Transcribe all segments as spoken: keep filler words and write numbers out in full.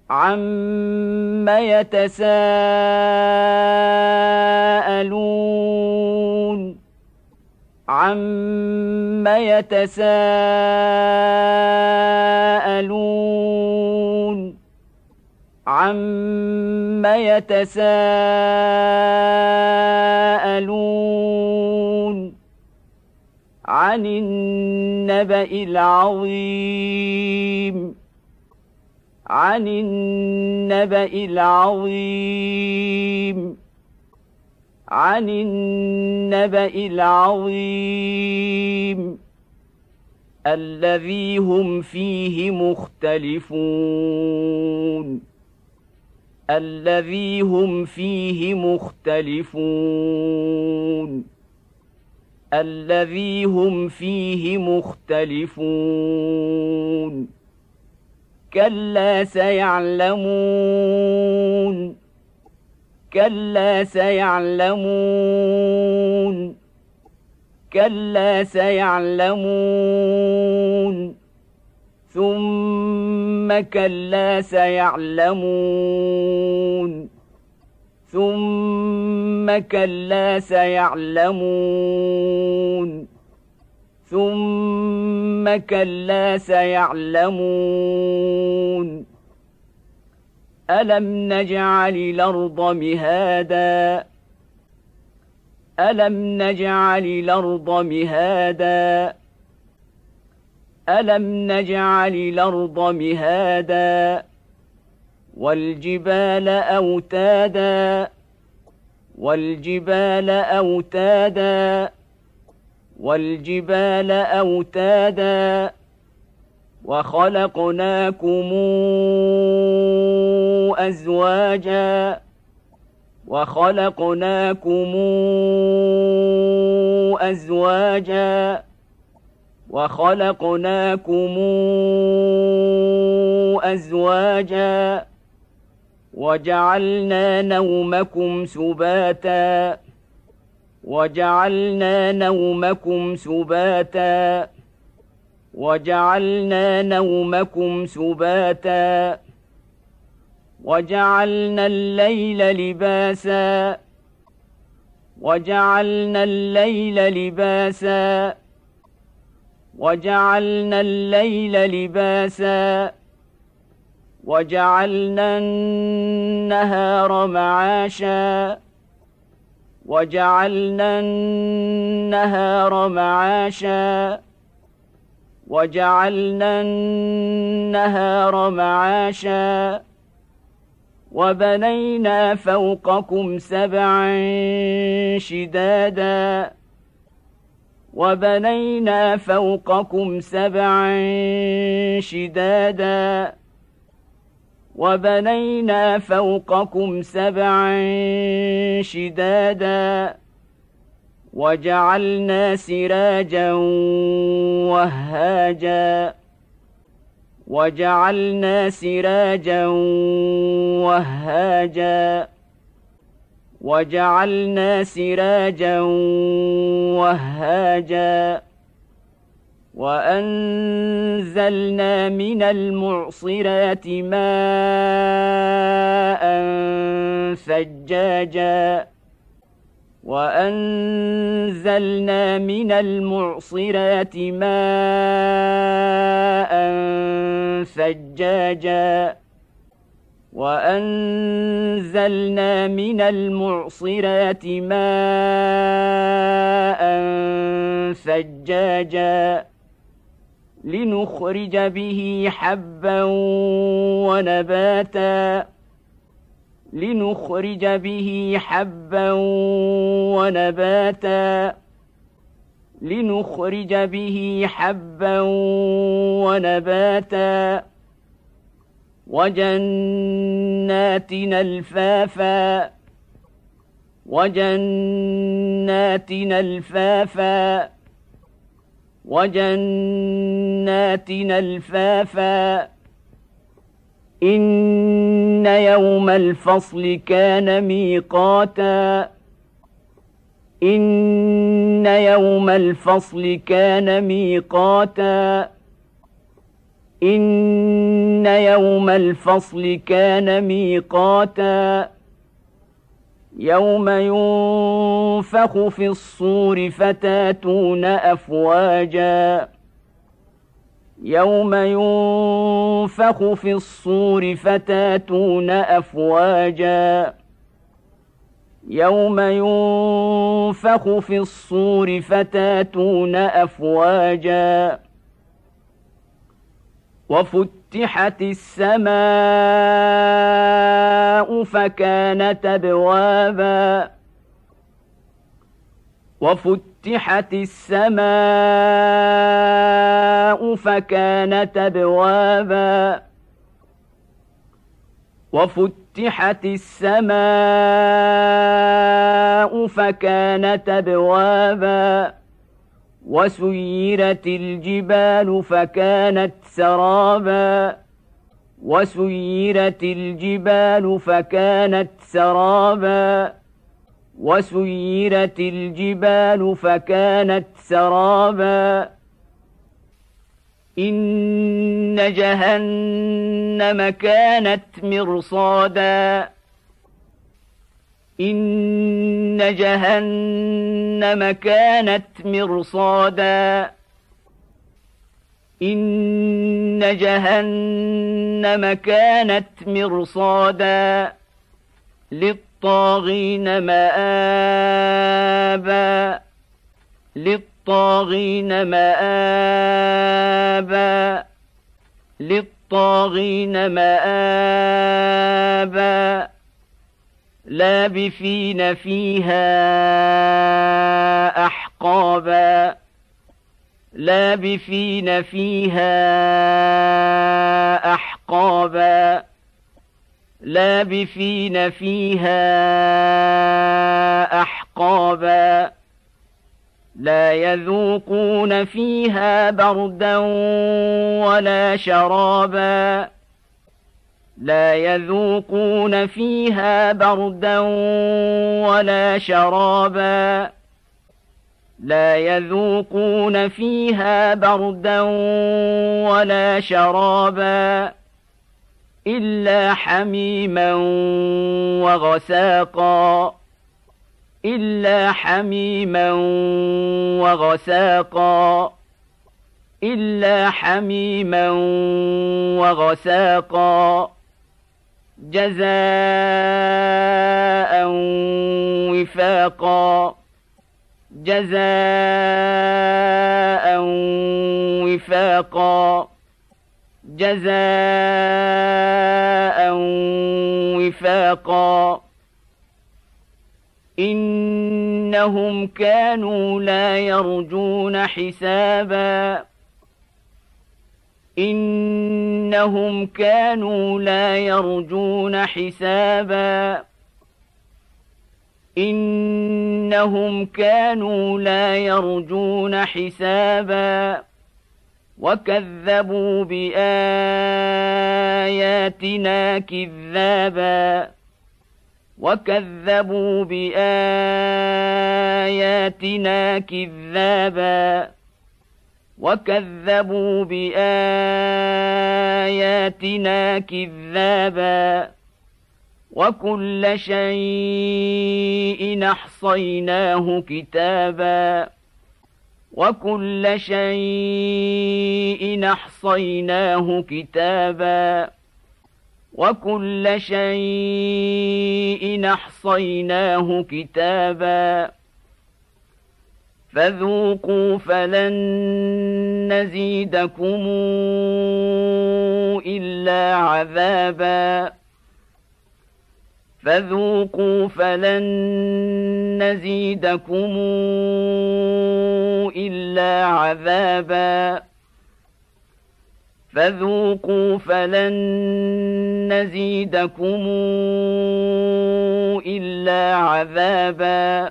عَمَّ يَتَسَاءَلُونَ عَمَّ يَتَسَاءَلُونَ عَمَّ يَتَسَاءَلُونَ عَنِ النَّبَإِ الْعَظِيمِ عَنِ النَّبَإِ الْعَظِيمِ عَنِ النَّبَإِ الْعَظِيمِ الَّذِي هُمْ فِيهِ مُخْتَلِفُونَ الَّذِي هُمْ فِيهِ مُخْتَلِفُونَ الَّذِي هُمْ فِيهِ مُخْتَلِفُونَ كَلَّا سَيَعْلَمُونَ كَلَّا سَيَعْلَمُونَ كَلَّا سَيَعْلَمُونَ ثُمَّ كَلَّا سَيَعْلَمُونَ ثُمَّ كَلَّا سَيَعْلَمُونَ ثُمَّ كَلَّا سَيَعْلَمُونَ أَلَمْ نَجْعَلِ الْأَرْضَ مِهَادًا أَلَمْ نَجْعَلِ الْأَرْضَ مِهَادًا أَلَمْ نَجْعَلِ الْأَرْضَ مِهَادًا وَالْجِبَالَ أَوْتَادًا وَالْجِبَالَ أَوْتَادًا وَالْجِبَالَ أَوْتَادًا وَخَلَقْنَاكُمْ أَزْوَاجًا وَخَلَقْنَاكُمْ أَزْوَاجًا وَخَلَقْنَاكُمْ أَزْوَاجًا وَجَعَلْنَا نَوْمَكُمْ سُبَاتًا وَجَعَلْنَا نَوْمَكُمْ سُبَاتًا وَجَعَلْنَا نَوْمَكُمْ سُبَاتًا وَجَعَلْنَا اللَّيْلَ لِبَاسًا وَجَعَلْنَا اللَّيْلَ لِبَاسًا وَجَعَلْنَا اللَّيْلَ لِبَاسًا وَجَعَلْنَا النَّهَارَ مَعَاشًا وَجَعَلْنَا النَّهَارَ مَعَاشًا وَجَعَلْنَا النَّهَارَ مَعَاشًا وَبَنَيْنَا فَوْقَكُمْ سَبْعًا شِدَادًا وَبَنَيْنَا فَوْقَكُمْ سَبْعًا شِدَادًا وَبَنَيْنَا فَوْقَكُمْ سَبْعًا شِدَادًا وَجَعَلْنَا سِرَاجًا وَهَّاجًا وَجَعَلْنَا سِرَاجًا وَهَّاجًا وَجَعَلْنَا سِرَاجًا وَهَّاجًا وَأَنزَلْنَا مِنَ الْمُعْصِرَاتِ مَاءً ثَجَّاجًا وَأَنزَلْنَا مِنَ الْمُعْصِرَاتِ مَاءً ثَجَّاجًا وَأَنزَلْنَا مِنَ الْمُعْصِرَاتِ مَاءً ثَجَّاجًا لِنُخْرِجَ بِهِ حَبًّا وَنَبَاتًا لِنُخْرِجَ بِهِ حَبًّا وَنَبَاتًا لِنُخْرِجَ بِهِ حَبًّا وَنَبَاتًا وَجَنَّاتٍ أَلْفَافًا وَجَنَّاتٍ أَلْفَافًا وَجَنَّاتٍ أَلْفَافًا إِنَّ يَوْمَ الْفَصْلِ كَانَ مِيقَاتًا إِنَّ يَوْمَ الْفَصْلِ كَانَ مِيقَاتًا إن يوم الفصل كان ميقاتا يوم ينفخ في الصور فتاتون أفواجا يوم ينفخ في الصور فتاتون أفواجا يوم ينفخ في الصور فتاتون أفواجا وفتحت السماء فكانت أبوابا وفتحت السماء فكانت أبوابا وفتحت السماء فكانت أبوابا وسيرت الجبال فكانت سرابا وسيرت الجبال فكانت سرابا وسيرت الجبال فكانت سرابا إن جهنم كانت مرصادا إن جهنم كانت مرصادا إن جهنم كانت مرصادا للطاغين مآبا للطاغين مآبا للطاغين مآبا لابثين فيها أحقابا لابثين فيها أحقابا لابثين فيها أحقابا لا يذوقون فيها بردا ولا شرابا لا يذوقون فيها بردا ولا شرابا لا يذوقون فيها بردا ولا شرابا إلا حميما وغساقا إلا حميما وغساقا إلا حميما وغساقا جزاء وفاقا جزاء وفاقا جزاء وفاقا إنهم كانوا لا يرجون حسابا إنهم كانوا لا يرجون حسابا إنهم كانوا لا يرجون حسابا وكذبوا بآياتنا كذابا وكذبوا بآياتنا كذابا وكذبوا بآياتنا كذابا وكل شيء أحصيناه كتابا وكل شيء أحصيناه كتابا وكل شيء أحصيناه كتابا فذوقوا فلن نزيدكم إلا عذابا فذوقوا فلن نزيدكم إلا عذابا فذوقوا فلن نزيدكم إلا عذابا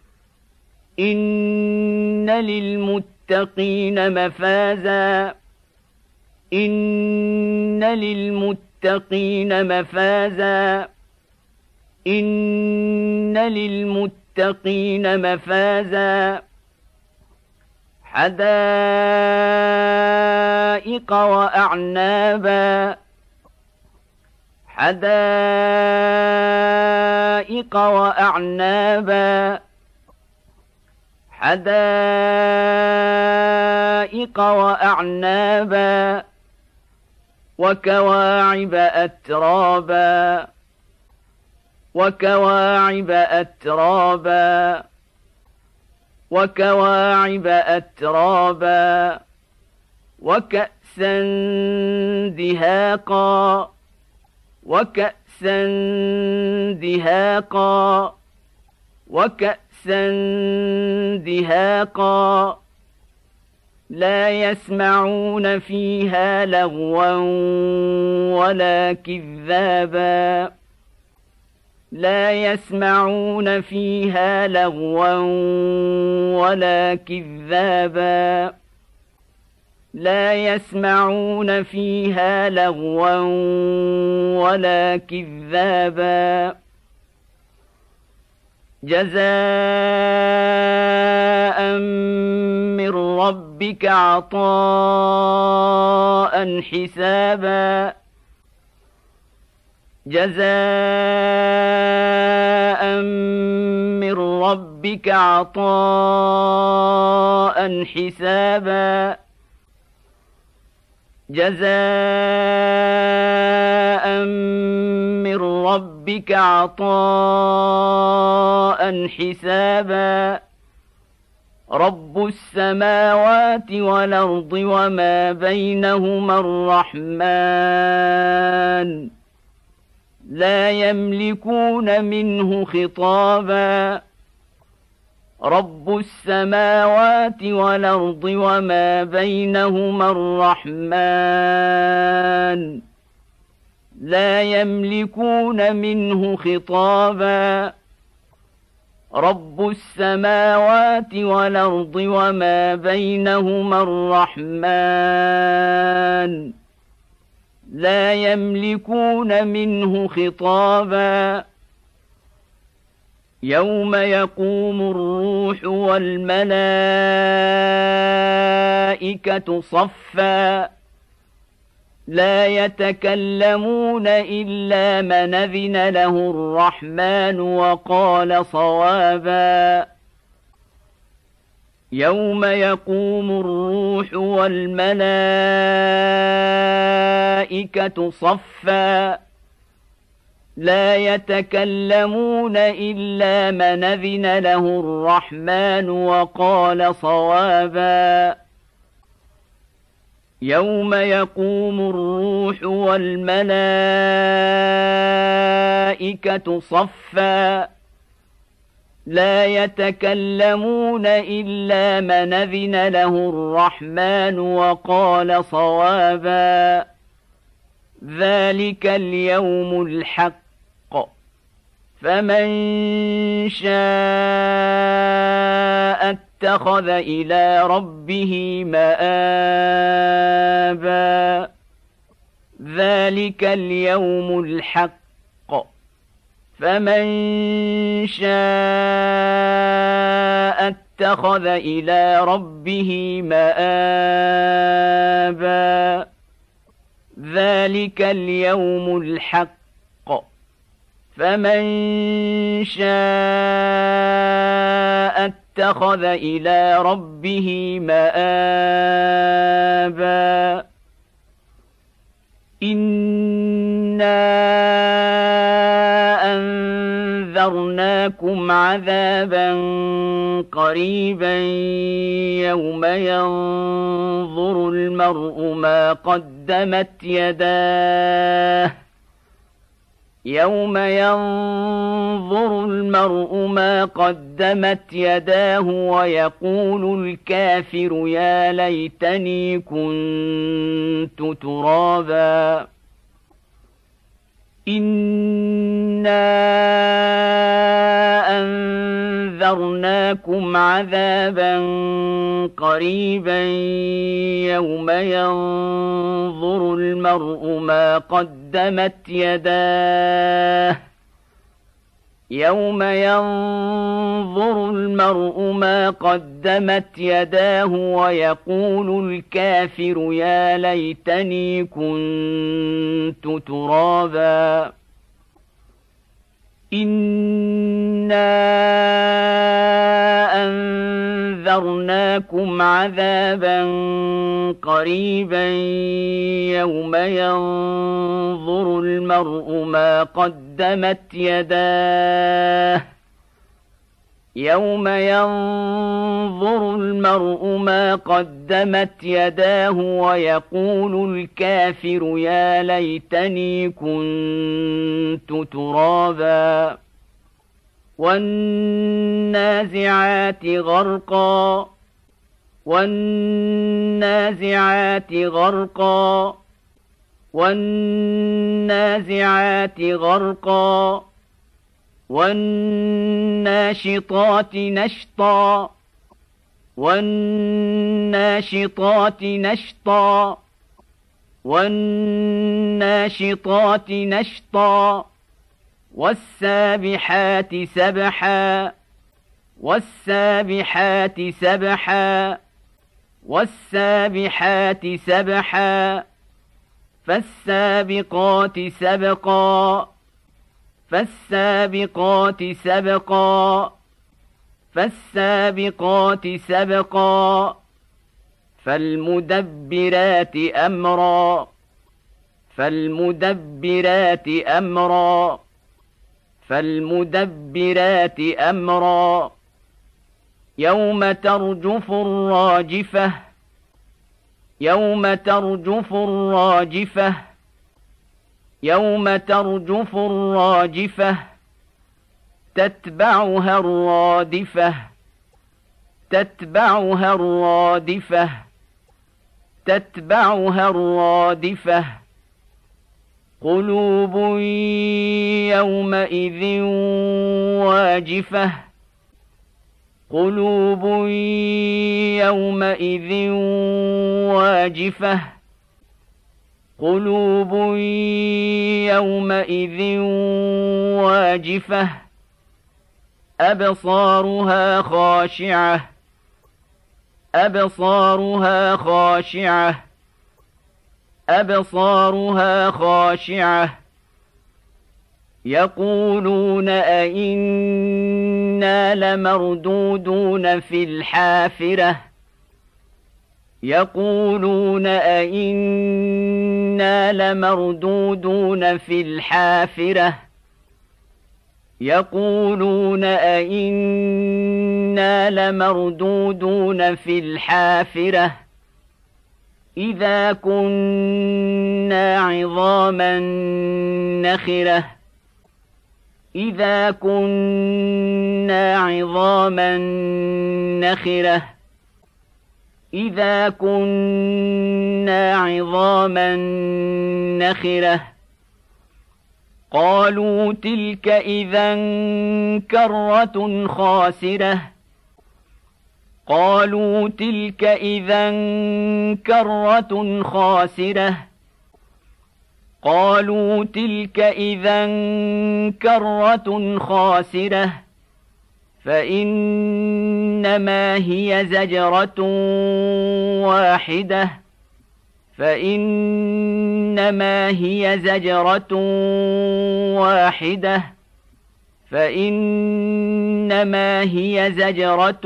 إن للمتقين مفازا إن للمتقين مفازا إن للمتقين مفازا حدائق وأعنابا حدائق وأعنابا حدائق وأعنابا وكواعب أترابا وكواعب أترابا وكواعب أترابا وكأسا دهاقا وكأسا دهاقا وكأسا دهاقا لا يسمعون فيها لغوا ولا كذابا لا يسمعون فيها لغوا ولا كذابا لا يسمعون فيها لغوا ولا كذابا جزاء من ربك عطاء حسابا جزاء من ربك عطاء حسابا جزاء من ربك عطاء حسابا رب السماوات والأرض وما بينهما الرحمن لا يملكون منه خطابا رب السماوات والأرض وما بينهما الرحمن لا يملكون منه خطابا رب السماوات والأرض وما بينهما الرحمن لا يملكون منه خطابا يوم يقوم الروح والملائكة صفا لا يتكلمون إلا من أذن له الرحمن وقال صوابا يوم يقوم الروح والملائكة صفا لا يتكلمون إلا من أذن له الرحمن وقال صوابا يوم يقوم الروح والملائكة صفا لا يتكلمون إلا من أذن له الرحمن وقال صوابا ذلك اليوم الحق فمن شاء اتخذ إلى ربه مآبا ذلك اليوم الحق فمن شاء اتخذ إلى ربه مآبا ذلك اليوم الحق فمن شاء اتخذ إلى ربه مآبا إنا أنذرناكم عذابا قريبا يوم ينظر المرء ما قدمت يداه يوم ينظر المرء ما قدمت يداه ويقول الكافر يا ليتني كنت ترابا إنا أنذرناكم عذابا قريبا يوم ينظر المرء ما قدمت يداه يوم ينظر المرء ما قدمت يداه ويقول الكافر يا ليتني كنت ترابا إنا أنذرناكم عذابا قريبا يوم ينظر المرء ما قدمت يداه يوم ينظر المرء ما قدمت يداه ويقول الكافر يا ليتني كنت ترابا والنازعات غرقا والنازعات غرقا والنازعات غرقا والناشطات نشطا والناشطات نشطا والناشطات نشطا والسابحات سبحا والسابحات سبحا والسابحات سبحا فالسابقات سبقا فالسابقات سبقا فالسابقات سبقا فالمدبرات أمرا فالمدبرات أمرا فالمدبرات أمرا يوم ترجف الراجفة يوم ترجف الراجفة يوم ترجف الراجفة تتبعها الرادفة تتبعها الرادفة تتبعها الرادفة قلوب يومئذ واجفة قلوب يومئذ واجفة قلوب يومئذ واجفة أبصارها خاشعة أبصارها خاشعة أبصارها خاشعة يقولون أئنا لمردودون في الحافرة يقولون أئنا لمردودون في الحافرة يقولون أئنا لمردودون في الحافرة إذا كنا عظاما نخرة إذا كنا عظاما نخرة إذا كنا عظاما نخرة قالوا تلك إذا كرة خاسرة قالوا تلك إذا كرة خاسرة قالوا تلك إذا كرة خاسرة فإنما هي زجرة واحدة فإنما هي زجرة واحدة فإنما هي زجرة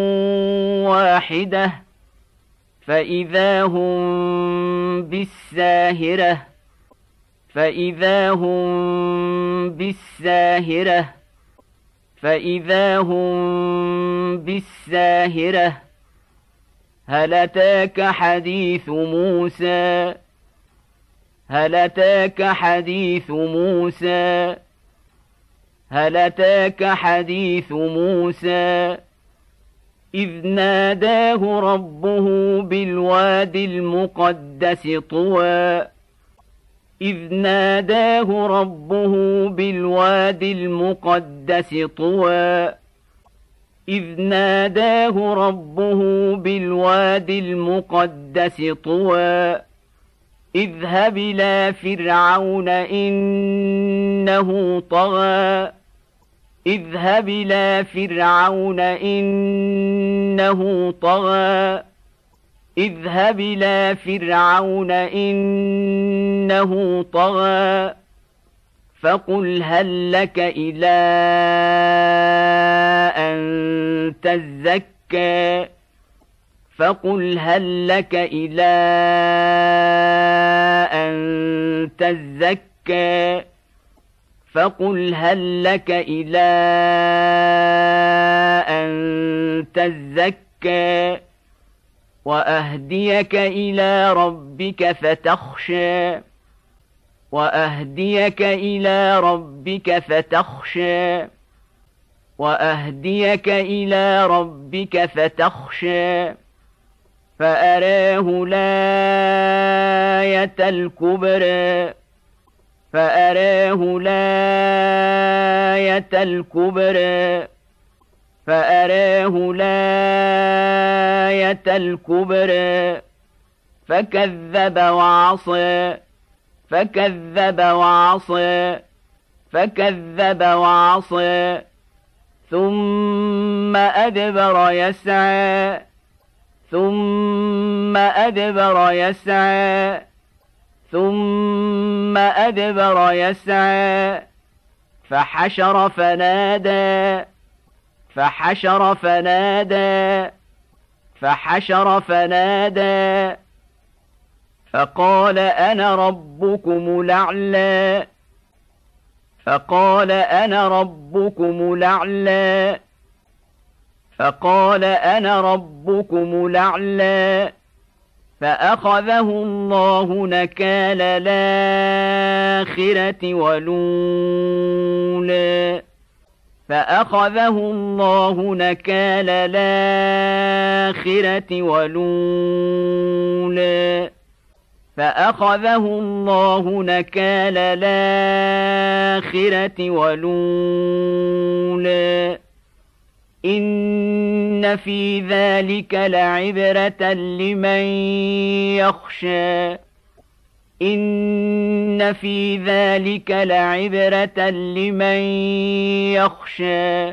واحدة فإذا هم بالساهرة فإذا هم بالساهرة فإذا هم بالساهرة هل أتاك حديث موسى هل أتاك حديث موسى هل أتاك حديث موسى إذ ناداه ربه بالواد المقدس طوى إذ ناداه ربه بالواد المقدس طوى إذ ناداه ربه بالواد المقدس طوى اذهب إلى فرعون إنه طغى اذهب إلى فرعون إنه طغى اذهب إلى فرعون إنه طغى فقل هل لك إلى أن تزكى فقل هل لك إلى أن تزكى فقل هل لك إلى أن تزكى وأهديك إلى ربك فتخشى وأهديك إلى ربك فتخشى وأهديك إلى ربك فتخشى فأراه الآية الكبرى فأراه الآية الكبرى فأراه الآية الكبرى فكذب وعصى فكذب وعصى فكذب وعصى ثم أدبر يسعى ثم أدبر يسعى ثم أدبر يسعى فحشر فنادى فحشر فنادى فحشر فنادى فقال أنا ربكم الأعلى فقال أنا ربكم الأعلى فقال أنا ربكم الأعلى فأخذه الله نكال الآخرة والأولى فأخذه الله نكال الآخرة والأولى فأخذه الله نكال الآخرة والأولى إن في ذلك لعبرة لمن يخشى إن في ذلك لعبرة لمن يخشى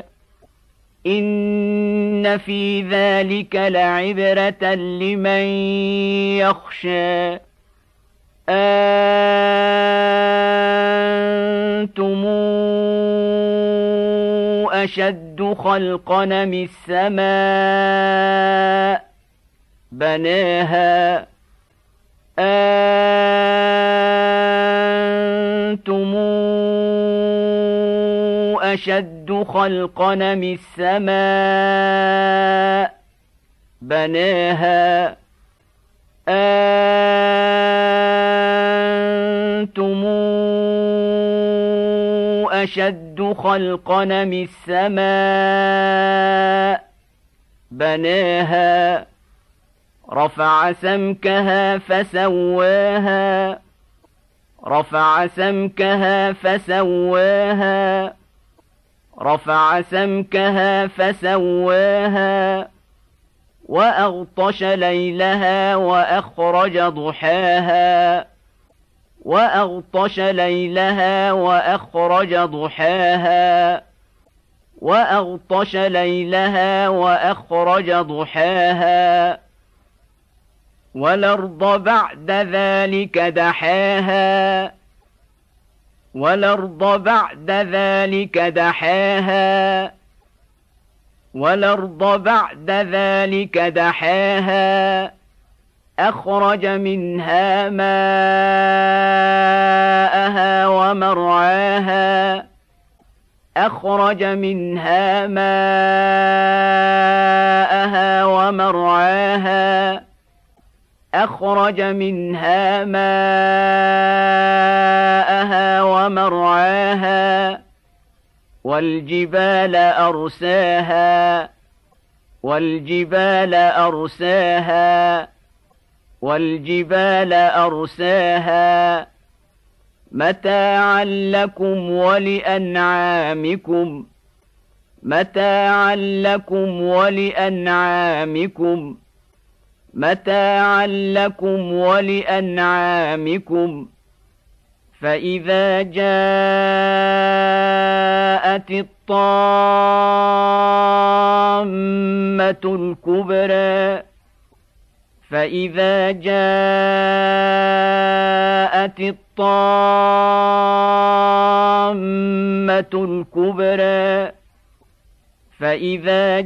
إن في ذلك لعبرة لمن يخشى أنتم أشد خلقا من السماء بناها أنتم أشد خلقا من السماء بناها أنتم أشد خلقا من السماء بناها رفع سمكها فسواها رفع سمكها فسواها رفع سمكها فسواها وأغطش ليلها وأخرج ضحاها وأغطش ليلها وأخرج ضحاها وأغطش ليلها وأخرج ضحاها والأرض بعد ذلك دحاها والأرض بعد ذلك دحاها والأرض بعد ذلك دحاها أخرج منها ماءها ومرعاها أخرج منها ماءها ومرعاها أخرج منها ماءها ومرعاها والجبال أرساها والجبال أرساها والجبال أرساها متاعا لكم ولأنعامكم متاعا لكم ولأنعامكم متاعا لكم ولأنعامكم فإذا جاءت جاءت الطامة الكبرى فإذا جاءت الطامة الكبرى فإذا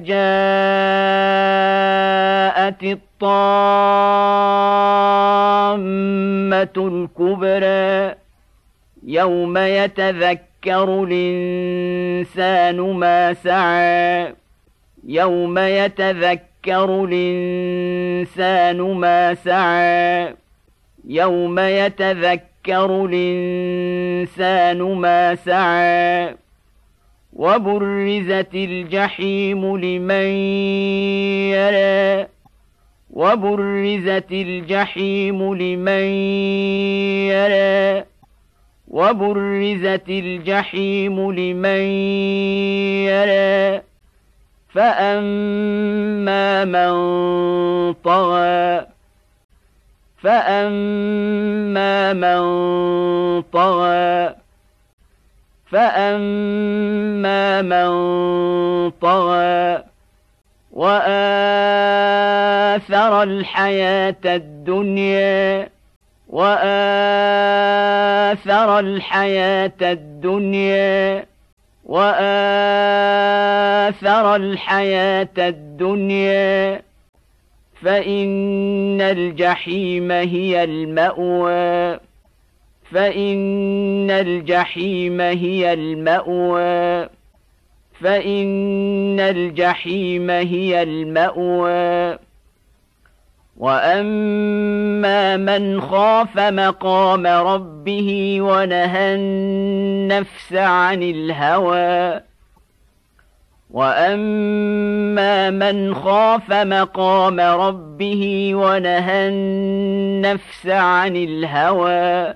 جاءت الطامة الكبرى يوم يتذكر الإنسان ما سعى يوم يتذكر الإنسان ما سعى يوم يتذكر الإنسان ما سعى وبرزت الجحيم لمن يرى وبرزت الجحيم لمن يرى وبرزت الجحيم لمن يرى فأما من طغى فأما من طغى فأما من طغى وآثر الحياة الدنيا وآثر الحياة الدنيا وآثر الحياة الدنيا فإن الجحيم هي المأوى فإن الجحيم هي المأوى فإن الجحيم هي المأوى وأما من خاف مقام ربه ونهى النفس عن الهوى وأما من خاف مقام ربه ونهى النفس عن الهوى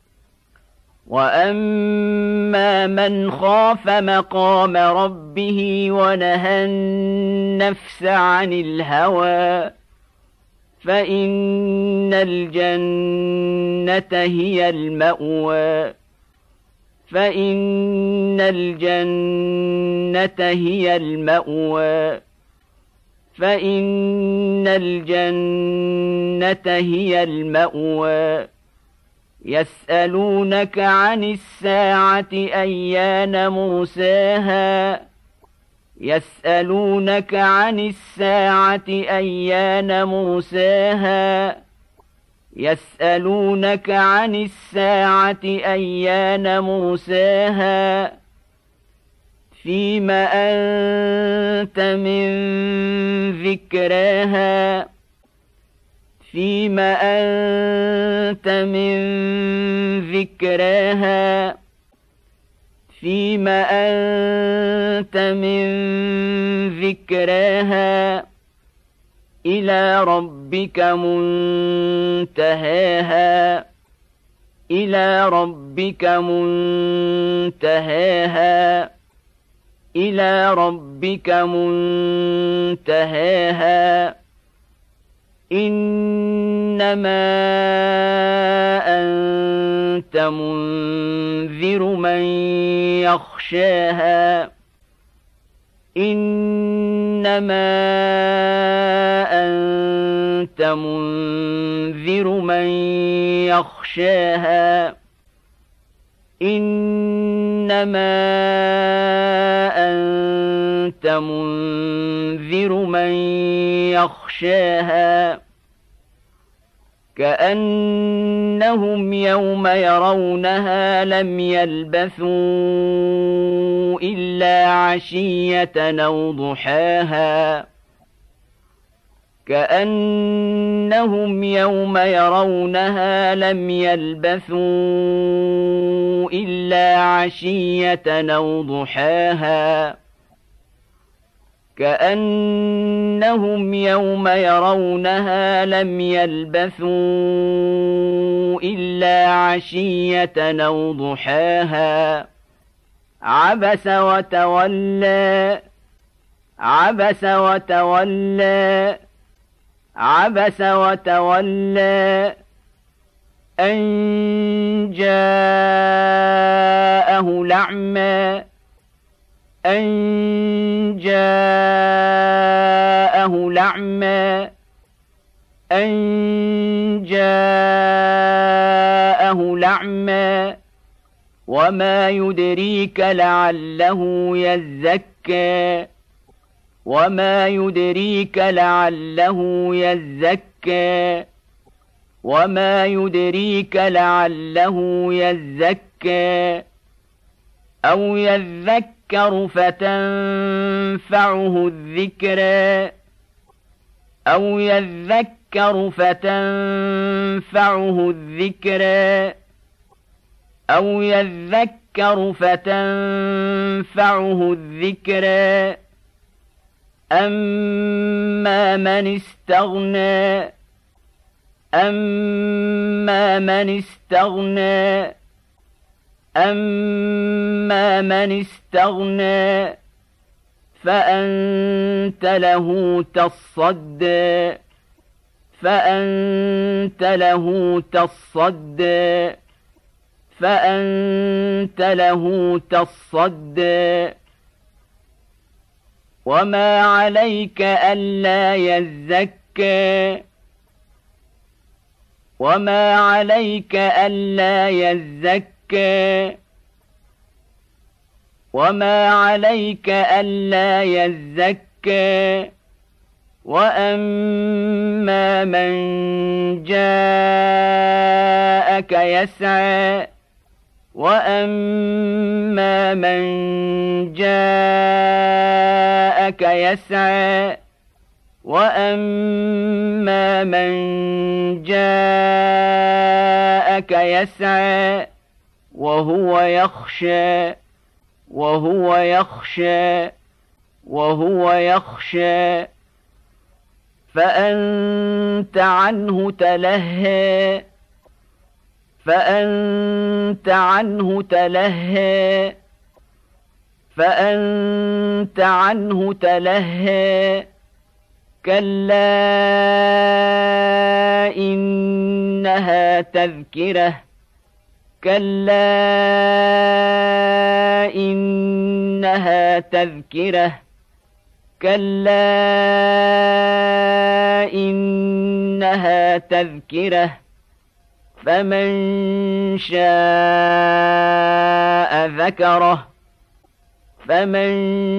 وأما من خاف مقام ربه ونهى النفس عن الهوى فإن الجنة هي المأوى فإن الجنة هي المأوى فإن الجنة هي المأوى يسألونك عن الساعة أيان مرساها يسألونك عن الساعة أيان مرساها يسألونك عن الساعة أيان مرساها فيم أنت من ذكراها فيم أنت من ذكراها فيم أنت من ذكراها إلى ربك منتهاها إلى ربك منتهاها إلى ربك منتهاها إنما أنت منذر من يخشاها إنما أنت منذر من يخشاها إنما أنت منذر من يخشاها كأنهم يوم يرونها لم يلبثوا إلا عشية أو ضحاها كأنهم يوم يرونها لم يلبثوا إلا عشية أو ضحاها كأنهم يوم يرونها لم يلبثوا إلا عشية أو ضحاها عبس وتولى عبس وتولى عبس وتولى أن جاءه الأعمى أن جاءه الأعمى أن جاءه الأعمى وما يدريك لعله يزكى وما يدريك لعله يزكى وما يدريك لعله يزكى أو يذكر فتنفعه الذكرى أو يذكر فتنفعه الذكرى أو يذكر فتنفعه الذكرى أما من استغنى أما من استغنى أما من استغنى فأنت له تصدى فأنت له تصدى فأنت له تصدى وما عليك ألا يزكى وما عليك ألا يزكى وما عليك ألا يزكى وأما من جاءك يسعى وأما من جاءك يسعى وأما من جاءك يسعى وهو يخشى وهو يخشى وهو يخشى فأنت عنه تلهى فأنت عنه تلهى فأنت عنه تلهى كلا إنها تذكرة كلا إنها تذكرة كلا إنها تذكرة فمن شاء ذكره فمن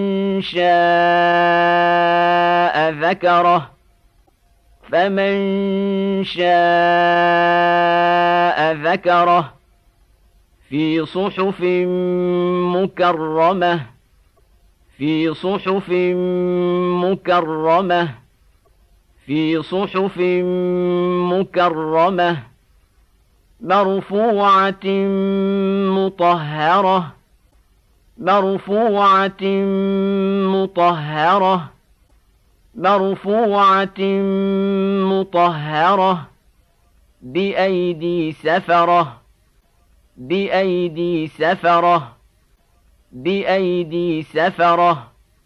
شاء ذكره فمن شاء ذكره في صحف مكرمة في صحف مكرمة في صحف مكرمة مرفوعة مطهرة مرفوعة مطهرة مرفوعة مطهرة بأيدي سفرة بأيدي سفرة بأيدي سفرة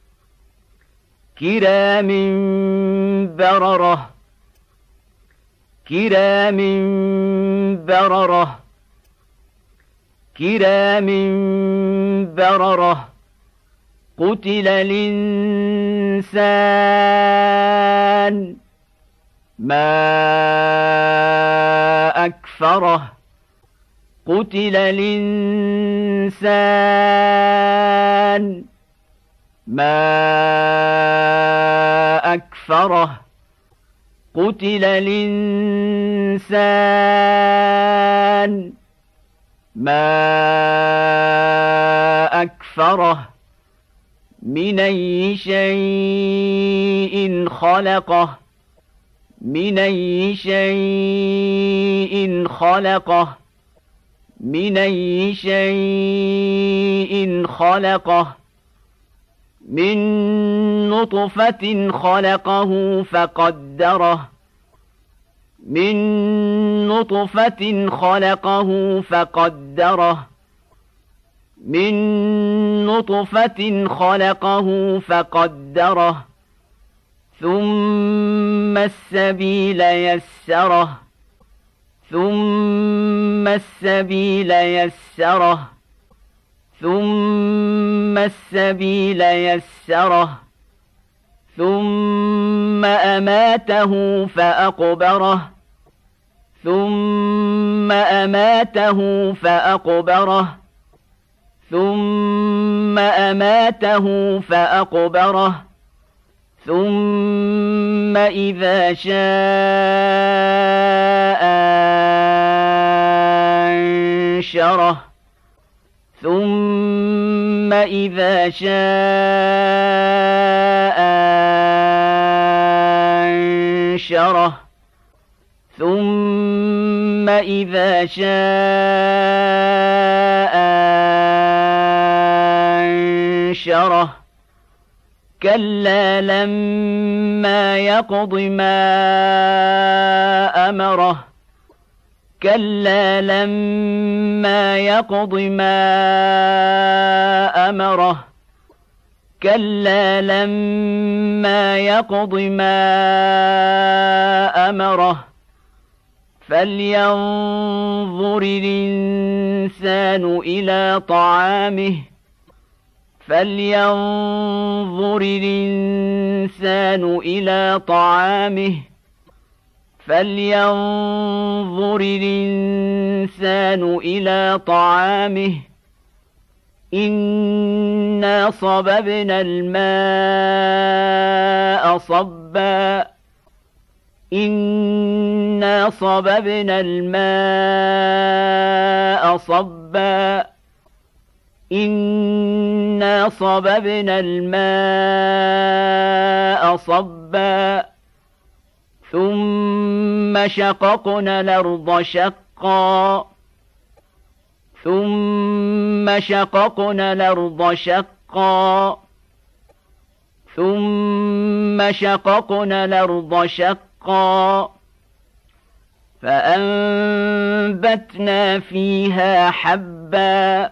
كرام بررة كرام بررة كرام بررة قتل الإنسان ما أكفره قتل الإنسان ما أكفره قتل الإنسان ما أكفره من أي شيء خلقه من أي شيء خلقه من أي شيء خلقه من نطفة خلقه فقدره من نطفة خلقه فقدره من نطفة خلقه فقدره ثم السبيل يسره ثم السبيل يسره ثم ثم السبيل يسره ثم أماته فأقبره ثم أماته فأقبره ثم أماته فأقبره ثم إذا شاء أنشره ثم إذا شاء أنشره ثم إذا شاء أنشره كلا لما يقض ما أمره كلا لما يقض ما أمره كلا لما يقض ما أمره فلينظر الإنسان إلى طعامه فلينظر الإنسان إلى طعامه فلينظر الإنسان إلى طعامه إنا صببنا الماء صبا إنا صببنا الماء صبا إنا صببنا الماء صبا ثم شققنا الأرض شقا ثم شققنا الأرض شقا ثم شققنا الأرض شقا فأنبتنا فيها حبا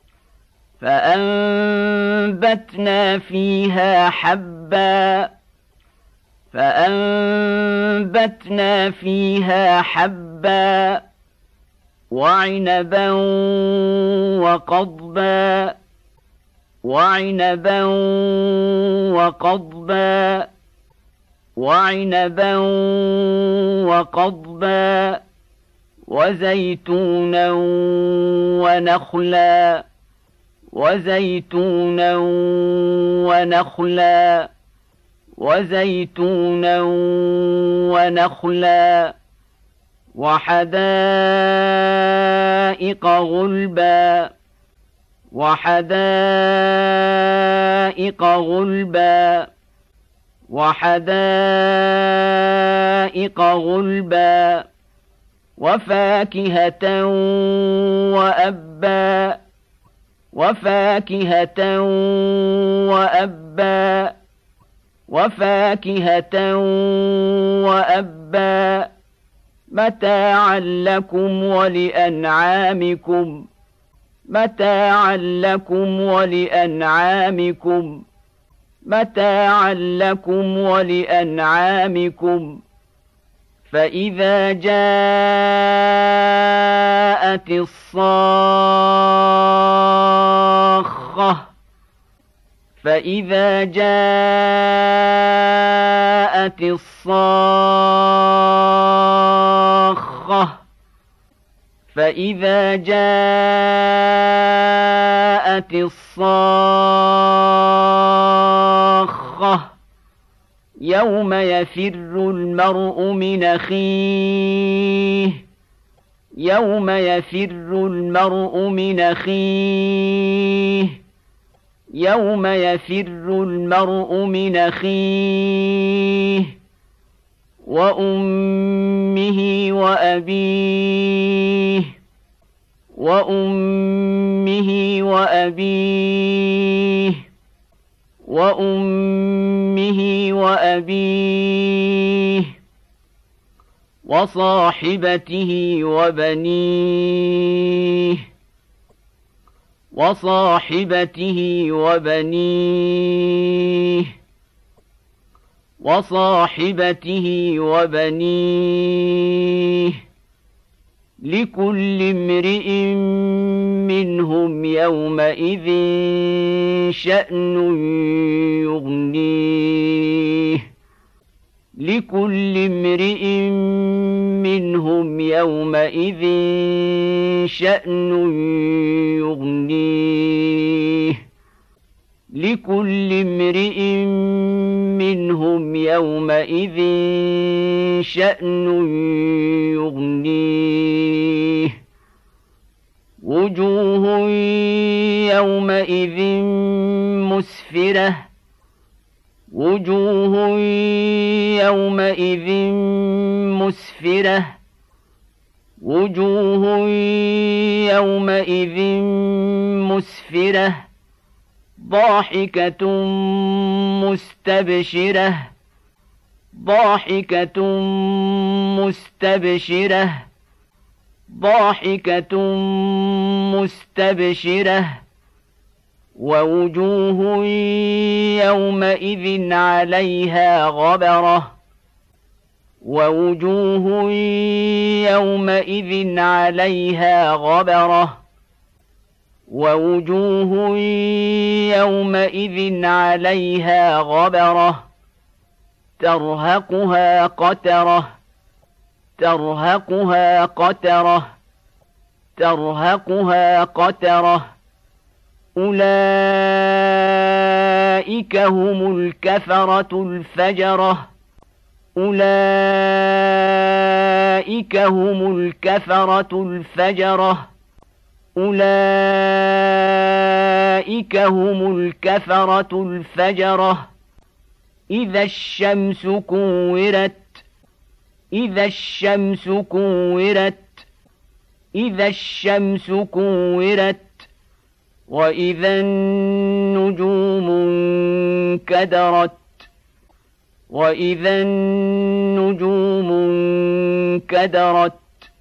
فأنبتنا فيها حبا فأنبتنا فيها حبا وعنبا وقضبا وعنبا وقضبا وعنبا وقضبا وزيتونا ونخلا وزيتونا ونخلا وزيتونا ونخلا وحدائق غلبا وحدائق غلبا وحدائق غلبا وفاكهة وأبا وفاكهة وأبا وفاكهة وأبا متاعا لكم ولأنعامكم متاعا لكم ولأنعامكم متاعا لكم ولأنعامكم فإذا جاءت الصاخة فإذا جاءت الصاخة فإذا جاءت الصاخة يوم يفر المرء من أخيه يوم يفر المرء من أخيه يوم يفر المرء من أخيه وأمه وأبيه وأمه وأبيه وأمه وأبيه وصاحبته وبنيه وصاحبته وبنيه وصاحبته وبنيه لكل امرئ منهم يومئذ شأن يغنيه لكل امرئ منهم يومئذ شأن يغنيه لكل امرئ منهم يومئذ شأن يغنيه وجوه يومئذ مسفرة وجوه يومئذ مسفرة وجوه يومئذ مسفرة ضاحكة مستبشرة ضاحكة مستبشرة ضاحكة مستبشرة ووجوه يومئذ عليها غبرة ووجوه يومئذ عليها غبرة ووجوه يومئذ عليها غبرة ترهقها قترة ترهقها قترة ترهقها قترة أولئك هم الكفرة الفجرة أولئك هم الكفرة الفجرة أولئك هم الكفرة الفجرة إذا الشمس كورت إذا الشمس كورت إذا الشمس كورت وإذا النجوم انكدرت وإذا النجوم انكدرت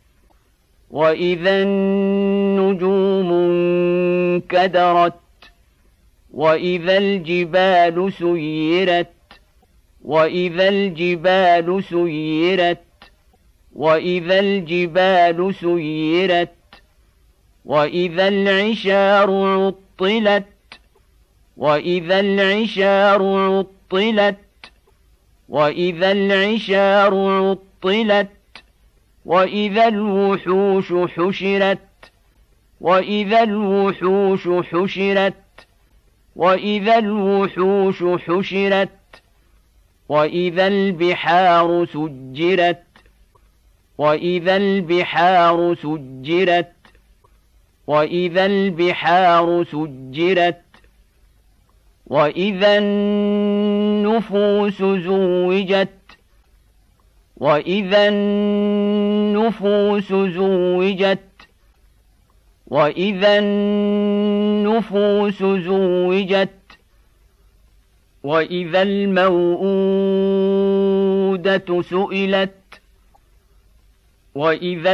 وإذا النجوم انكدرت وإذا الجبال سيرت وإذا الجبال سيرت وإذا الجبال سيرت وإذا العشار عطلت وإذا العشار عطلت وإذا العشار عطلت وإذا الوحوش حشرت وإذا الوحوش حشرت وإذا الوحوش حشرت وإذا البحار سجرت وإذا البحار سجرت وإذا البحار سجرت وإذا النفوس زوجت وإذا النفوس زوجت وإذا النفوس زوجت وإذا الموءودة سئلت وإذا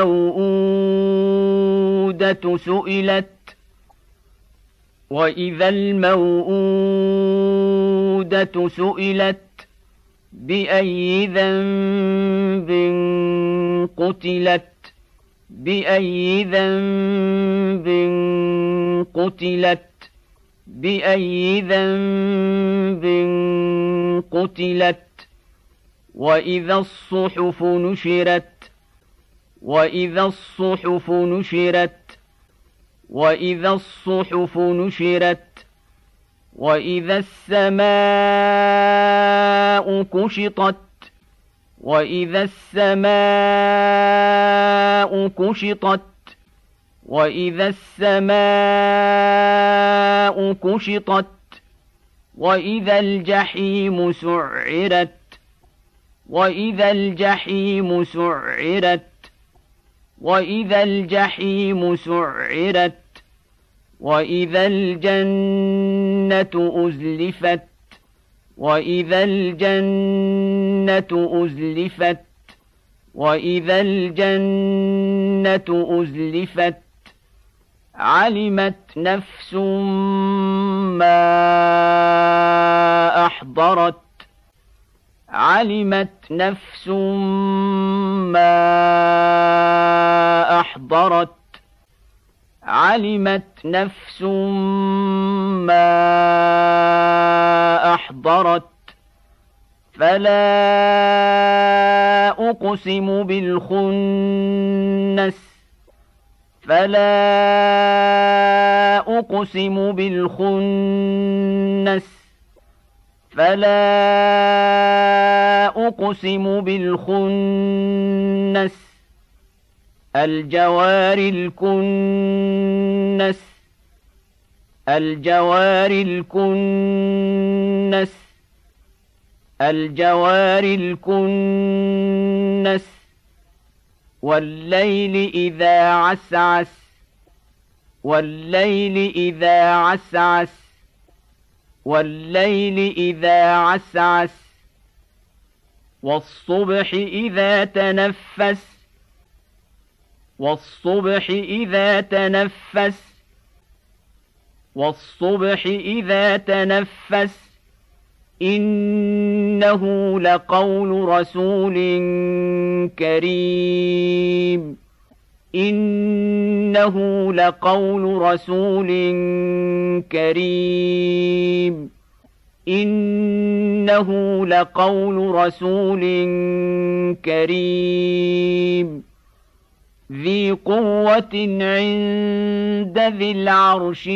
الموءودة سئلت وإذا الموءودة سئلت بأي ذنب قتلت بأي ذنب قتلت بأي ذنب قتلت وإذا الصحف نشرت وإذا الصحف نشرت وإذا الصحف نشرت وإذا السماء كشطت وإذا السماء كشطت وإذا السماء كشطت وإذا الجحيم سعرت وإذا الجحيم سعرت وإذا الجحيم سعرت وإذا الجنة أزلفت وإذا الجنة أزلفت وإذا الجنة أزلفت علمت نفس ما أحضرت علمت نفس ما أحضرت علمت نفس ما أحضرت فلا أقسم بالخنس فلا أقسم بالخنس فلا أقسم بالخنس الجوار الكنس الجوار الكنس الجوار الكنس والليل إذا عسعس والليل إذا عسعس والليل إذا عسعس والصبح إذا تنفس والصبح إذا تنفس والصبح إذا تنفس إنه لقول رسول كريم إنه لقول رسول كريم إنه لقول رسول كريم ذي قوة عند ذي العرش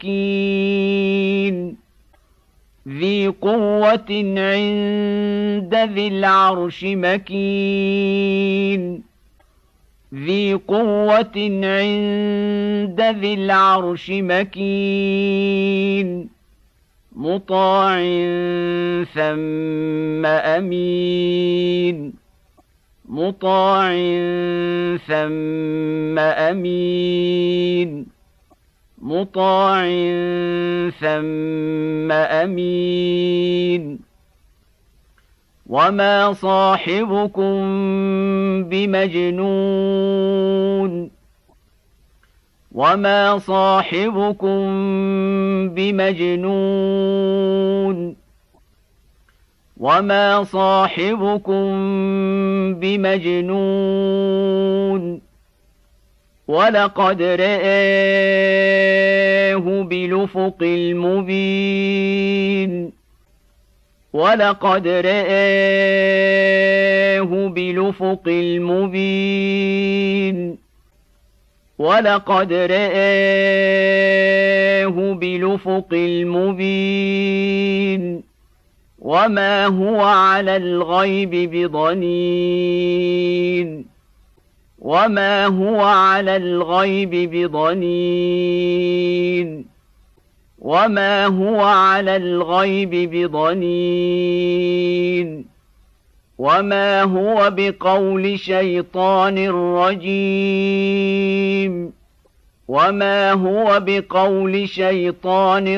مكين ذي قوة عند ذي العرش مكين ذي قوة عند ذي العرش مكين مطاع ثم أمين مطاع ثم أمين مطاع ثم أمين وما صاحبكم بمجنون وما صاحبكم بمجنون وما صاحبكم بمجنون ولقد رآه بالأفق المبين ولقد رآه بالأفق المبين ولقد رآه بالأفق المبين وما هو على الغيب بضنين وما هو على الغيب بضنين وما هو على الغيب بضنين وما هو بقول شيطان رجيم وما هو بقول شيطان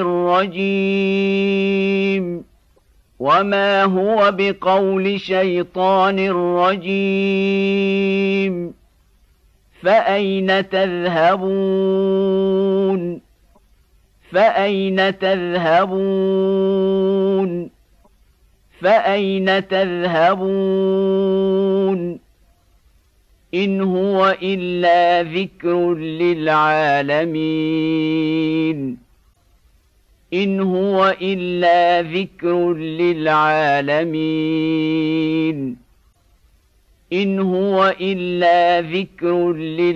رجيم وما هو بقول شيطان رجيم فأين تذهبون فأين تذهبون فأين تذهبون إن هو إلا ذكر للعالمين إن هو إلا ذكر للعالمين إن هو إلا ذكر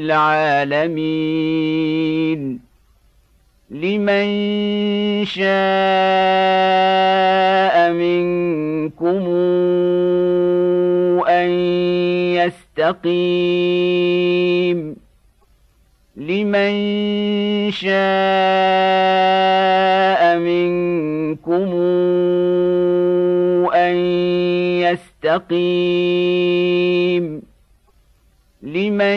للعالمين لمن شاء منكم أن يستقيم لمن شاء منكم أن يستقيم لمن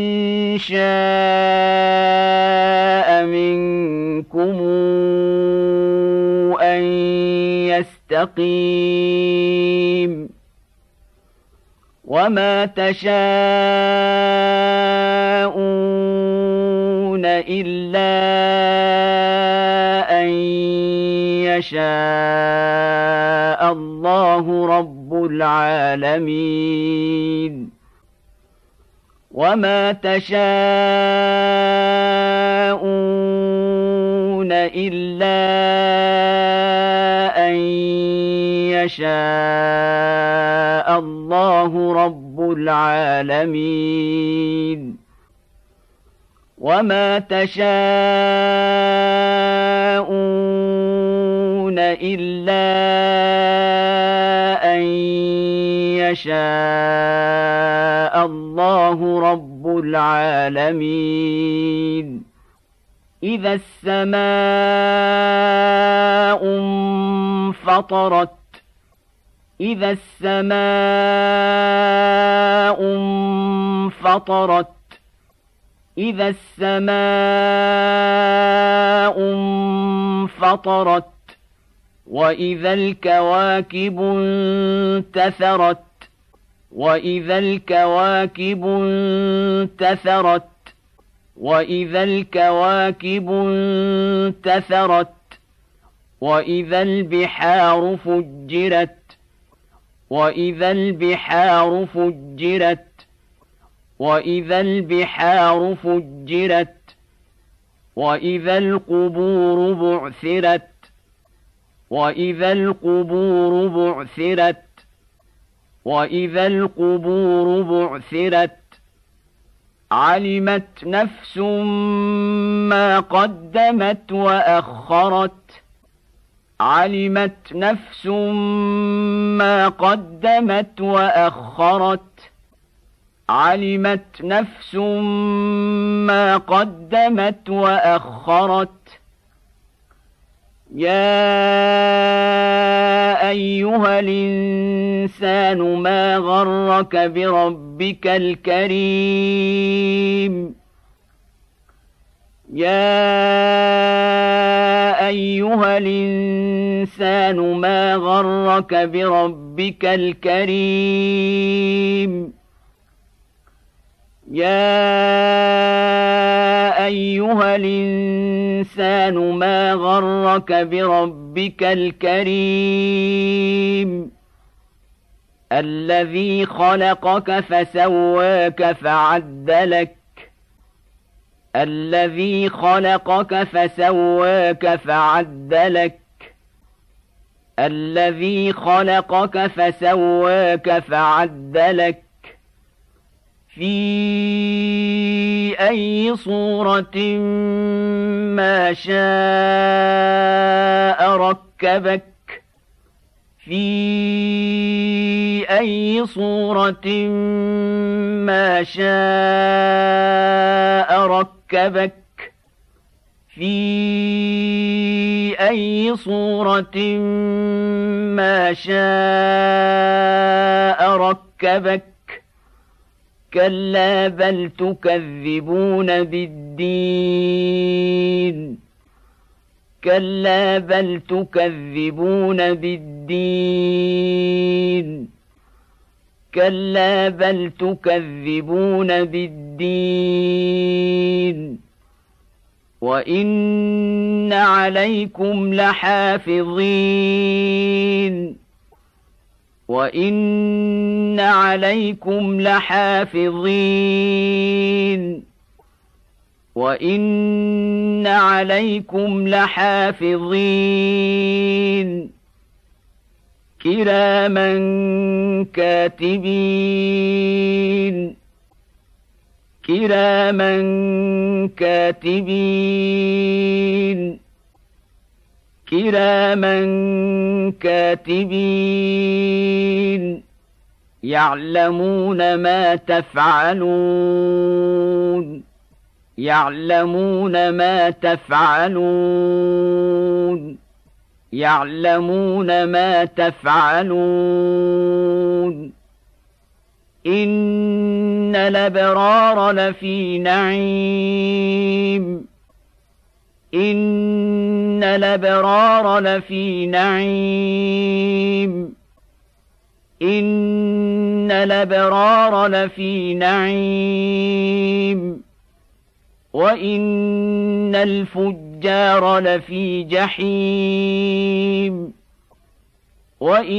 شاء منكم أن يستقيم وما تشاءون إلا أن يشاء الله رب العالمين وما تشاءون إلا أن يشاء الله رب العالمين وما تشاءون إلا أن يشاء الله رب العالمين إذا السماء انفطرت إذا السماء انفطرت إذا السماء انفطرت وإذا الكواكب انتثرت وإذا الكواكب انتثرت وإذا الكواكب انتثرت وإذا البحار فجرت وإذا البحار فجرت وإذا البحار فجرت وإذا القبور بعثرت وإذا القبور بعثرت وإذا القبور بعثرت علمت نفس ما قدمت وأخرت علمت نفس ما قدمت وأخرت علمت نفس ما قدمت وأخرت يا أيها الإنسان ما غرك بربك الكريم يا أيها الإنسان ما غرك بربك الكريم يا أيها الإنسان ما غرك بربك الكريم الذي خلقك فسواك فعدلك الذي خلقك فسواك فعدلك الذي خلقك فسواك فعدلك في أي صورة ما شاء ركبك في أي صورة ما شاء ركبك في أي صورة ما شاء ركبك كلا بل تكذبون بالدين كلا بل تكذبون بالدين كلا بل تكذبون بالدين وإن عليكم لحافظين وإن عليكم لحافظين وإن عليكم لحافظين كراما كاتبين كراما كاتبين كراما كاتبين يعلمون ما تفعلون يعلمون ما تفعلون يعلمون ما تفعلون إن الأبرار لفي نعيم إن الأبرار لفي نعيم إن الأبرار لفي نعيم وإن الفجار لفي جحيم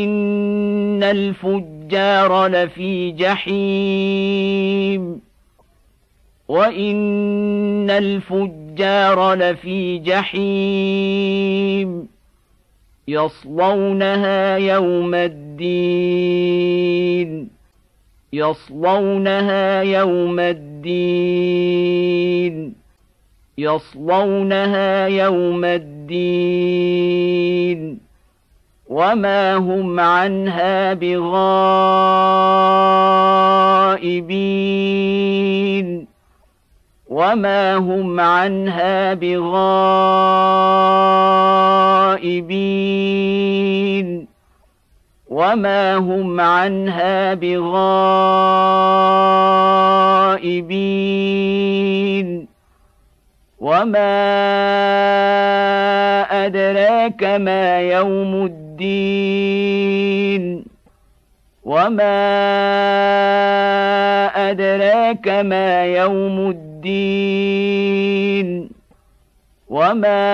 وإن الفجار لفي جحيم وإن الفجار لفي جحيم يصلونها يوم الدين يصلونها يوم الدين يصلونها يوم الدين وما هم عنها بغائبين وما هم عنها بغائبين وما هم عنها بغائبين وما أدراك ما يوم الدين وما أدراك ما يوم الدين وما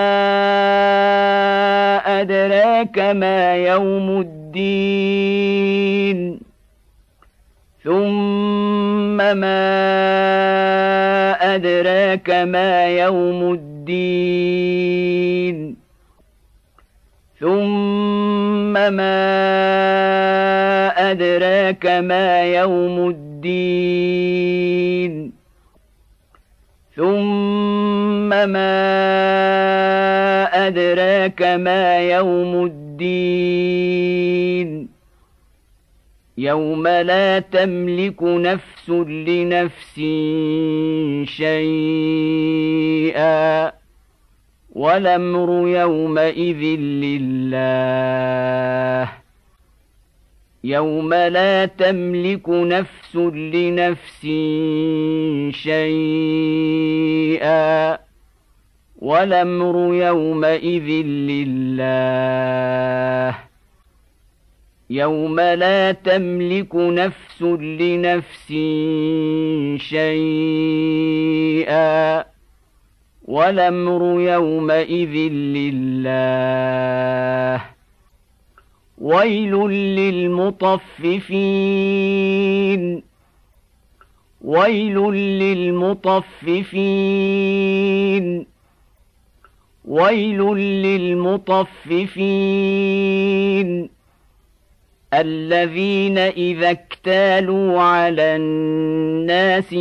أدراك ما يوم الدين ثم ما أدراك ما يوم الدين ثم ما أدراك ما يوم الدين ثم ما أدراك ما يوم الدين يوم لا تملك نفس لنفس شيئا والأمر يومئذ لله يوم لا تملك نفس لنفس شيئا والأمر يومئذ لله يوم لا تملك نفس لنفس شيئا والأمر يومئذ لله ويل للمطففين ويل للمطففين ويل للمطففين الذين إذا اكتالوا على الناس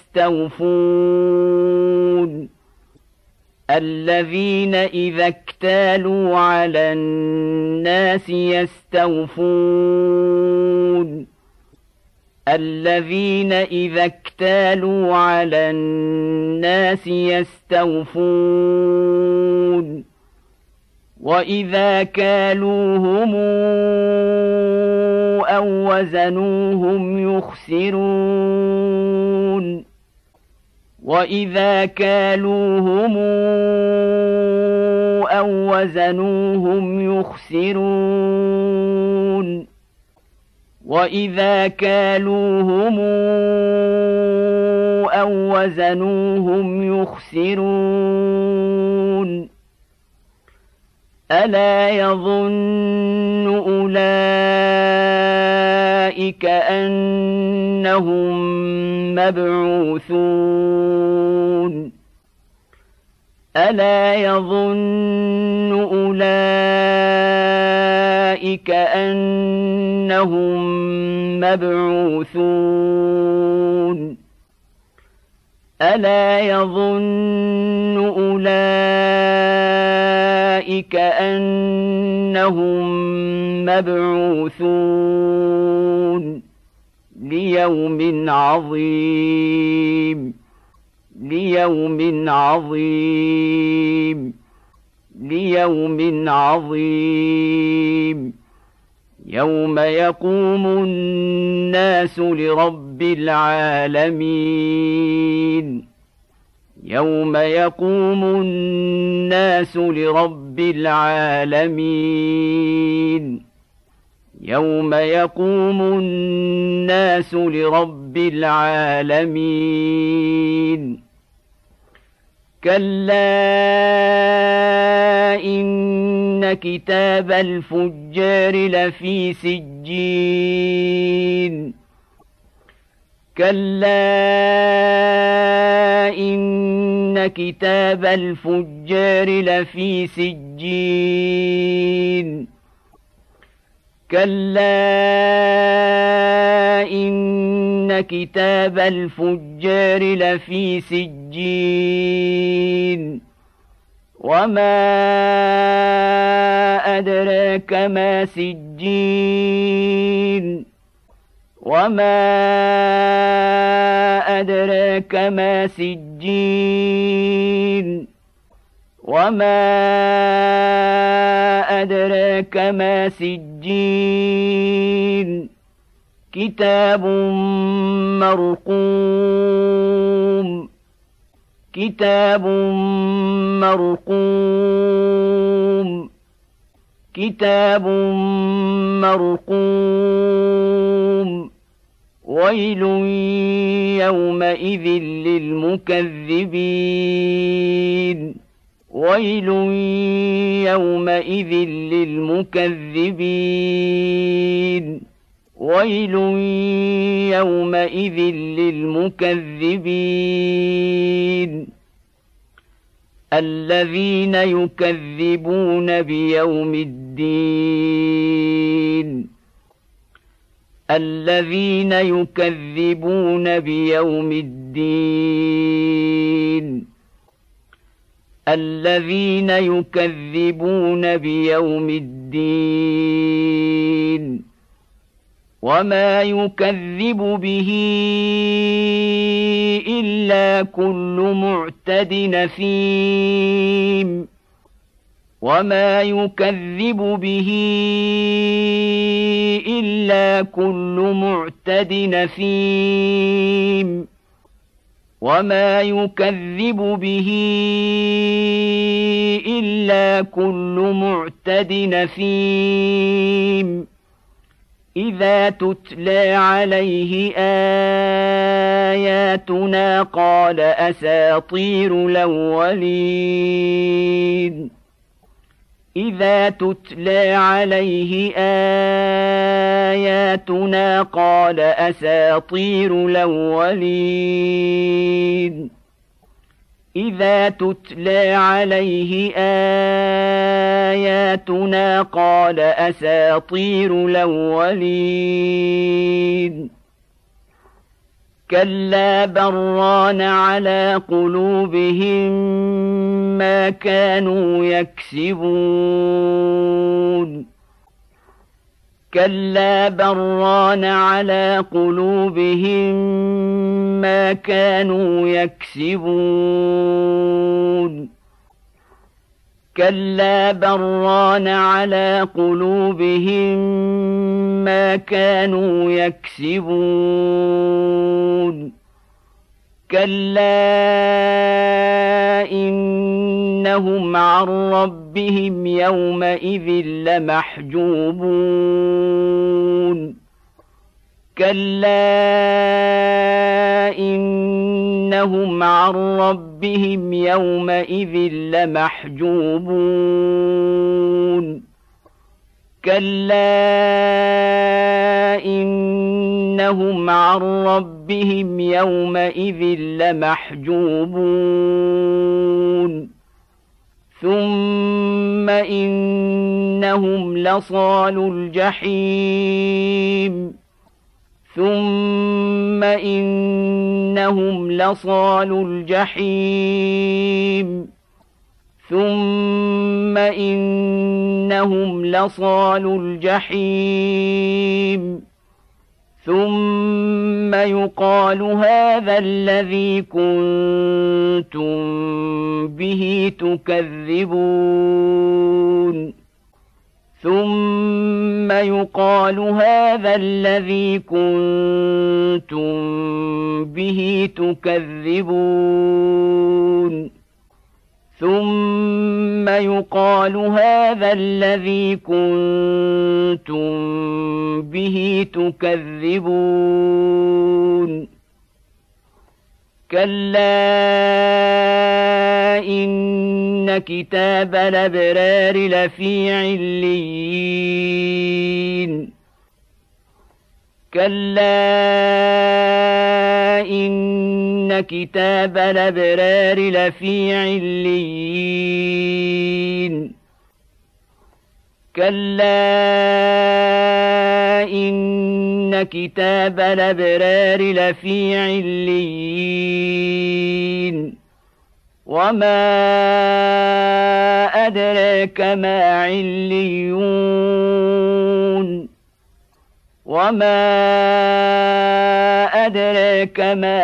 يستوفون الذين إذا اكتالوا على الناس يستوفون الذين إذا اكتالوا على الناس يستوفون وإذا كالوهم أو وزنوهم يخسرون وإذا كالوهم أو وزنوهم يخسرون وإذا كالوهم أو وزنوهم يخسرون ألا يظن أولئك أنهم مبعوثون ألا يظن أولئك أنهم مبعوثون ألا يظن أولئك أنهم مبعوثون ليوم عظيم ليوم عظيم ليوم عظيم يوم يقوم الناس لرب العالمين يوم يقوم الناس لرب العالمين يوم يقوم الناس لرب العالمين كلا إن كتاب الفجار لفي سجين كلا إن كتاب الفجار لفي سجين كلا إن كتاب الفجار لفي سجين وما أدراك ما سجين وما أدراك ما سجين وما أدراك ما سجين كتاب مرقوم كتاب مرقوم كتاب مرقوم ويل يومئذ للمكذبين ويل يومئذ للمكذبين ويل يومئذ للمكذبين الذين يكذبون بيوم الدين الذين يكذبون بيوم الدين الذين يكذبون بيوم الدين وما يكذب به إلا كل معتد نثيم وما يكذب به إلا كل معتد نثيم وما يكذب به إلا كل معتد نثيم إذا تتلى عليه آياتنا قال أساطير الأولين إذا تتلى عليه آياتنا قال أساطير الأولين إذا تتلى عليه آياتنا قال أساطير الأولين كلا بران على قلوبهم ما كانوا يكسبون كلا بران على قلوبهم ما كانوا يكسبون كلا بران على قلوبهم ما كانوا يكسبون كلا إنهم عن ربهم يومئذ لمحجوبون كلا إنهم عن ربهم يومئذ لمحجوبون كلا إنهم عن ربهم يومئذ لمحجوبون ثم إنهم لصالو الجحيم ثم إنهم لصالو الجحيم ثم إنهم لصالو الجحيم ثم يقال هذا الذي كنتم به تكذبون ثم يقال هذا الذي كنتم به تكذبون ثم يقال هذا الذي كنتم به تكذبون كلا إن كتاب الأبرار لفي عليين كلا إن كتاب الأبرار لفي عليين كلا إن كتاب الأبرار لفي عليين وما أدراك ما عليون وما أدراك ما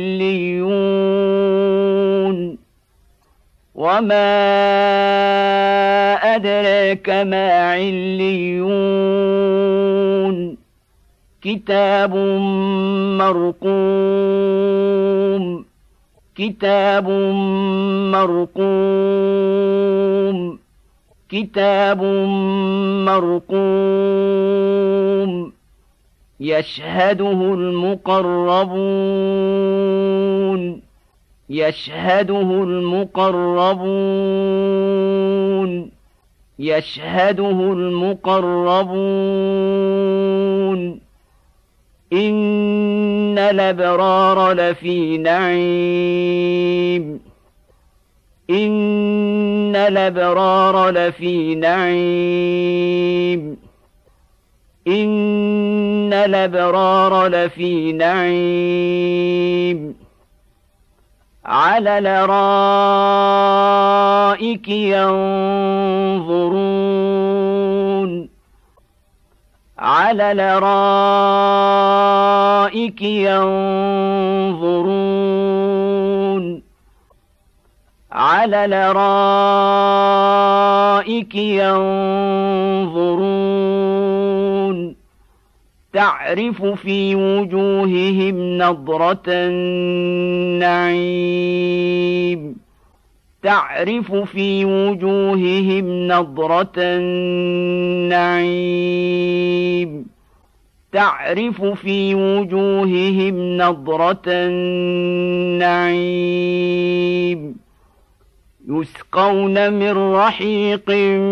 عليون وما أدراك ما عليون كتاب مرقوم كتاب مرقوم كتاب مرقوم يشهده المقربون يشهده المقربون يشهده المقربون إن الأبرار لفي نعيم إن الأبرار لفي نعيم إن الأبرار لفي نعيم على الأرائك ينظرون على الأرائك ينظرون على الأرائك ينظرون تعرف في وجوههم نضرة النعيم تعرف في وجوههم نضرة النعيم تعرف في وجوههم نضرة النعيم يسقون من رحيق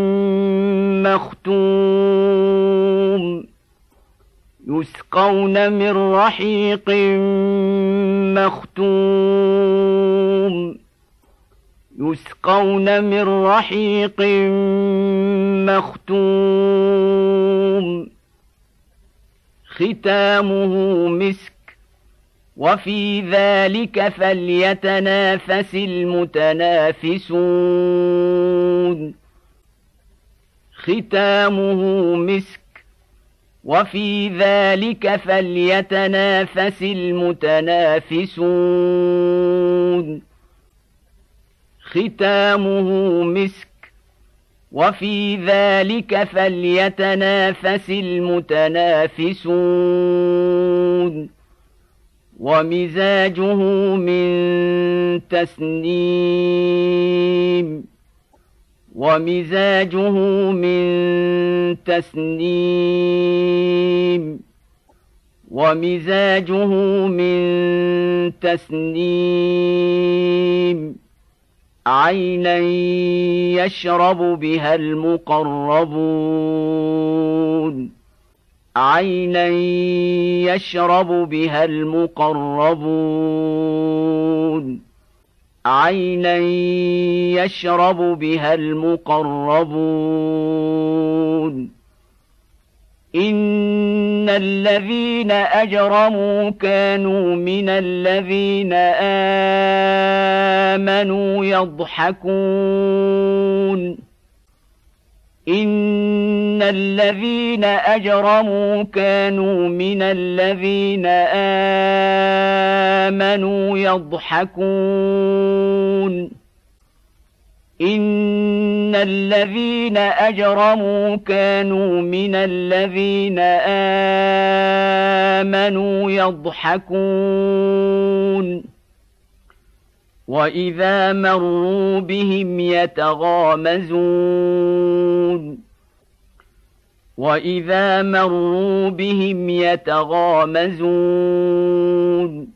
مختوم يسقون من رحيق مختوم يسقون من رحيق مختوم ختامه مسك وفي ذلك فليتنافس المتنافسون ختامه مسك وفي ذلك فليتنافس المتنافسون ختامه مسك وفي ذلك فليتنافس المتنافسون ومزاجه من تسنيم ومزاجه من تسنيم ومزاجه من تسنيم عينا يشرب بها المقربون عينا يشرب بها المقربون عينا يشرب بها المقربون إن الذين أجرموا كانوا من الذين آمنوا يضحكون إن الذين أجرموا كانوا من الذين آمنوا يضحكون إن الذين أجرموا كانوا من الذين آمنوا يضحكون وإذا مروا بهم يتغامزون وإذا مروا بهم يتغامزون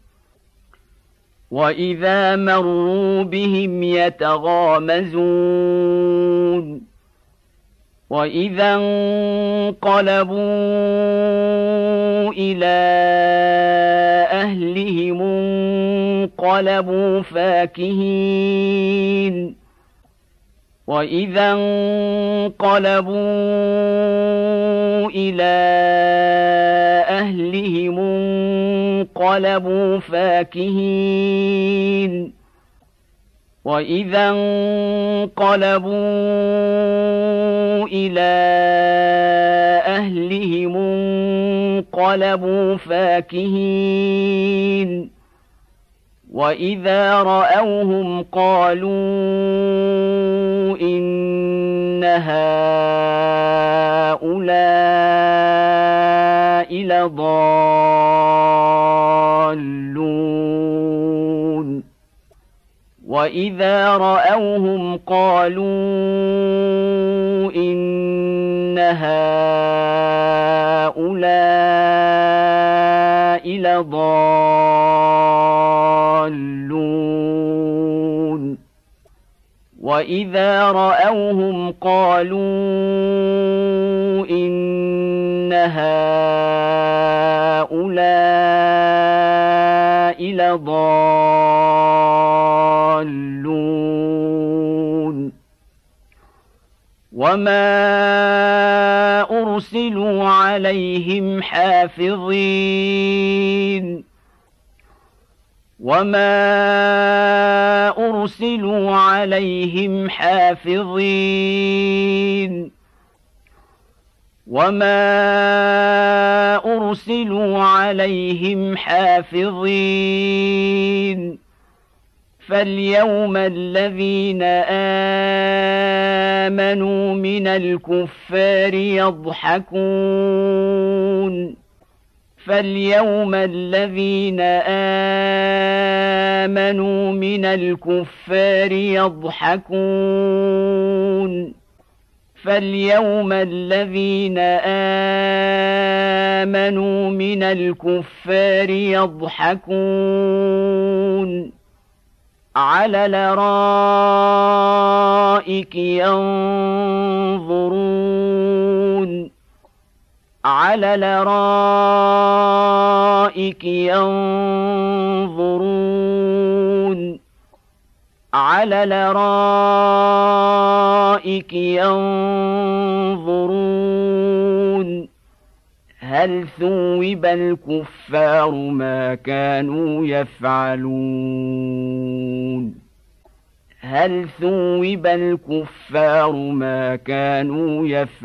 وإذا مروا بهم يتغامزون وإذا انقلبوا إلى أهلهم انقلبوا فاكهين وإذا انقلبوا إلى أهلهم انقلبوا فاكهين وإذا انقلبوا إلى أهلهم انقلبوا فاكهين وإذا رأوهم قالوا إن هؤلاء لضالون وإذا رأوهم قالوا إن هؤلاء لضالون وإذا رأوهم قالوا إن هؤلاء لضالون وما أرسلوا عليهم حافظين وما أرسلوا عليهم حافظين وما أرسلوا عليهم حافظين فاليوم الذين آمنوا من الكفار يضحكون فاليوم الذين آمنوا من الكفار يضحكون فاليوم الذين آمنوا من الكفار يضحكون على الأرائك ينظرون على الأرائك ينظرون على الأرائك ينظرون هل ثوب الكفار ما كانوا يفعلون هل ثوب الكفار ما كانوا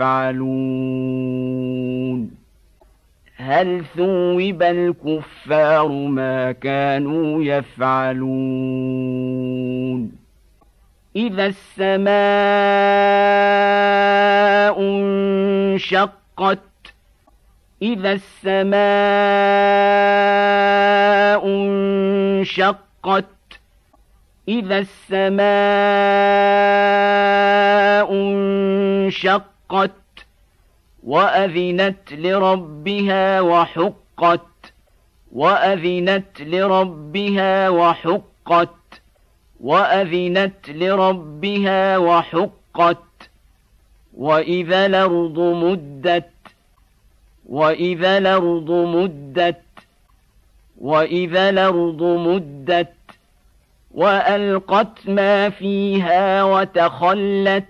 يفعلون هل ثوب الكفار ما كانوا يفعلون إذا السماء انشقت إذا السماء انشقت إذا السماء انشقت وأذنت لربها وحقت وأذنت لربها وحقت وأذنت لربها وحقت وإذا الأرض مدت وإذا الأرض مدت وإذا الأرض مدت وألقت ما فيها وتخلت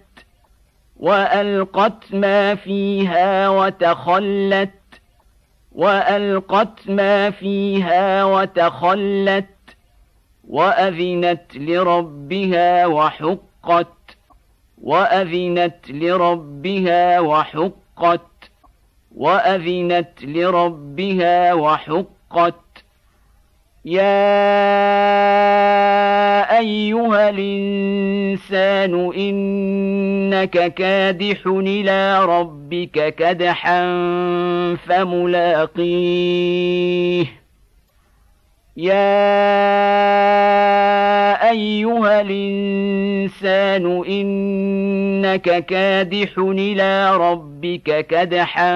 وألقت ما فيها وتخلت وألقت ما فيها وتخلت وأذنت لربها وحقت وأذنت لربها وحقت وأذنت لربها وحقت يا أيها الإنسان إنك كادح إلى ربك كدحا فملاقيه يا أيها الإنسان إنك كادح إلى ربك كدحا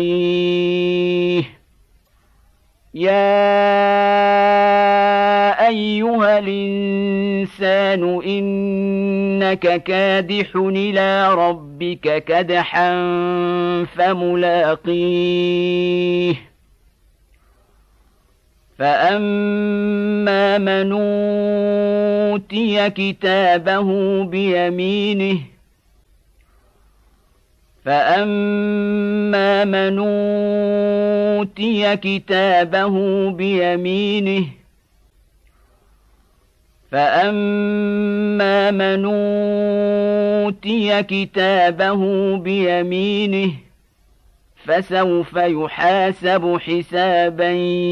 فملاقيه يا أيها الإنسان إنك كادح إلى ربك كدحا فملاقيه فأما من أوتي كتابه بيمينه فأما من أوتي كتابه بيمينه فأما من أوتي كتابه بيمينه فسوف يحاسب حسابا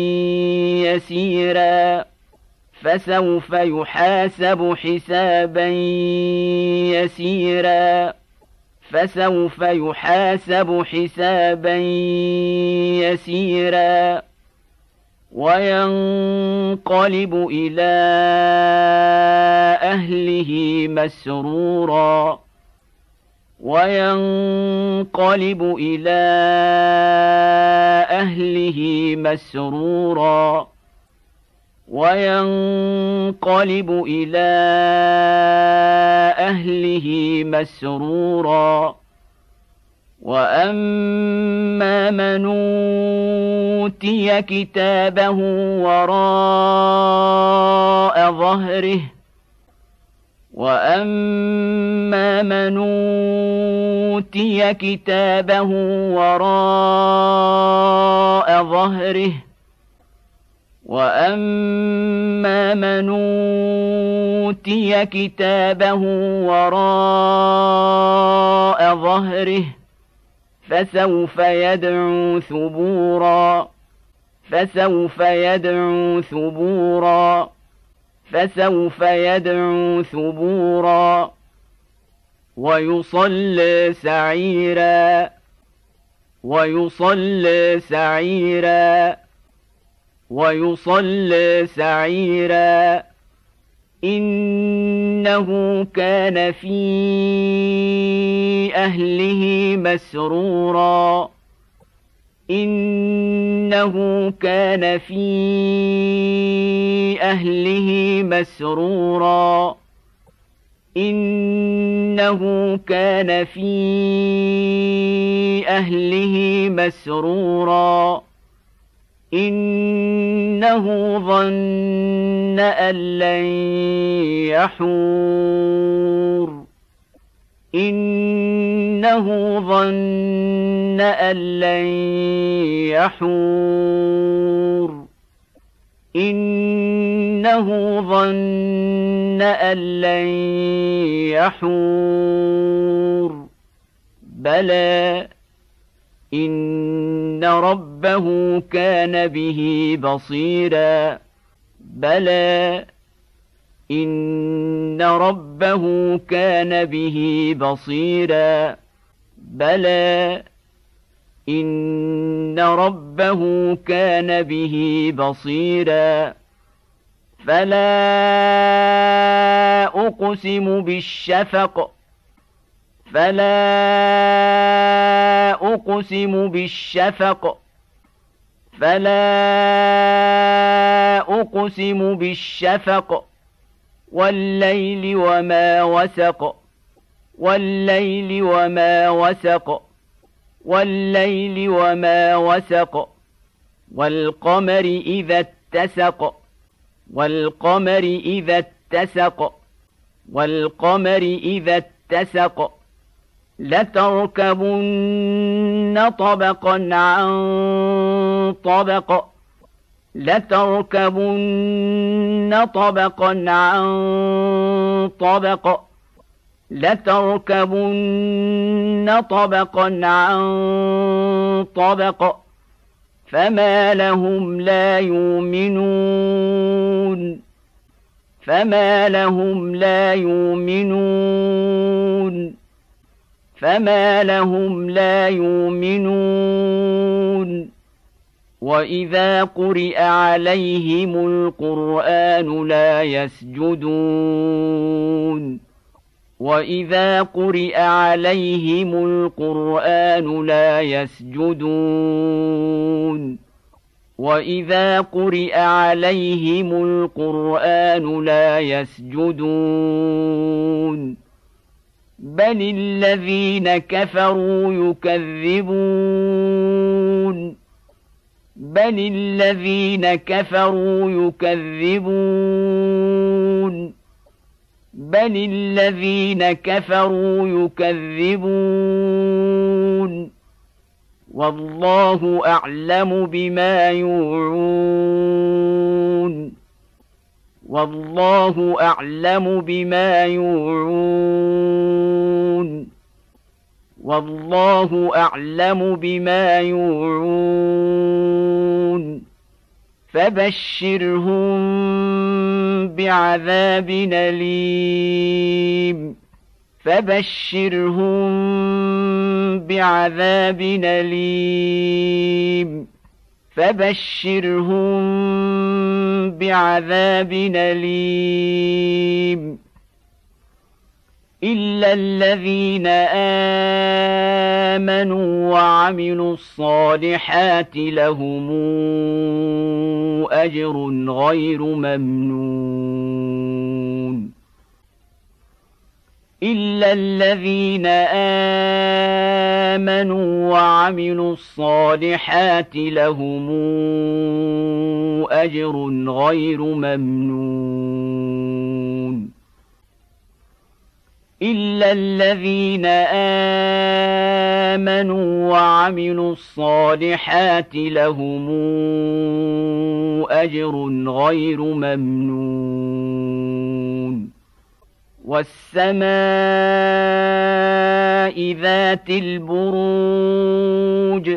يسيرا فسوف يحاسب حسابا يسيرا فسوف يحاسب حسابا يسيرا وينقلب إلى أهله مسرورا وينقلب إلى أهله مسرورا وينقلب إلى أهله مسرورا وأما من أوتي كتابه وراء ظهره وأما من أوتي كتابه وراء ظهره وأما من أوتي كتابه وراء ظهره فسوف يدعو ثبورا فسوف يدعو ثبورا فسوف يدعو ثبورا ويصلى سعيرا ويصلى سعيرا ويصلى سعيرا إنه كان في أهله مسرورا إنه كان في أهله مسرورا إنه كان في أهله مسرورا إنه ظن أن لن يحور إنه ظن أن لن يحور إنه ظن أن لن يحور بلى إن ربه كان به بصيرا بلى إن ربه كان به بصيرا بلى إن ربه كان به بصيرا فلا أقسم بالشفق فلا أقسم بالشفق فلا أقسم بالشفق والليل وما وسق والليل وما وسق والليل وما وسق والقمر إذا اتسق والقمر إذا اتسق والقمر إذا اتسق لتركبن طبقا عن طبق لتركبن طبقا عن طبق لتركبن طبقا عن طبق فما لهم لا يؤمنون فما لهم لا يؤمنون فما لهم لا يؤمنون وإذا قرئ عليهم القرآن لا يسجدون وإذا قرئ عليهم القرآن لا يسجدون وإذا قرئ عليهم القرآن لا يسجدون بل الذين كفروا يكذبون بل الذين كفروا يكذبون بل الذين كفروا يكذبون والله أعلم بما يوعون والله أعلم بما يوعون والله أعلم بما يوعون فبشرهم بعذاب أليم فبشرهم بعذاب أليم فبشرهم بعذاب أليم إلا الذين آمنوا وعملوا الصالحات لهم أجر غير ممنون إلا الذين آمنوا وعملوا الصالحات لهم أجر غير ممنون إلا الذين آمنوا وعملوا الصالحات لهم أجر غير ممنون والسماء ذات البروج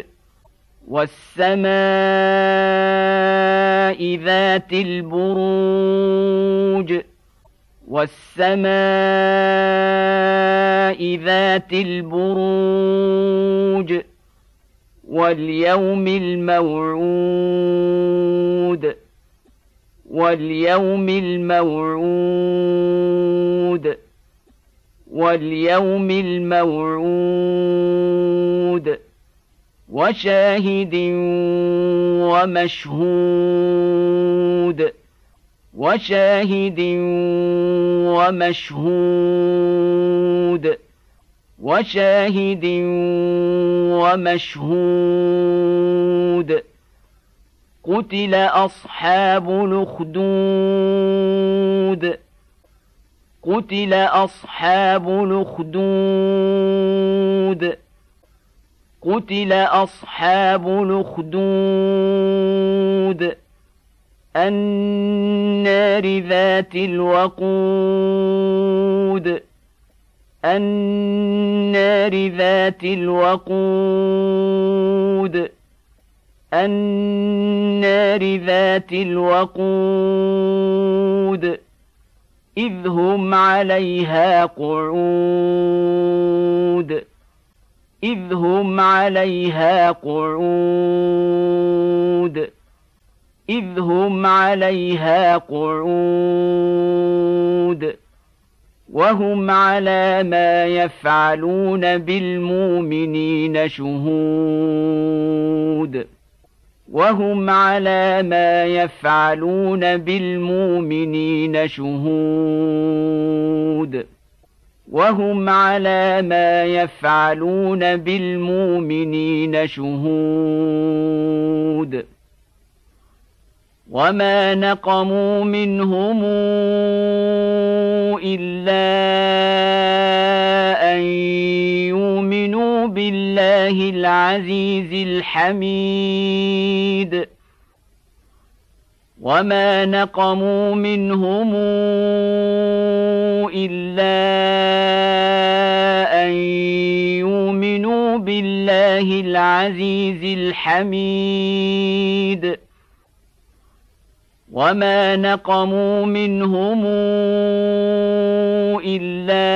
والسماء ذات البروج والسماء ذات البروج واليوم الموعود واليوم الموعود واليوم الموعود وشاهد ومشهود وشاهد ومشهود وشاهد ومشهود قتل أصحاب الأخدود قتل أصحاب الأخدود قتل أصحاب الأخدود النار ذات الوقود النار ذات الوقود النار ذات الوقود إذ هم عليها قعود إذ هم عليها قعود إذ هم عليها قعود وهم على ما يفعلون بالمؤمنين شهود وهم على ما يفعلون بالمؤمنين شهود وهم على ما يفعلون بالمؤمنين شهود وما نقموا منهم إلا أن يؤمنوا بالله العزيز الحميد وما نقموا منهم إلا أن يؤمنوا بالله العزيز الحميد وما نقموا منهم إلا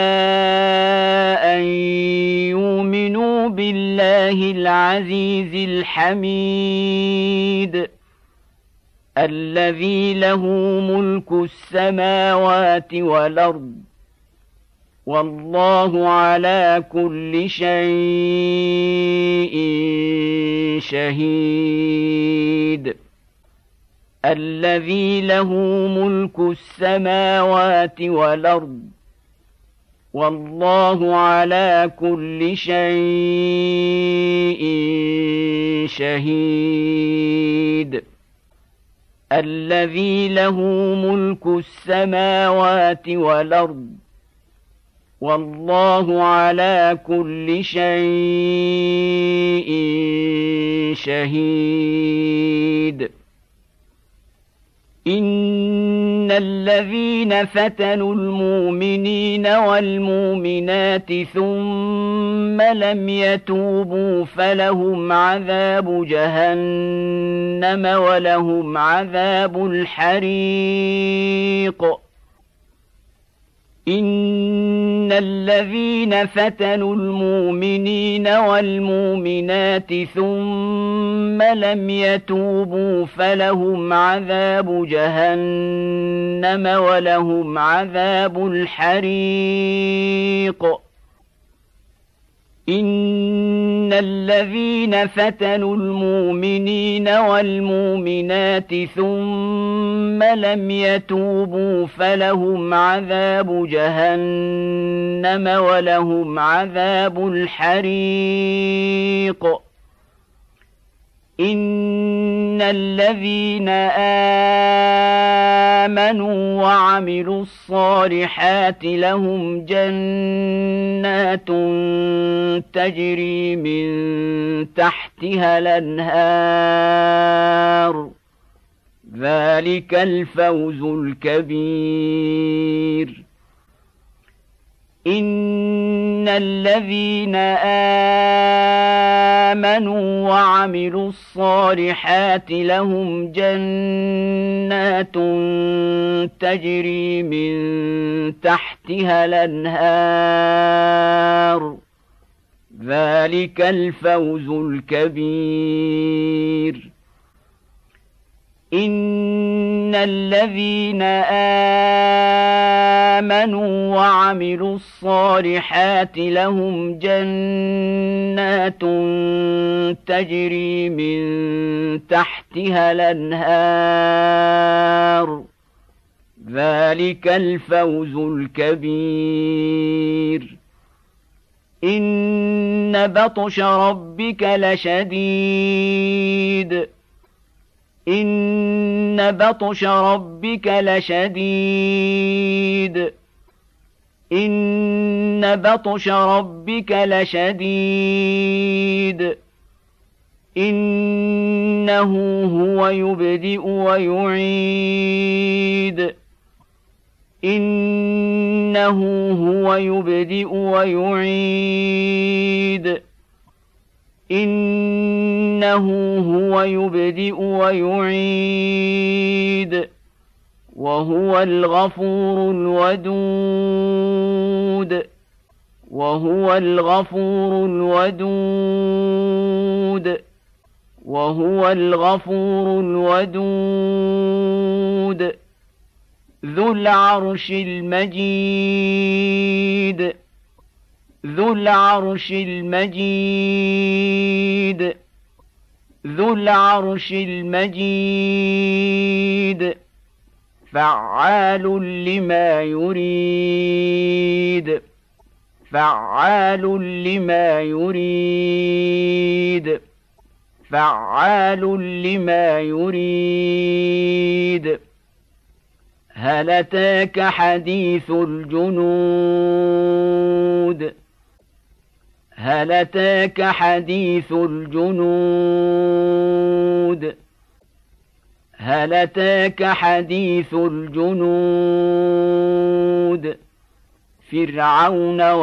أن يؤمنوا بالله العزيز الحميد الذي له ملك السماوات والأرض والله على كل شيء شهيد الذي له ملك السماوات والأرض والله على كل شيء شهيد الذي له ملك السماوات والأرض والله على كل شيء شهيد إن الذين فتنوا المؤمنين والمؤمنات ثم لم يتوبوا فلهم عذاب جهنم ولهم عذاب الحريق إن الذين فتنوا المؤمنين والمؤمنات ثم لم يتوبوا فلهم عذاب جهنم ولهم عذاب الحريق إن الذين فتنوا المؤمنين والمؤمنات ثم لم يتوبوا فلهم عذاب جهنم ولهم عذاب الحريق إن الذين آمنوا وعملوا الصالحات لهم جنات تجري من تحتها الأنهار ذلك الفوز الكبير إن الذين آمنوا وعملوا الصالحات لهم جنات تجري من تحتها الأنهار ذلك الفوز الكبير إن الذين آمنوا وعملوا الصالحات لهم جنات تجري من تحتها الأنهار ذلك الفوز الكبير إن بطش ربك لشديد إن بطش ربك لشديد إن بطش ربك لشديد إنه هو يبدئ ويعيد إنه هو يبدئ ويعيد إنه هو يبدئ ويعيد وهو الغفور الودود وهو الغفور الودود وهو الغفور الودود ذو العرش المجيد ذو العرش المجيد ذو العرش المجيد فعال لما يريد فعال لما يريد فعال لما يريد هل أتاك حديث الجنود هل أتاك حديث الجنود هل أتاك حديث الجنود فرعون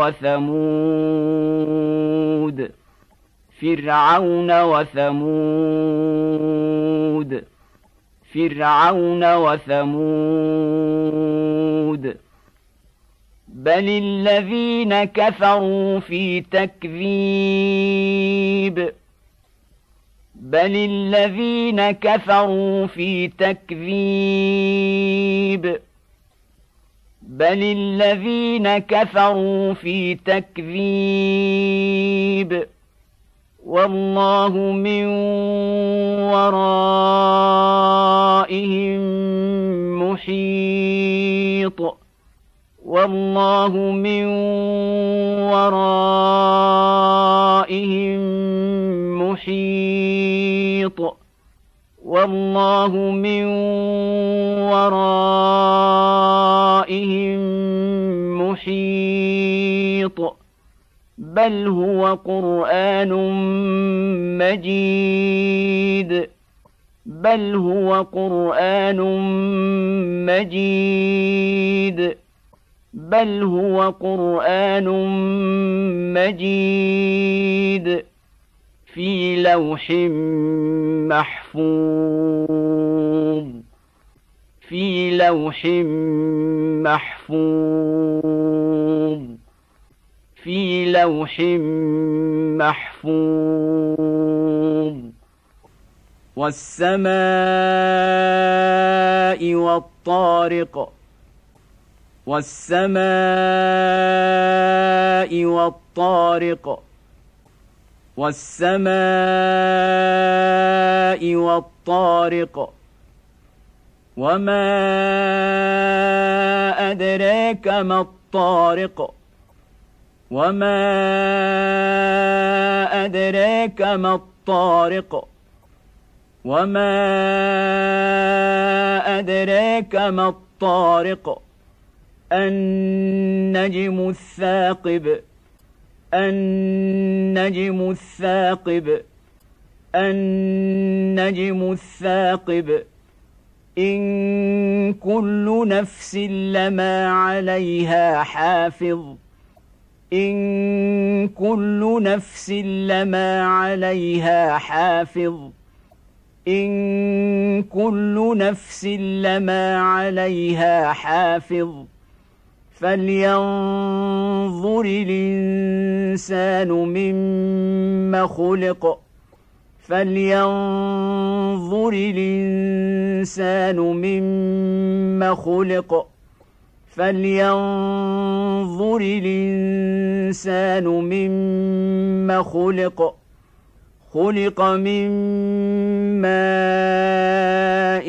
وثمود فرعون وثمود فرعون وثمود بل الذين كفروا في تكذيب بل الذين كفروا في تكذيب بل الذين كفروا في تكذيب والله من ورائهم محيط والله من ورائهم محيط والله من ورائهم محيط بل هو قرآن مجيد بل هو قرآن مجيد بل هو قرآن مجيد في لوح محفوظ في لوح محفوظ في لوح محفوظ والسماء والطارق والسماء والطارق والسماء والطارق وما أدراك ما الطارق وما أدراك ما الطارق وما أدراك ما الطارق النجم الثاقب النجم الثاقب النجم الثاقب إن كل نفس لما عليها حافظ إن كل نفس لما عليها حافظ إن كل نفس لما عليها حافظ فلينظر الإنسان مما خلق فلينظر الإنسان مما خلق فلينظر الإنسان مما خلق خلق من ماء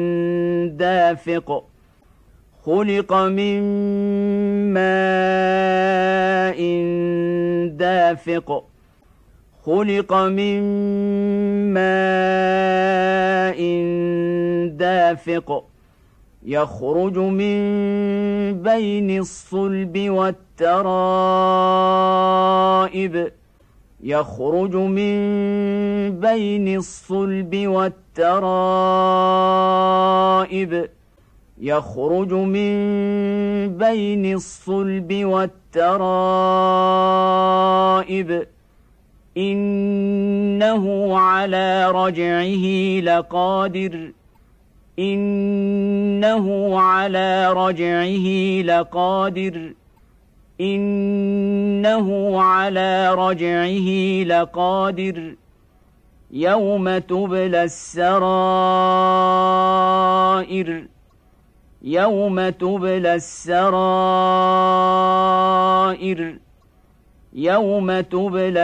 دافق خلق من ماء دافق خلق من ماء دافق يخرج من بين الصلب والترائب يخرج من بين الصلب والترائب يخرج من بين الصلب والترائب إنه على رجعه لقادر إنه على رجعه لقادر إنه على رجعه لقادر يوم تبلى السرائر يوم تبلى السرائر يوم تبلى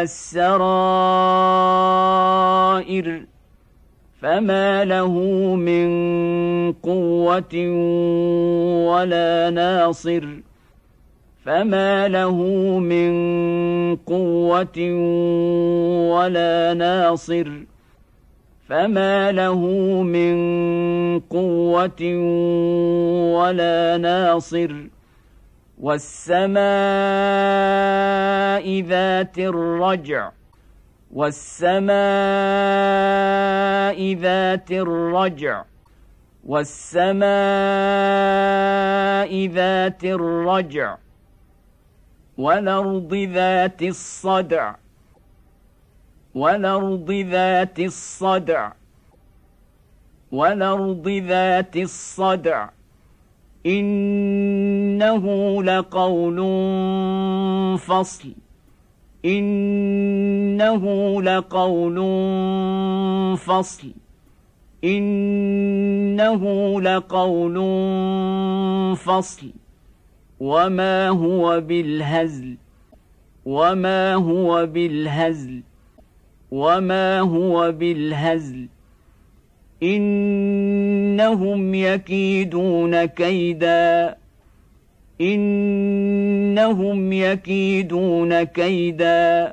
السرائر فما له من قوة ولا ناصر فما له من قوة ولا ناصر فما له من قوة ولا ناصر والسماء ذات الرجع والسماء ذات الرجع والسماء ذات الرجع والأرض ذات الصدع والأرض ذات الصدع والأرض ذات الصدع إنه لقول فصل إنه لقول فصل إنه لقول فصل وما هو بالهزل وما هو بالهزل وما هو بالهزل إنهم يكيدون كيدا إنهم يكيدون كيدا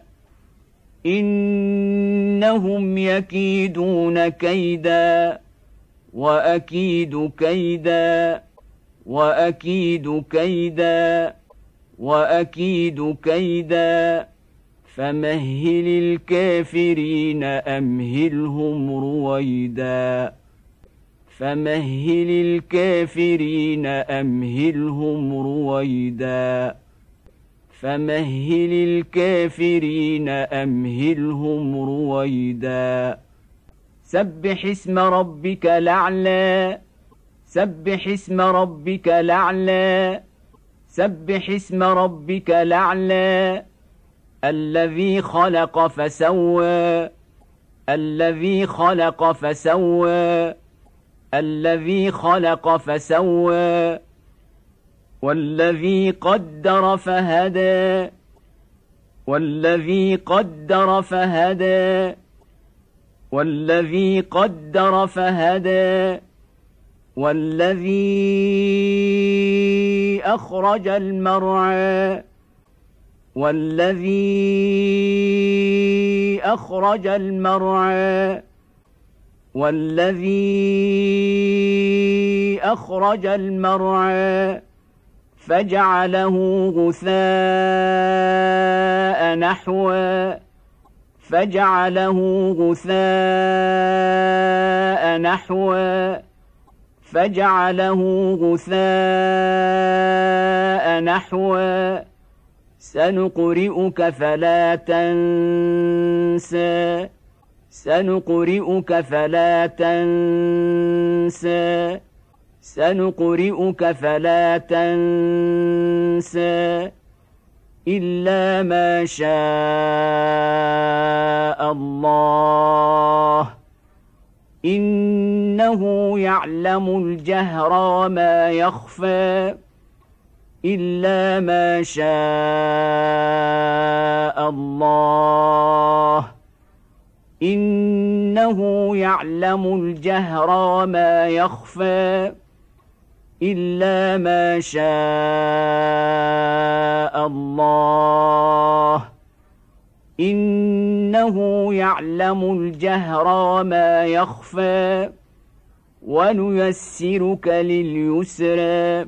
إنهم يكيدون كيدا وأكيد كيدا وأكيد كيدا وأكيد كيدا فمهل الكافرين أمهلهم رويدا فمهل الكافرين أمهلهم رويدا فمهل الكافرين أمهلهم رويدا سبح اسم ربك الأعلى سبح اسم ربك الأعلى سبح اسم ربك الأعلى الذي خلق فسوى الذي خلق فسوى الذي خلق فسوى والذي قدر فهدى والذي قدر فهدى والذي قدر فهدى والذي أخرج المرعى والذي أخرج المرعى والذي أخرج المرعى فجعله غثاء نحوا فجعله غثاء نحوا فجعله غثاء نحوا سنقرئك فلا تنسى سنقرئك فلا تنسى سنقرئك فلا تنسى إلا ما شاء الله إنه يعلم الجهر وما يخفى إلا ما شاء الله إنه يعلم الجهر وما يخفى إلا ما شاء الله إنه يعلم الجهر وما يخفى ونيسرك لليسرى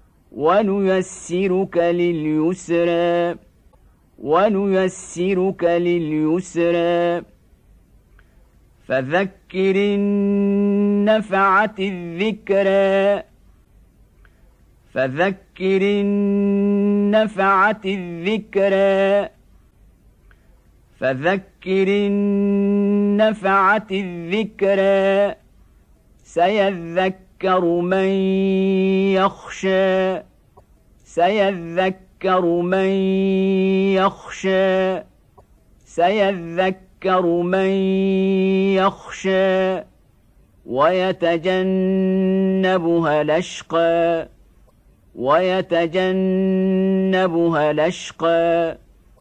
ونيسرك لليسرى ونيسرك لليسرى فذكر إن نفعت الذكرى فذكر إن نفعت الذكرى فذكر إن نفعت الذكرى سيذكر من يخشى سيذكر من يخشى سيذكر من يخشى ويتجنبها الأشقى ويتجنبها الأشقى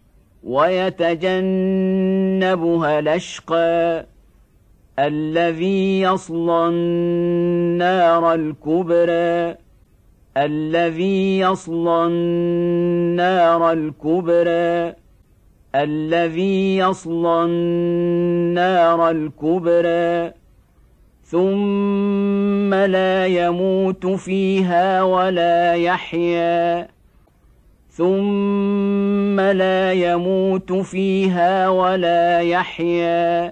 ويتجنبها الأشقى الذي يصلى النار الكبرى الذي يصلى النار الكبرى الذي يصلى النار الكبرى ثم لا يموت فيها ولا يحيا ثم لا يموت فيها ولا يحيا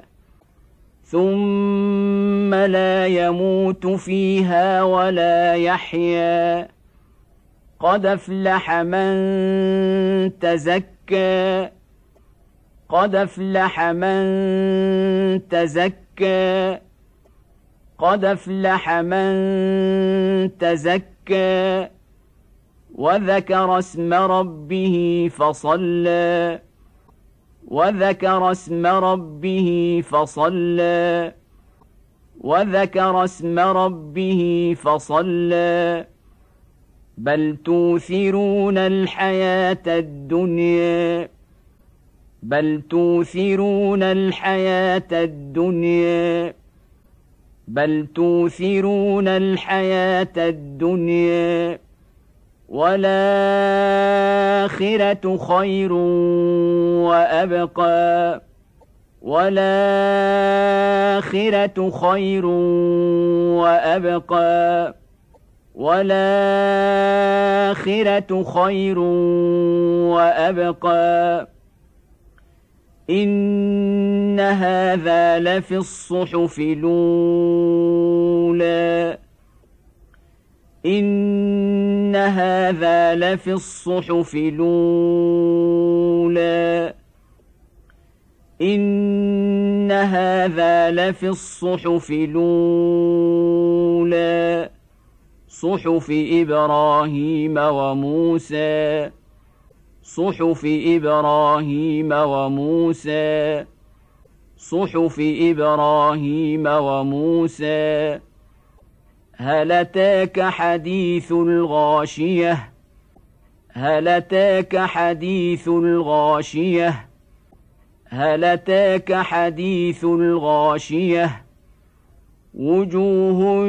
ثم لا يموت فيها ولا يحيا قد أفلح من تزكى قد أفلح من تزكى قد أفلح من تزكى وذكر اسم ربه فصلى وذكر اسم ربه فصلى وذكر اسم ربه فصلى بل توثرون الحياة الدنيا بل توثرون الحياة الدنيا بل توثرون الحياة الدنيا والآخرة خير وأبقى والآخرة خير وأبقى والآخرة خير وأبقى إن هذا لفي الصحف الأولى إن هذا لفي الصحف الأولى إن هذا لفي الصحف الأولى صحف إبراهيم وموسى صحف إبراهيم وموسى صحف إبراهيم وموسى هل أتاك حديث الغاشية هل أتاك حديث الغاشية هل أتاك حديث الغاشية وجوه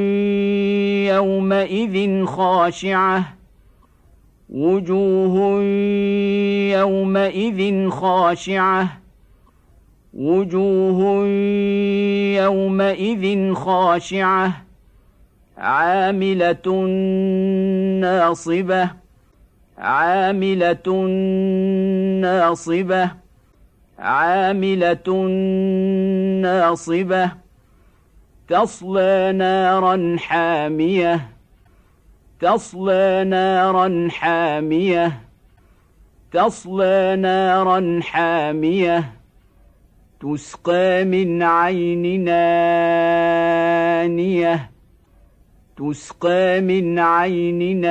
يومئذ خاشعة وجوه يومئذ خاشعة وجوه يومئذ خاشعة عاملة ناصبة عاملة ناصبة عاملة ناصبة تصلى نارا حامية تصلى نارا حامية تصلى نارا حامية تسقى من عين آنية تسقى من عين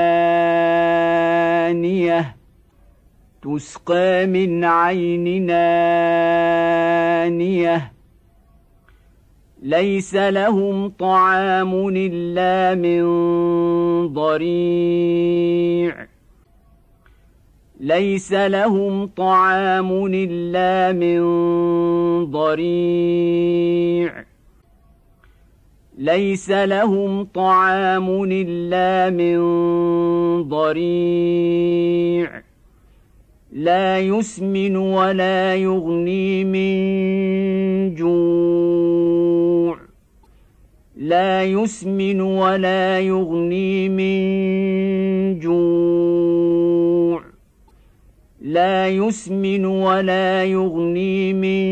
آنية تسقى من عين آنية ليس لهم طعام إلا من ضريع ليس لهم طعام إلا من ضريع ليس لهم طعام إلا من ضريع لا يسمن ولا يغني من جوع لا يسمن ولا يغني من جوع لا يسمن ولا يغني من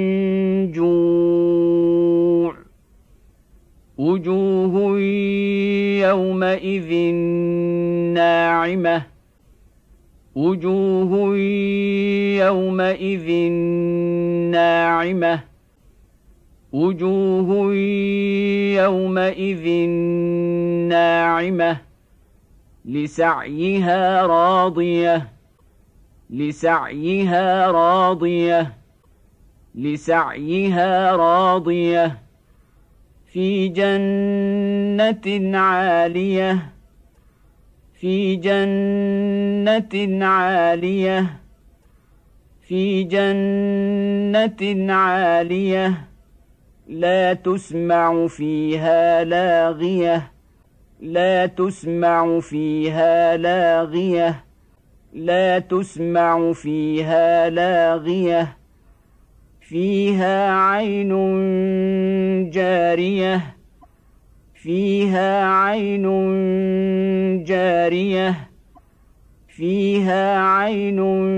جوع وجوه يومئذ ناعمة وجوه يومئذ ناعمة وجوه يومئذ ناعمة لسعيها راضية لسعيها راضية لسعيها راضية في جنة عالية في جنة عالية في جنة عالية لا تسمع فيها لاغية لا تسمع فيها لاغية لا تسمع فيها لاغية فيها عين جارية فيها عين جارية فيها عين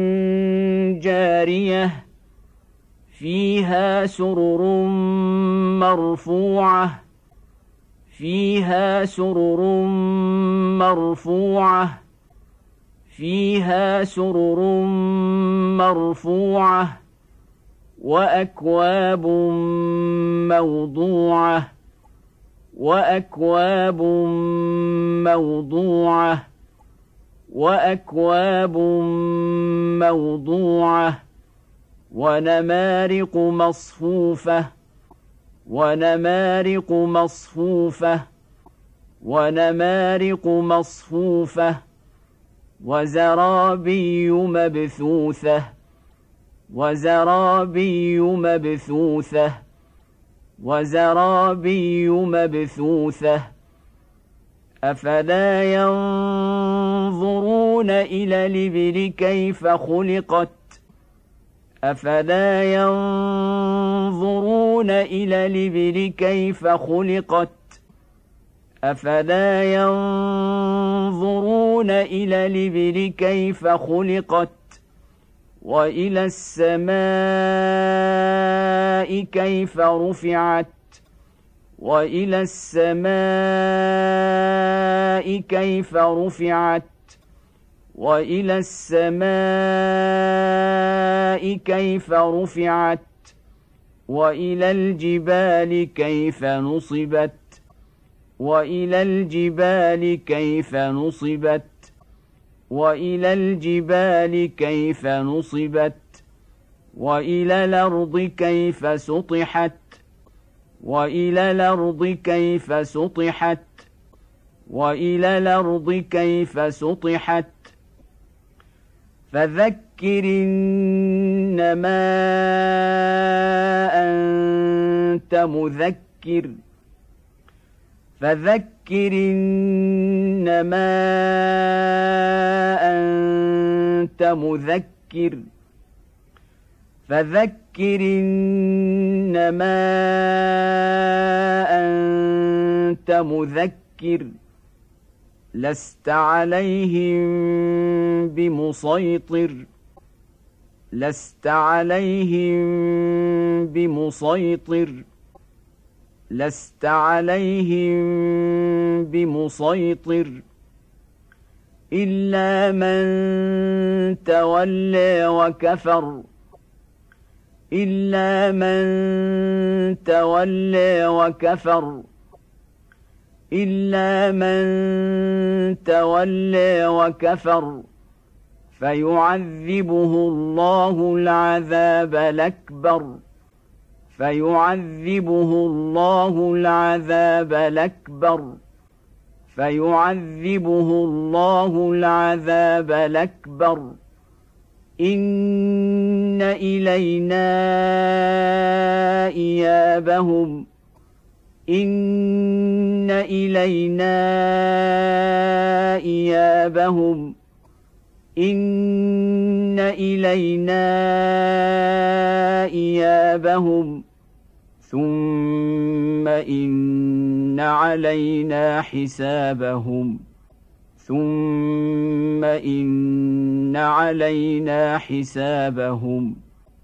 جارية فيها سرر مرفوعة فيها سرر مرفوعة فيها سرر مرفوعة وأكواب موضوعة وأكواب موضوعة وأكواب موضوعة ونمارق مصفوفة ونمارق مصفوفة ونمارق مصفوفة وزرابي مبثوثة وزرابي مبثوثة وزرابي مبثوثة أفلا ينظرون إلى الإبل كيف خلقت أفلا ينظرون إلى الإبل كيف خلقت أفلا ينظرون إلى الإبل كيف خلقت وإلى السماء كيف رفعت وإلى السماء كيف رفعت وإلى السماء كيف رفعت وإلى الجبال كيف نصبت وإلى الجبال كيف نصبت وإلى الجبال كيف نصبت وإلى الأرض كيف سطحت وإلى الأرض كيف سطحت وإلى الأرض كيف سطحت فذكر إنما أنت مذكر فذكر إنما أنت مذكر فذكر إنما أنت مذكر لست عليهم بمسيطر لست عليهم بمسيطر لست عليهم بمسيطر إلا من تولى وكفر إلا من تولى وكفر إلا من تولى وكفر فيعذبه الله العذاب الأكبر فيعذبه الله العذاب الأكبر فيعذبه الله العذاب الأكبر إن إلينا إيابهم إن إلينا إيابهم إن إلينا إيابهم ثم إن علينا حسابهم ثم إن علينا حسابهم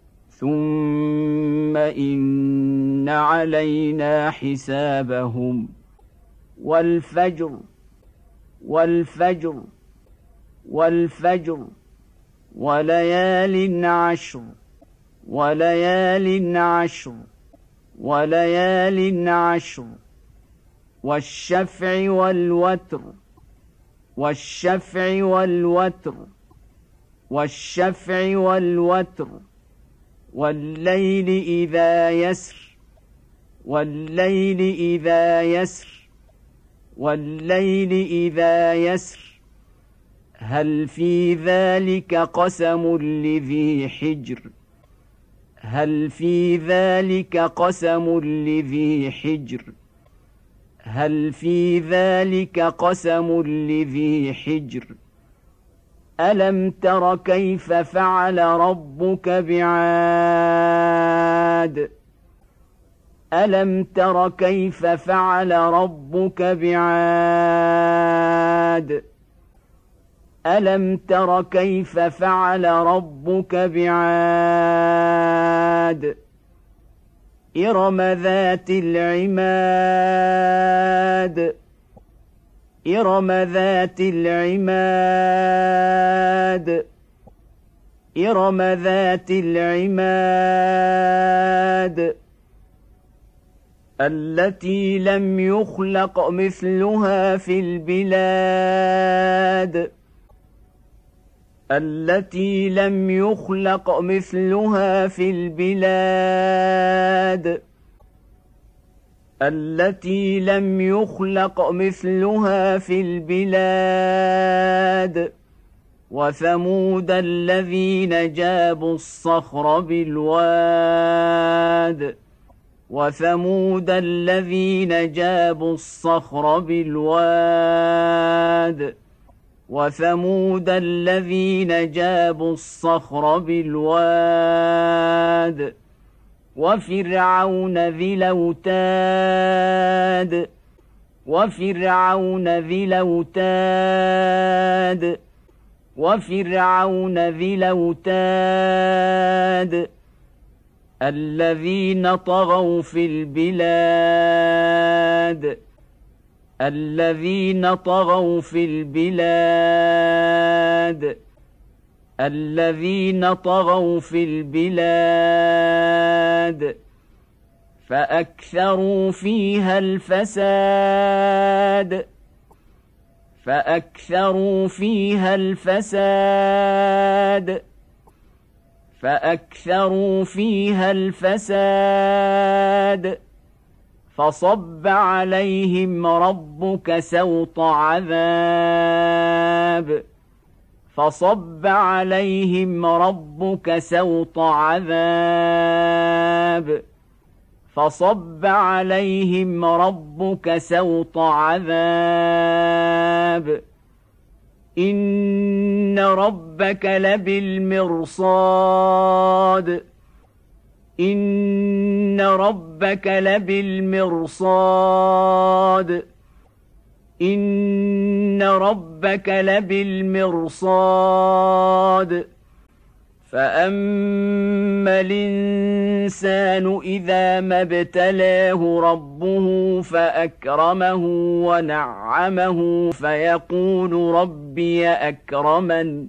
ثم إن علينا حسابهم والفجر والفجر والفجر وليال عشر وليال عشر وليال عشر والشفع والوتر والشفع والوتر والشفع والوتر والليل إذا يسر والليل إذا يسر والليل إذا يسر هل في ذلك قسم لذي حجر هل في ذلك قسم لذي حجر هل في ذلك قسم لذي حجر ألم تر كيف فعل ربك بعاد ألم تر كيف فعل ربك بعاد ألم تر كيف فعل ربك بعاد إرم ذات العماد إرم ذات العماد إرم ذات العماد التي لم يخلق مثلها في البلاد التي لم يخلق مثلها في البلاد التي لم يخلق مثلها في البلاد وثمود الذين جابوا الصخر بالواد وثمود الذين جابوا الصخر بالواد وثمود الذين جابوا الصخر بالواد وفرعون ذي الأوتاد وفرعون ذي الأوتاد وفرعون ذي الأوتاد الذين طغوا في البلاد الذين طغوا في البلاد الذين طغوا في البلاد فأكثروا فيها الفساد فأكثروا فيها الفساد فأكثروا فيها الفساد فصب عليهم ربك سوط عذاب فصب عليهم ربك سوط عذاب فصب عليهم ربك سوط عذاب إن ربك لبالمرصاد إن ربك لبالمرصاد إن ربك لبالمرصاد فأما الإنسان إذا ما ابتلاه ربه فأكرمه ونعمه فيقول ربي أكرمن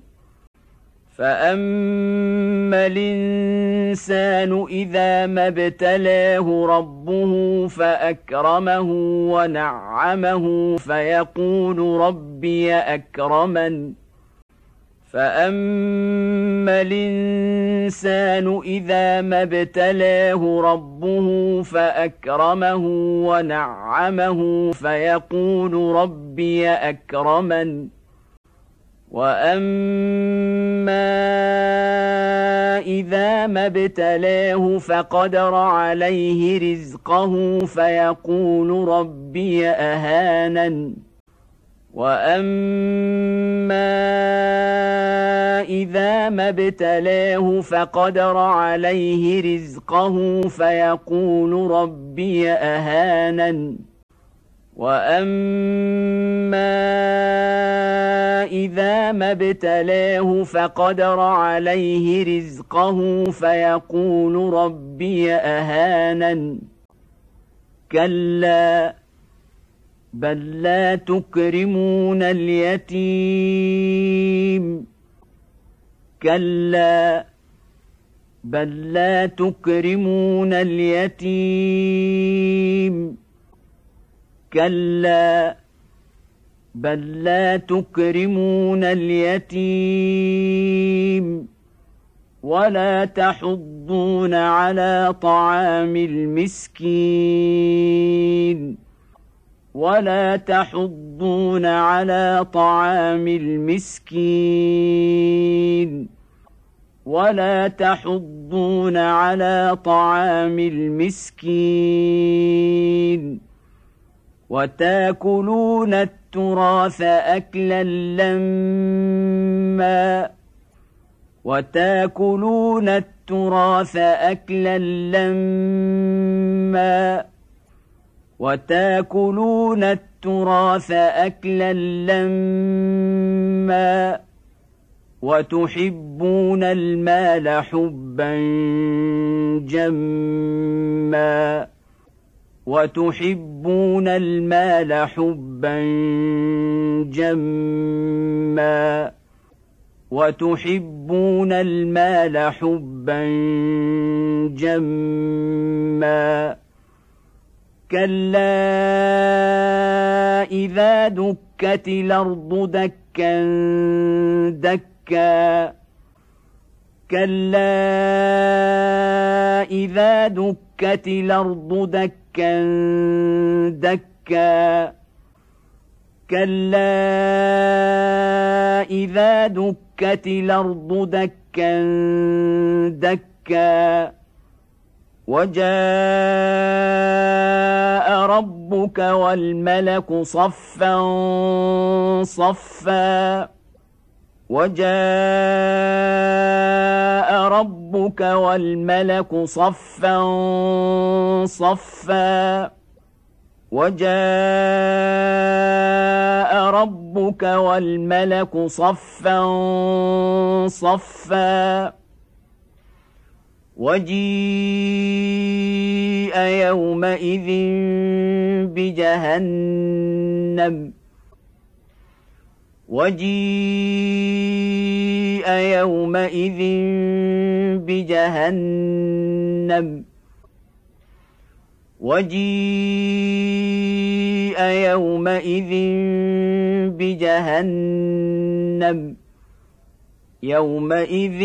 فأما الإنسان إذا ما ابتلاه ربه فأكرمه ونعمه فيقول ربي أكرمن فأما الإنسان إذا ما ابتلاه ربه فأكرمه ونعمه فيقول ربي أكرمن وأما إذا ما ابتلاه فقدر عليه رزقه فيقول ربي أهانن وأما إذا ما ابتلاه فقدر عليه رزقه فيقول ربي أهانن وأما إذا ما ابتلاه فقدر عليه رزقه فيقول ربي أهانن كلا بل لا تكرمون اليتيم كلا بل لا تكرمون اليتيم كلا بل لا تكرمون اليتيم ولا تحضون على طعام المسكين ولا تحضون على طعام المسكين ولا تحضون على طعام المسكين وتاكلون التراث أكلا لما وتاكلون التراث أكلا لما وتاكلون التراث أكلا لما وتحبون المال حبا جما وتحبون المال حبا جما وتحبون المال حبا جما كلا إذا دكت الأرض دكا دكا كلا إذا دكت الأرض دكا دكا كلا إذا دكت ودكت الأرض دكا دكا وجاء ربك والملك صفا صفا وجاء ربك والملك صفا صفا وجاء ربك والملك صفا صفا وجيء يومئذ بجهنم وجيء يومئذ بجهنم وجيء يومئذ بجهنم يومئذ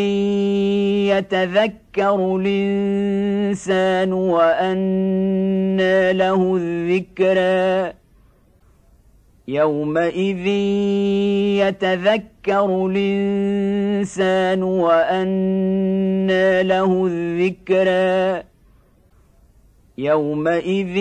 يتذكر الإنسان وأنى له الذكرى يومئذ يتذكر الإنسان وأنى له الذكرى يومئذ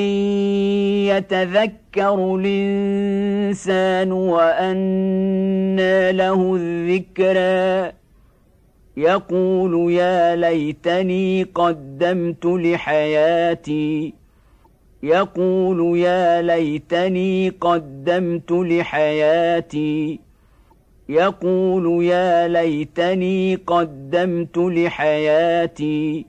يتذكر الإنسان وأنى له الذكرى يقول يا ليتني قدمت لحياتي يقول يا ليتني قدمت لحياتي يقول يا ليتني قدمت لحياتي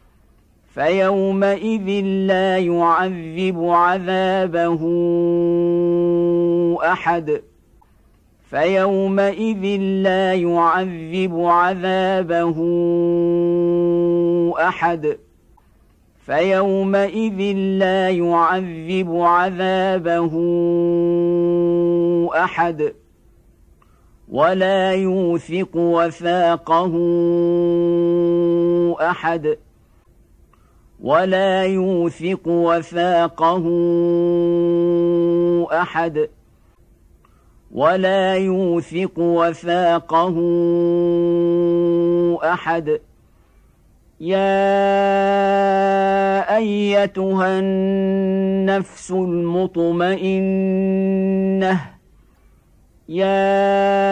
فيومئذ لا يعذب عذابه أحد فيومئذ لا يعذب عذابه أحد فيومئذ لا يعذب عذابه أحد ولا يوثق وثاقه أحد ولا يوثق وثاقه أحد ولا يوثق وثاقه أحد يا أيتها النفس المطمئنة يا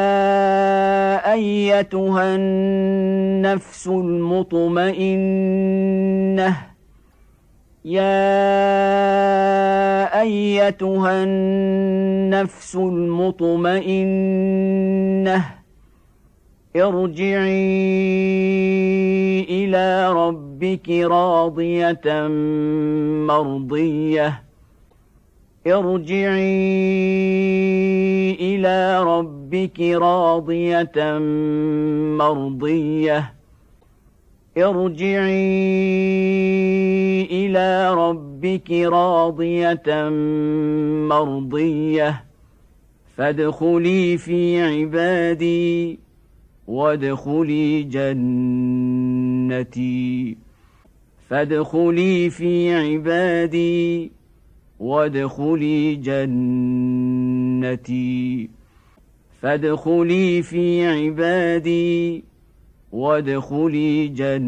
أيتها النفس المطمئنة يا أيتها النفس المطمئنة ارجعي إلى ربك راضية مرضية ارجعي إلى ربك راضية مرضية ارجعي إلى ربك راضية مرضية فادخلي في عبادي وادخلي جنتي فادخلي في عبادي وادخلي جنتي فادخلي في عبادي وادخلي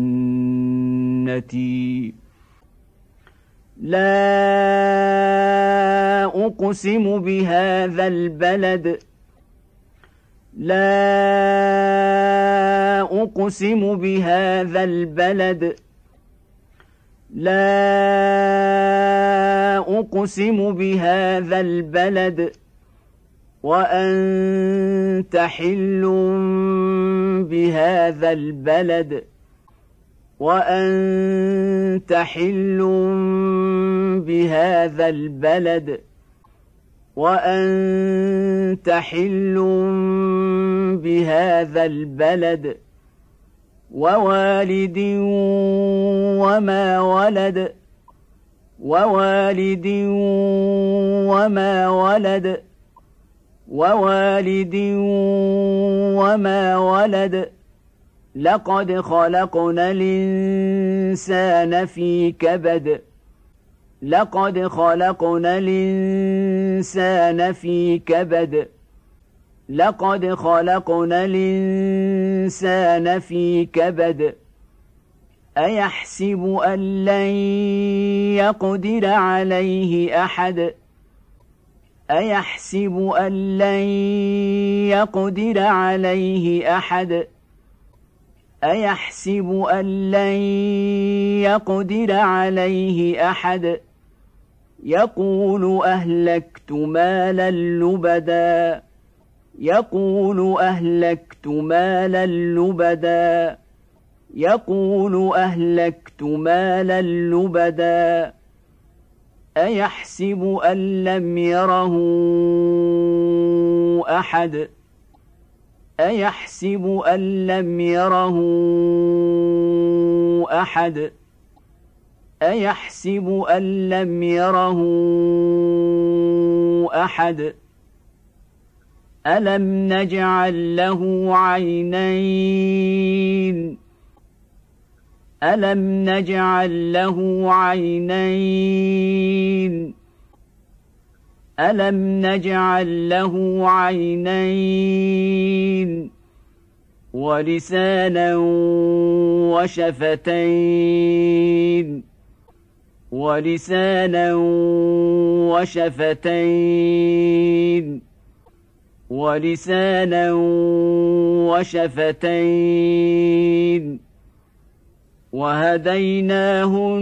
جنتي لا أقسم بهذا البلد لا أقسم بهذا البلد لا أقسم بهذا البلد وأنت حل بهذا البلد وأنت حل بهذا البلد وأنت حل بهذا البلد ووالد وما ولد ووالد وما ولد ووالد وما ولد لقد خلقنا الإنسان في كبد لقد خلقنا الإنسان في كبد لقد خلقنا الإنسان في كبد أيحسب أن لن يقدر عليه أحد أيحسب أن لن يقدر عليه أحد أيحسب أن لن يقدر عليه أحد يقول أهلكت مالا لبدا يقول أهلكت مالا لبدا يقول أهلكت مالا لبدا أيحسب أن لم يره أحد أيحسب أن لم يره أحد أيحسب أن لم يره أحد ألم نجعل له عينين ألم نجعل له عينين ألم نجعل له عينين ولسانا وشفتين ولسانا وشفتين ولسانا وشفتين وهديناه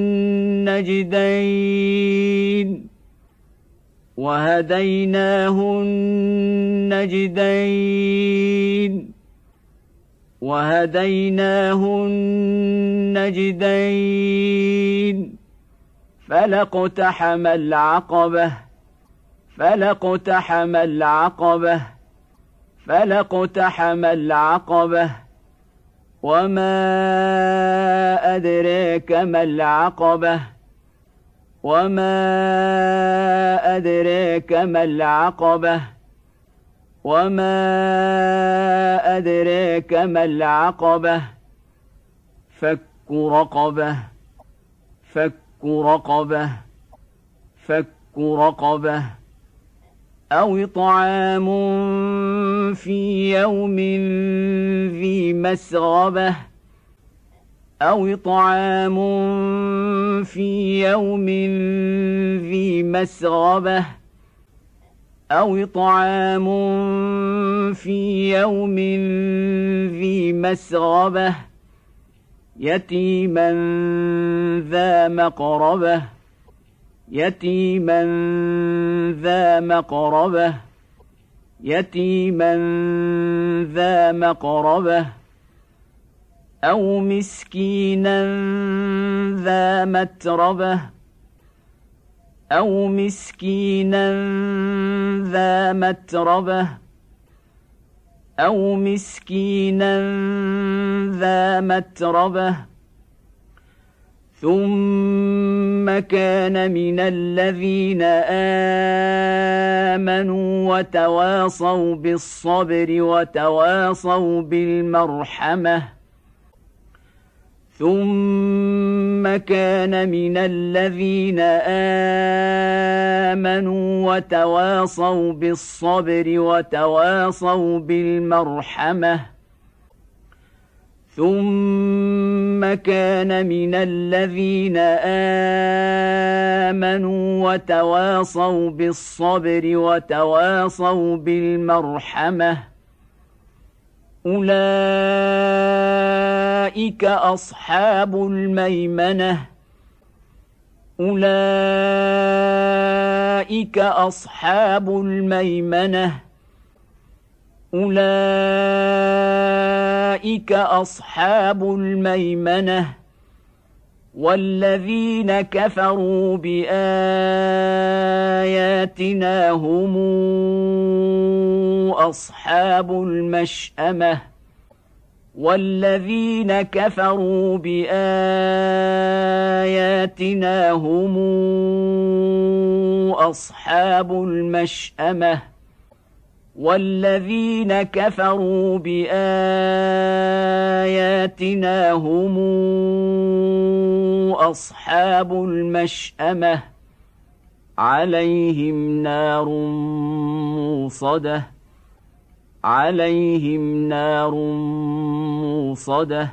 النجدين وهديناه النجدين وهديناه النجدين فلاقتحم العقبة فلاقتحم العقبة فلاقتحم العقبة وما أدراك ما العقبة وما أدراك ما العقبة وما أدراك ما العقبة فك رقبة فك رقبة فك رقبة أو إطعام في يوم ذي مسغبة أو إطعام في يوم ذي مسغبة أو إطعام في يوم ذي مسغبة يتيما ذا مقربة يتيما ذا مقربة يتيما ذا مقربة أو مسكينا ذا متربة أو مسكينا ذا متربة أو مسكينا ذا متربة ثم كان من الذين آمنوا وتواصوا بالصبر وتواصوا بالمرحمة ثم كان من الذين آمنوا وتواصوا بالصبر وتواصوا بالمرحمة ثم كان من الذين آمنوا وتواصوا بالصبر وتواصوا بالمرحمة أولئك أصحاب الميمنة أولئك أصحاب الميمنة أولئك أصحاب الميمنة والذين كفروا بآياتنا هم أصحاب المشأمة والذين كفروا بآياتنا هم أصحاب المشأمة والذين كفروا بآياتنا هم أصحاب المشأمة عليهم نار موصدة عليهم نار موصدة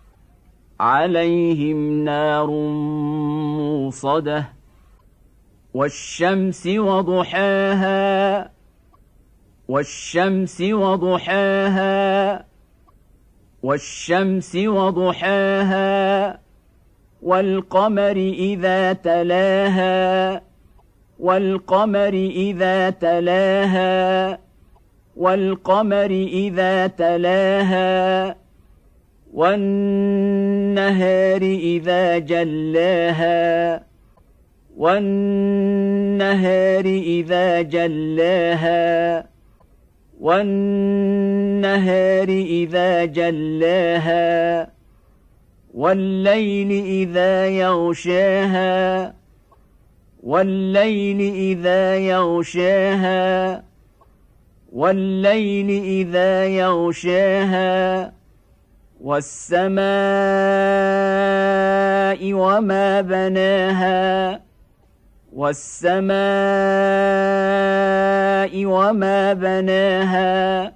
عليهم نار موصدة والشمس وضحاها والشمس وضحاها والشمس وضحاها والقمر إذا تلاها والقمر إذا تلاها والقمر إذا تلاها والنهار إذا جلاها والنهار إذا جلاها والنهار إذا جلاها والليل إذا يغشاها والليل إذا يغشاها والليل إذا يغشاها والسماء وما بناها والسماء وما بناها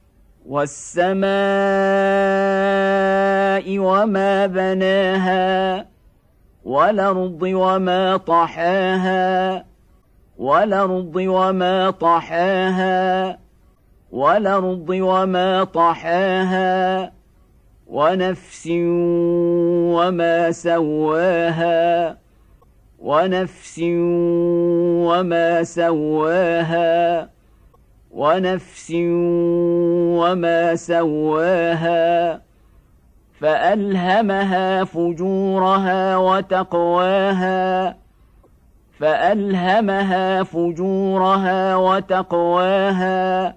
والسماء وما بناها والأرض وما طحاها والأرض وما طحاها والأرض وما طحاها ونفس وما سواها ونفس وما سواها ونفس وما سواها فألهمها فجورها وتقواها فألهمها فجورها وتقواها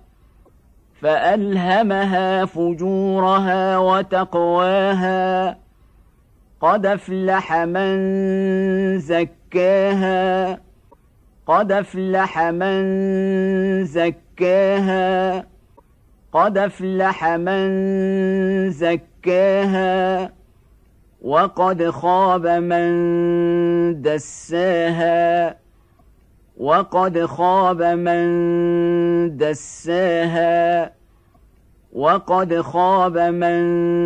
فألهمها فجورها وتقواها قد أفلح من زكاها قد أفلح من زكاها قد أفلح من زكاها وقد خاب من دساها وقد خاب من دساها وقد خاب من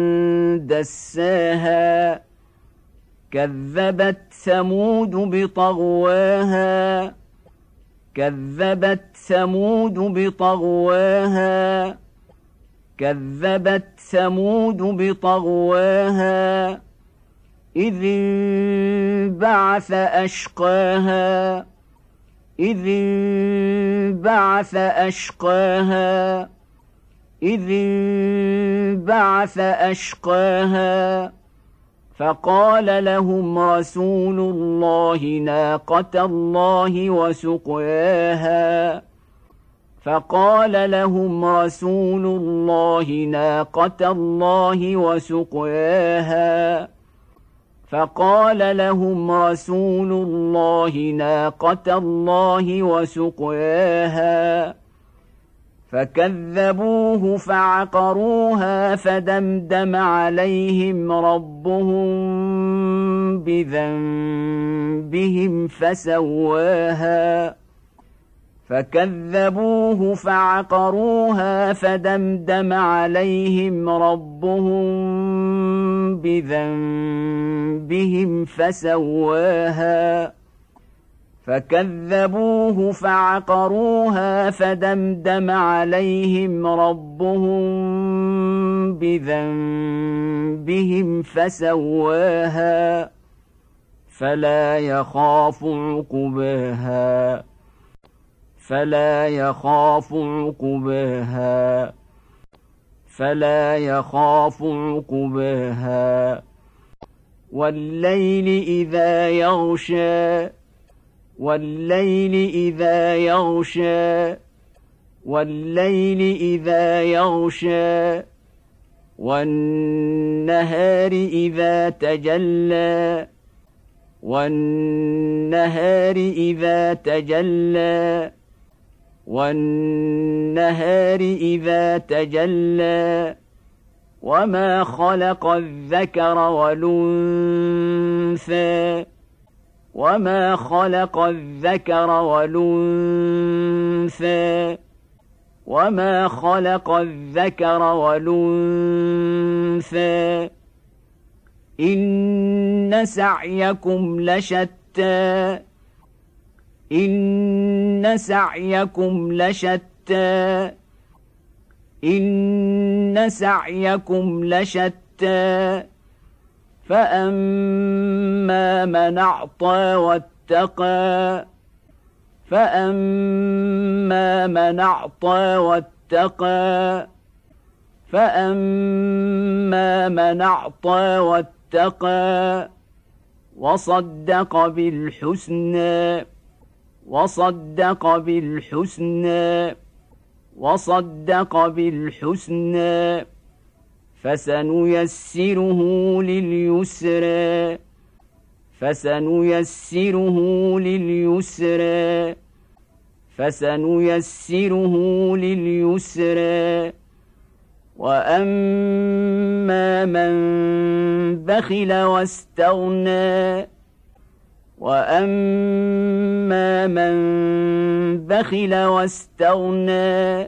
دساها كذبت ثمود بطغواها كذبت ثمود بطغواها كذبت ثمود بطغواها إذ انبعث أشقاها إذ انبعث أشقاها إذ انبعث أشقاها فقال لهم رسول الله ناقة الله وسقياها فقال لهم رسول الله ناقة الله وسقياها فقال لهم رسول الله ناقة الله وسقياها فكذبوه فعقروها فدمدم عليهم ربهم بذنبهم فسواها فكذبوه فعقروها فدمدم عليهم ربهم بذنبهم فسواها فكذبوه فعقروها فدمدم عليهم ربهم بذنبهم فسواها فلا يخاف عقباها فلا يخاف عقباها فلا يخاف عقباها والليل إذا يغشى والليل إذا يغشى والليل إذا يغشى والنهار إذا تجلى والنهار إذا تجلى والنهار إذا تجلى وما خلق الذكر والأنثى وما خلق الذكر والأنثى وما خلق الذكر والأنثى إن سعيكم لشتى إن سعيكم لشتى إن سعيكم لشتى فأما من أعطى واتقى فأما من أعطى واتقى فأما من أعطى واتقى وصدق بالحسنى وصدق بالحسنى وصدق بالحسنى فسنيسره لليسرى فسنيسره لليسرى فسنيسره لليسرى وأما من بخل واستغنى وأما من بخل واستغنى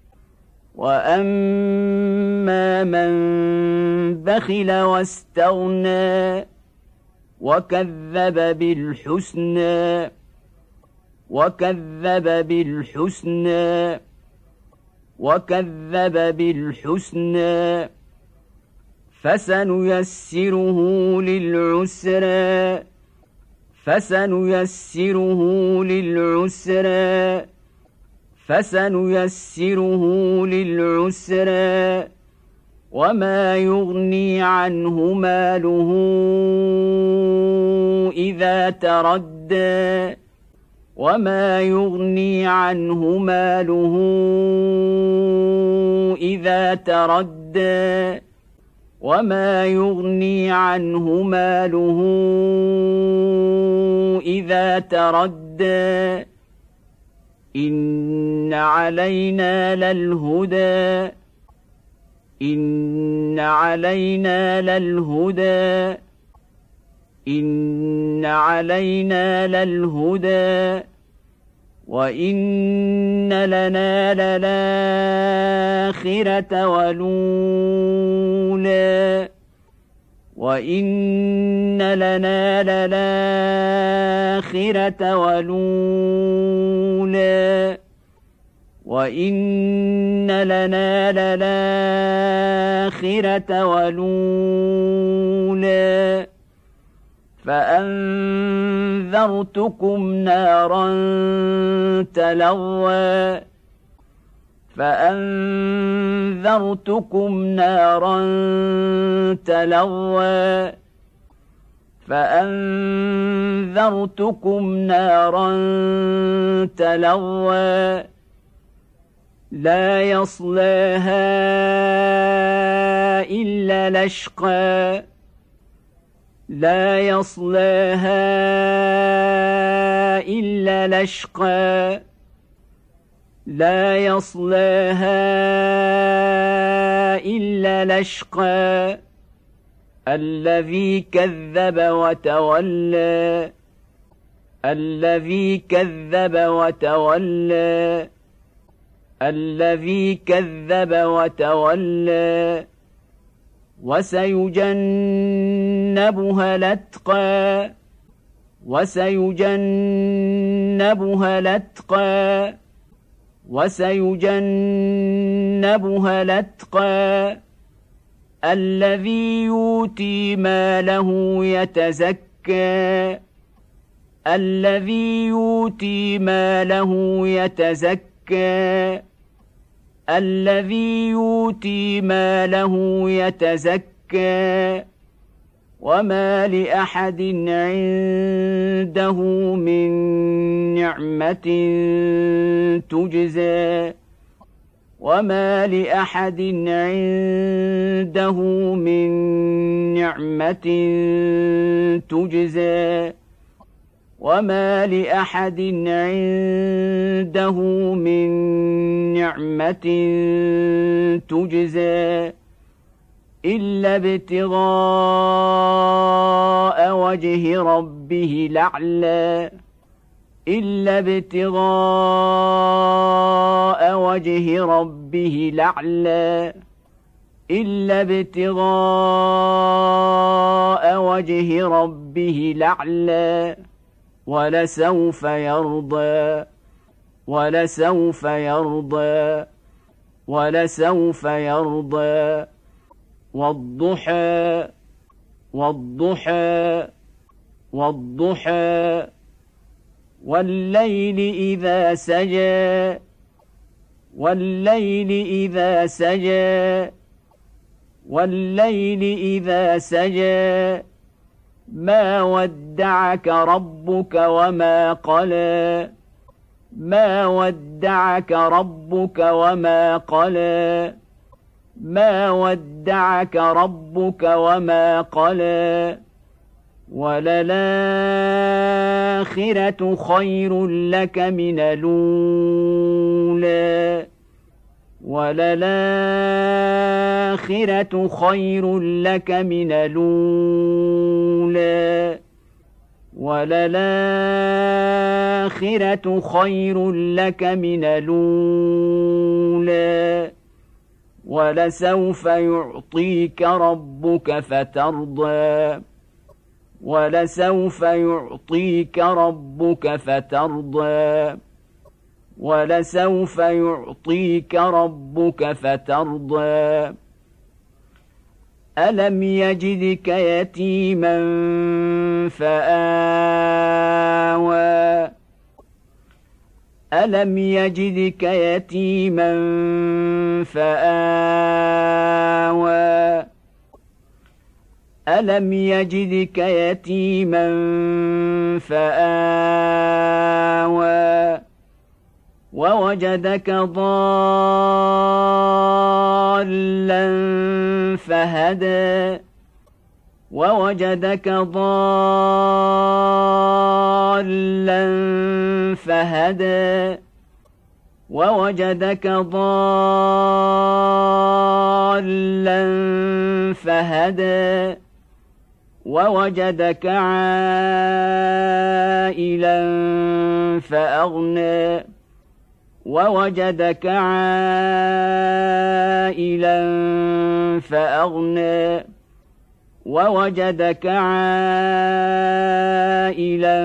وأما من بخل واستغنى وكذب بالحسنى وكذب بالحسنى وكذب بالحسنى فسنيسره للعسرى فسنيسره للعسرى فسنيسره للعسرى وما يغني عنه ماله إذا تردى وما يغني عنه ماله إذا تردى وما يغني عنه ماله إذا تردى إن علينا للهدى إن علينا للهدى إن علينا للهدى وإن لنا للآخرة والأولى وإن لنا للآخرة والأولى وإن لنا للآخرة والأولى فأنذرتكم نارا تلظى فأنذرتكم نارا تلظى فأنذرتكم نارا تلظى لا يصلاها إلا الأشقى لا يصلاها إلا الأشقى لا يصلاها إلا الأشقى الذي كذب وتولى الذي كذب وتولى الذي كذب وتولى وسيجنبها الأتقى وسيجنبها الأتقى وسيجنبها الأتقى الذي يؤتي ماله يتزكى الذي يؤتي ماله يتزكى الذي يؤتي ماله يتزكى وما لأحد عنده من نعمة تجزى وما لأحد عنده من نعمة تجزى وما لأحد عنده من نعمة تجزى إلا ابتغاء وجه ربه الأعلى إلا ابتغاء وجه ربه الأعلى إلا ابتغاء وجه ربه الأعلى ولسوف يرضى ولسوف يرضى ولسوف يرضى والضحى والضحى والضحى والليل إذا سجى والليل إذا سجى والليل إذا سجى ما ودعك ربك وما قلى ما ودعك ربك وما قلى ما ودعك ربك وما قلى وللآخرة خير لك من الأولى وللآخرة خير لك من الأولى وللآخرة خير لك من الأولى ولسوف يعطيك ربك فترضى ولسوف يعطيك ربك فترضى ولسوف يعطيك ربك فترضى ألم يجدك يتيما فآوى ألم يجدك يتيما فآوى ألم يجدك يتيما فآوى ووجدك ضالا فهدى ووجدك ضالا فهدى ووجدك ضالا فهدى ووجدك عائلا فأغنى ووجدك عائلا فأغنى ووجدك عائلا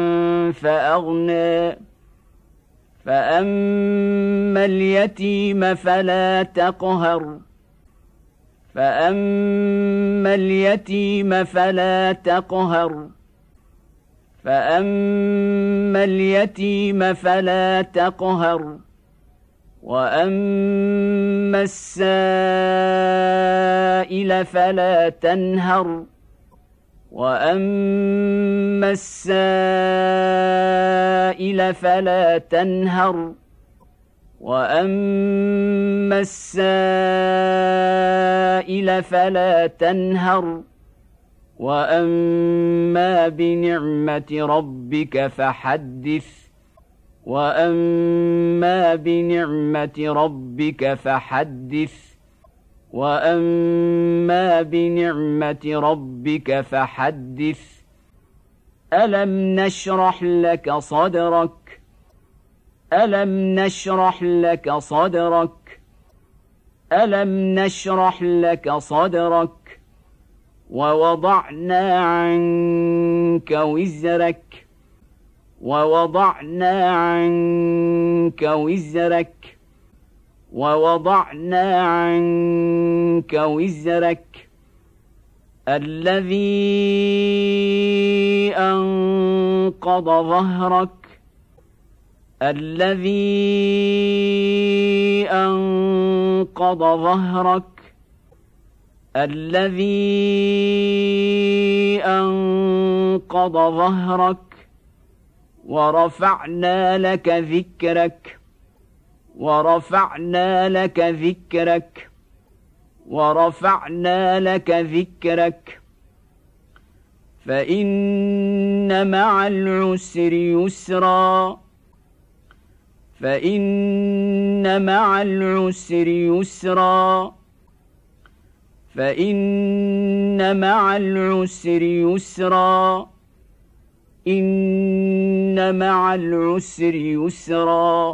فأغنى فأما اليتيم فلا تقهر فأما اليتيم فلا تقهر فأما اليتيم فلا تقهر وأما السائل فلا تنهر وأما السائل فلا تنهر وأما السائل فلا تنهر وأما بنعمة ربك فحدث وأما بنعمة ربك فحدث وأما بنعمة ربك فحدث ألم نشرح لك صدرك ألم نشرح لك صدرك ألم نشرح لك صدرك ووضعنا عنك وزرك ووضعنا عنك وزرك ووضعنا عنك وزرك الذي أنقض ظهرك الذي أنقض ظهرك الذي أنقض ظهرك ورفعنا لك ذكرك ورفعنا لك ذكرك ورفعنا لك ذكرك فإن مع العسر يسرا فإن مع العسر يسرا فإن مع العسر يسرا إن إن مع العسر يسرا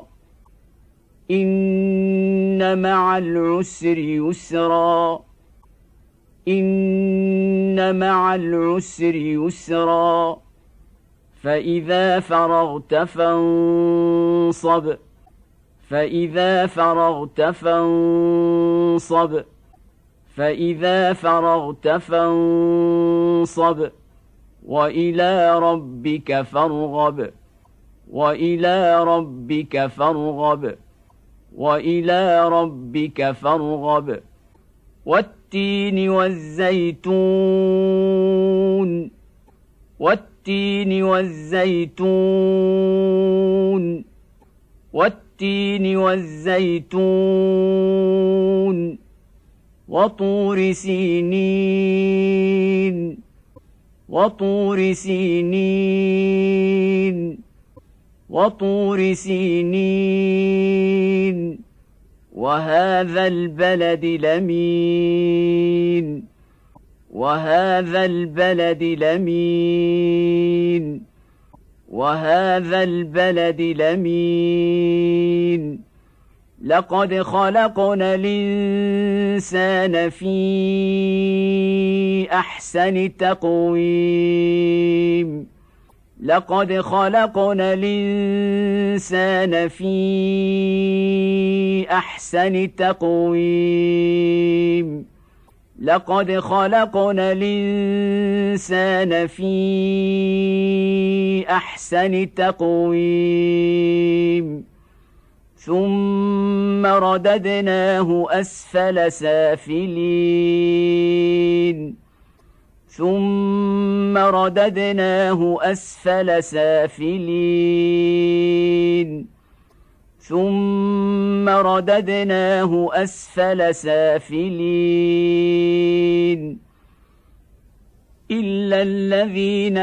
إن مع العسر يسرا إن مع العسر يسرا فإذا فرغت فانصب فإذا فرغت فانصب فإذا فرغت فانصب وإلى ربك فارغب وإلى ربك فارغب وإلى ربك فارغب والتين والزيتون والتين والزيتون والتين والزيتون وطور سينين وطور سينين وطور سينين وهذا البلد الأمين وهذا البلد الأمين وهذا البلد الأمين لقد خلقنا الإنسان في أحسن تقويم لقد خلقنا الإنسان في أحسن تقويم لقد خلقنا الإنسان في أحسن تقويم ثم رددناه أسفل سافلين ثم رددناه أسفل سافلين ثم رددناه أسفل سافلين إلا الذين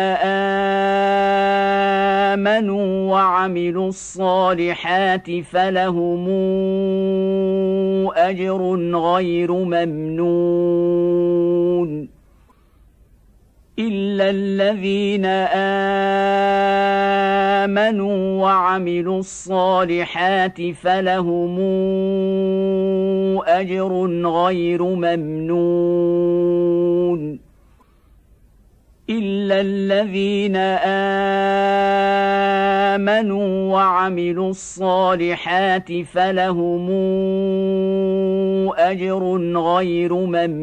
آمنوا وعملوا الصالحات فلهم أجر غير ممنون إلا الذين آمنوا وعملوا الصالحات فلهم أجر غير ممنون إلا الذين آمنوا وعملوا الصالحات فلهم أجر غير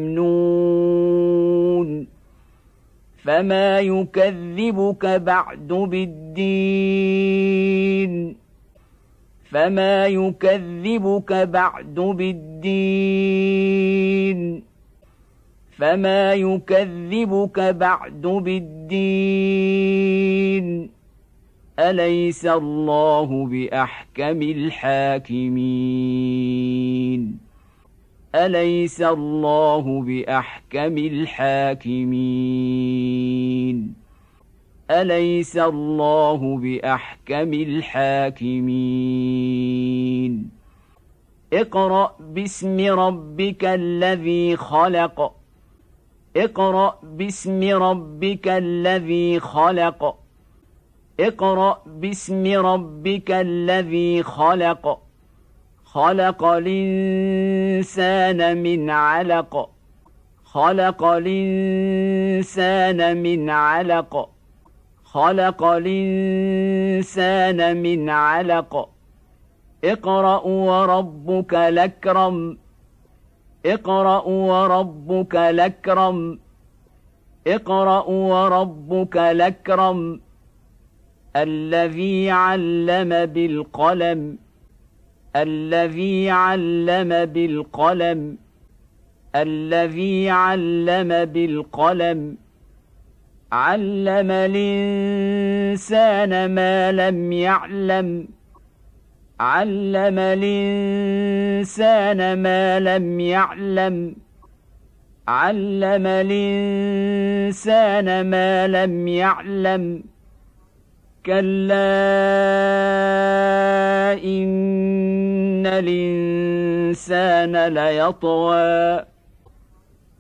ممنون فما يكذبك بعد بالدين فما يكذبك بعد بالدين فما يكذبك بعد بالدين أليس الله بأحكم الحاكمين أليس الله بأحكم الحاكمين أليس الله بأحكم الحاكمين اقرأ باسم ربك الذي خلق اقرأ باسم ربك الذي خلق اقرأ باسم ربك الذي خلق خلق الإنسان من علق خلق الإنسان من علق خلق الإنسان من علق اقرأ وربك الأكرم اقرأ وربك الأكرم اقرأ وربك الأكرم الذي علم بالقلم الذي علم بالقلم الذي علم بالقلم علم الإنسان ما لم يعلم علم الإنسان ما لم يعلم علم الإنسان ما لم يعلم كلا إن الإنسان ليطغى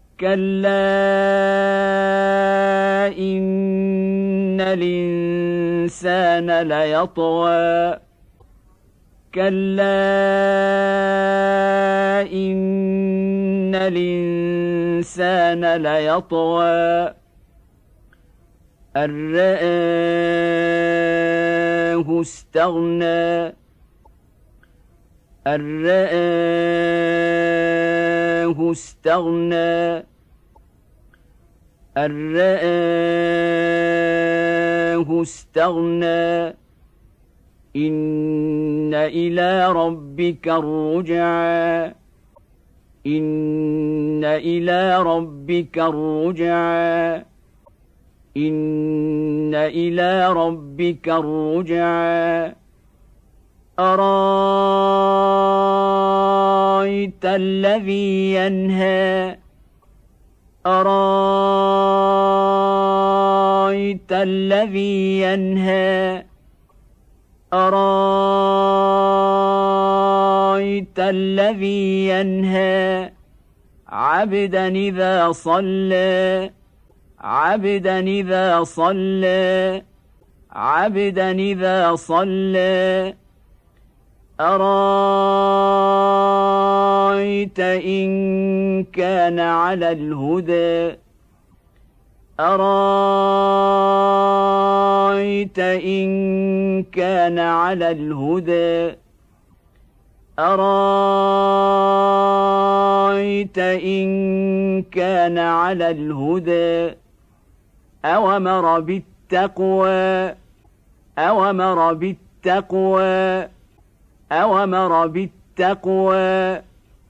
كلا إن الإنسان الإنسان ليطغى كلا إن الإنسان ليطغى أن رآه استغنى أن رآه استغنى أن رآه استغنى إن إلى ربك الرجعى إن إلى ربك الرجعى إن إلى ربك الرجعى أرأيت الذي ينهى أرأيت الذي ينهى أرأيت الذي ينهى عبدا إذا صلى عبدا إذا صلى عبدا إذا صلى أرأيت إن كان على الهدى أرأيت إن كان على الهدى أرأيت إن كان على الهدى أومر بالتقوى أومر بالتقوى أومر بالتقوى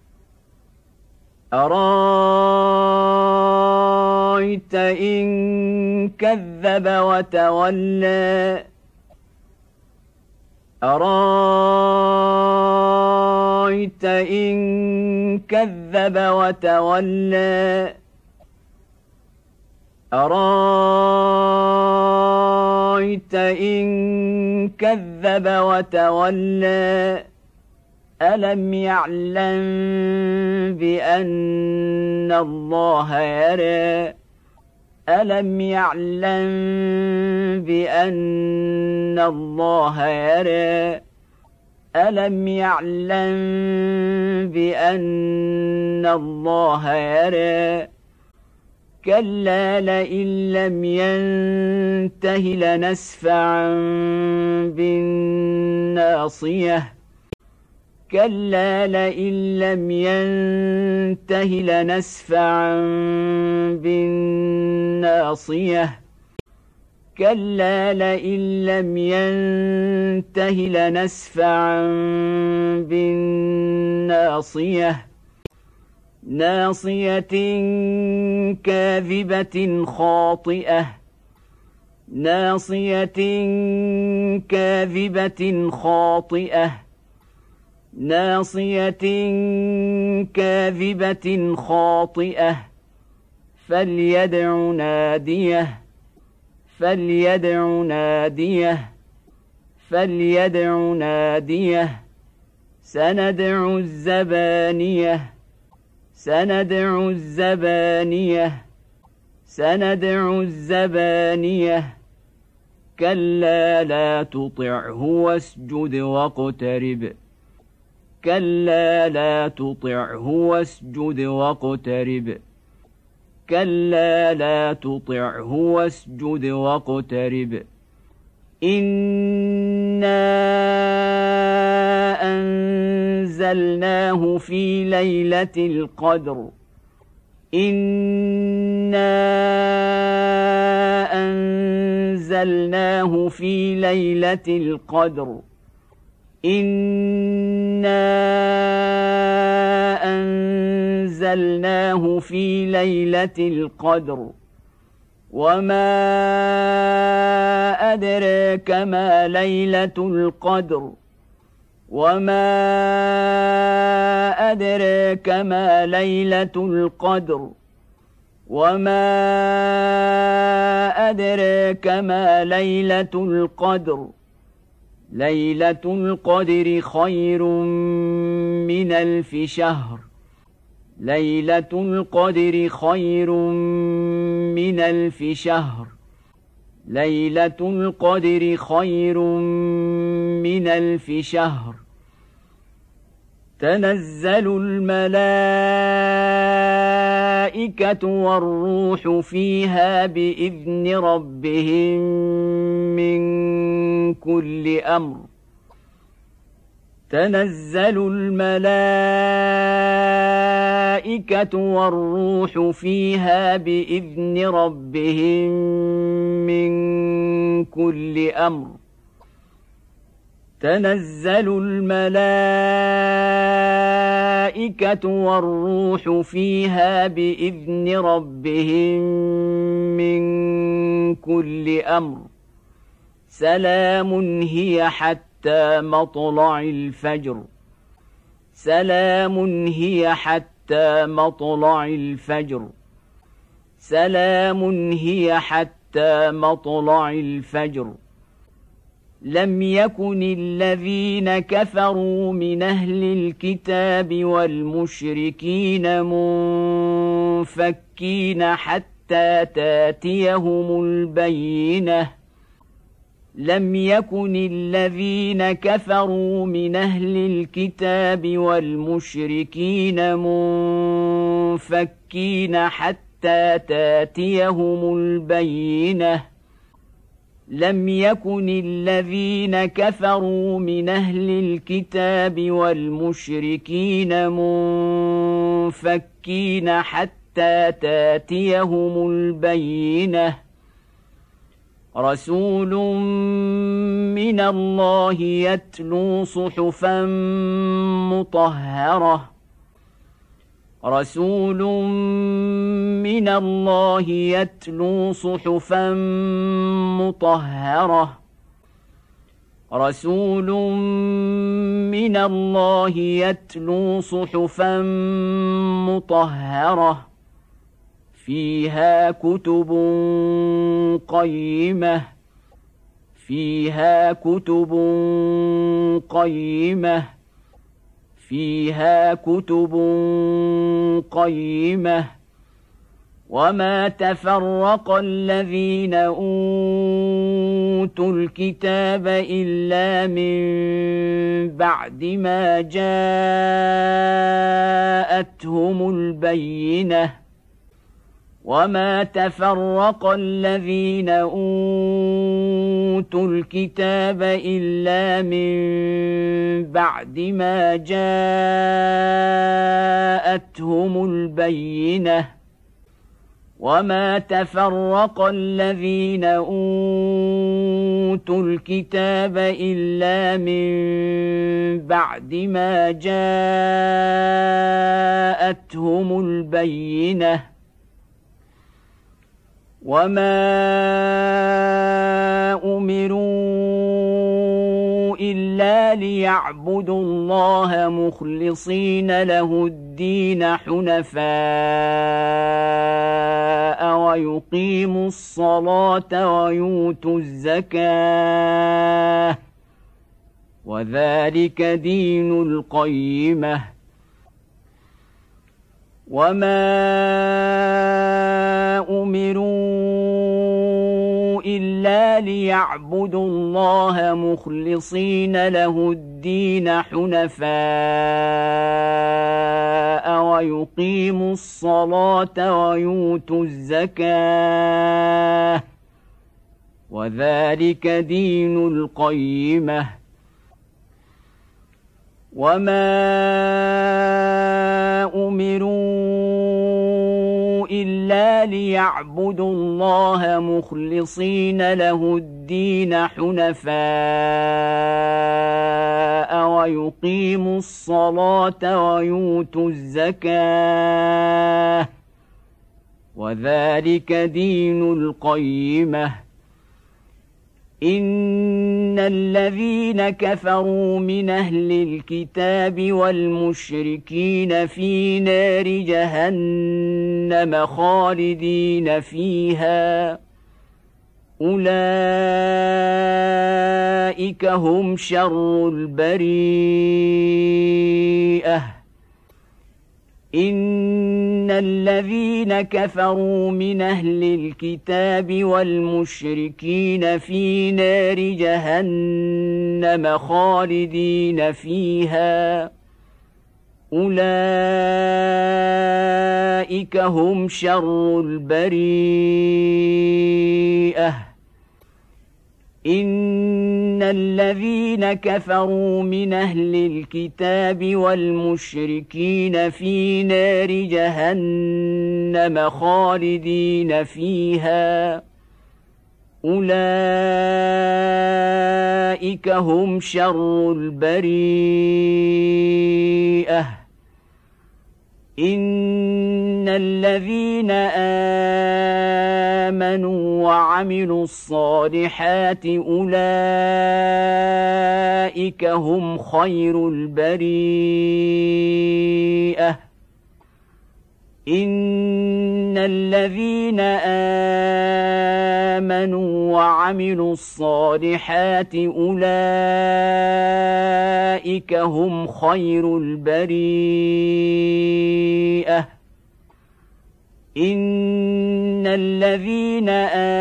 أرأيت إن كذب وتولى أرأيت إن كذب وتولى أرأيت إن كذب وتولى ألم يعلم بأن الله يرى ألم يعلم بأن الله يرى ألم يعلم بأن الله يرى كلا لئن لم ينته لنسفعا بالناصية كلا لئن لم ينته لنسفعا بالناصية كلا لئن لم ينته لنسفعا بالناصية ناصية كاذبة خاطئة ناصية كاذبة خاطئة ناصية كاذبة خاطئة فليدع ناديه فليدع ناديه فليدع ناديه سندع الزبانية سندع الزبانية سندع الزبانية كلا لا تطعه واسجد واقترب كلا لا تطعه واسجد واقترب كلا لا تطعه واسجد واقترب إنا أنزلناه في ليلة القدر إنا أنزلناه في ليلة القدر إنا أنزلناه في ليلة القدر وما أدراك ما ليلة القدر وما أدراك ما ليلة القدر وما أدراك ما ليلة القدر ليلة القدر خير من ألف شهر ليلة القدر خير من ألف شهر ليلة القدر خير من ألف شهر تنزل الملائكة والروح فيها بإذن ربهم من كل أمر تنزل الملائكة والروح فيها بإذن ربهم من كل أمر تنزل الملائكة والروح فيها بإذن ربهم من كل أمر سلام هي حتى مطلع الفجر سلام هي حتى مطلع الفجر سلام هي حتى مطلع الفجر لم يكن الذين كفروا من أهل الكتاب والمشركين منفكين حتى تاتيهم البينة لم يكن الذين كفروا من أهل الكتاب والمشركين منفكين حتى تاتيهم البينة لم يكن الذين كفروا من أهل الكتاب والمشركين منفكين حتى تاتيهم البينة رسول من الله يتلو صحفا مطهرة رسول من الله يتلو صحفا مطهرة رسول من الله يتلو صحفا مطهرة فيها كتب قيمة فيها كتب قيمة فيها كتب قيمة وما تفرق الذين أوتوا الكتاب إلا من بعد ما جاءتهم البينة وما تفرق الذين أوتوا الكتاب إلا من بعد ما جاءتهم البينة وما تفرق الذين أوتوا الكتاب إلا من بعد ما جاءتهم البينة وما أمروا إلا ليعبدوا الله مخلصين له الدين حنفاء ويقيموا الصلاة ويؤتوا الزكاة وذلك دين القيمة وما أمروا إلا ليعبدوا الله مخلصين له الدين حنفاء ويقيموا الصلاة ويؤتوا الزكاة وذلك دين القيمة وما أمروا إلا ليعبدوا الله مخلصين له الدين حنفاء ويقيموا الصلاة ويؤتوا الزكاة وذلك دين القيمة إن الذين كفروا من أهل الكتاب والمشركين في نار جهنم خالدين فيها أولئك هم شر البريئة إن إن الذين كفروا من أهل الكتاب والمشركين في نار جهنم خالدين فيها أولئك هم شر البريئة إن الذين كفروا من أهل الكتاب والمشركين في نار جهنم خالدين فيها أولئك هم شر البريئة إن الذين آمنوا وعملوا الصالحات أولئك هم خير البريئة إن الذين آمنوا وعملوا الصالحات أولئك هم خير البريئة إن الذين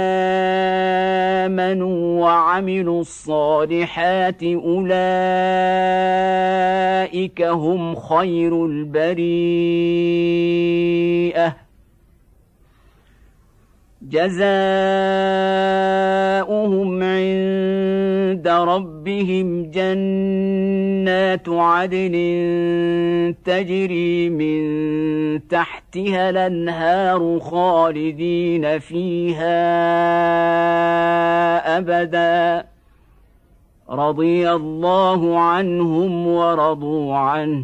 آمنوا وعملوا الصالحات أولئك هم خير البريئة جزاؤهم عند ربهم جنات عدن تجري من تحتها الأنهار خالدين فيها أبدا رضي الله عنهم ورضوا عنه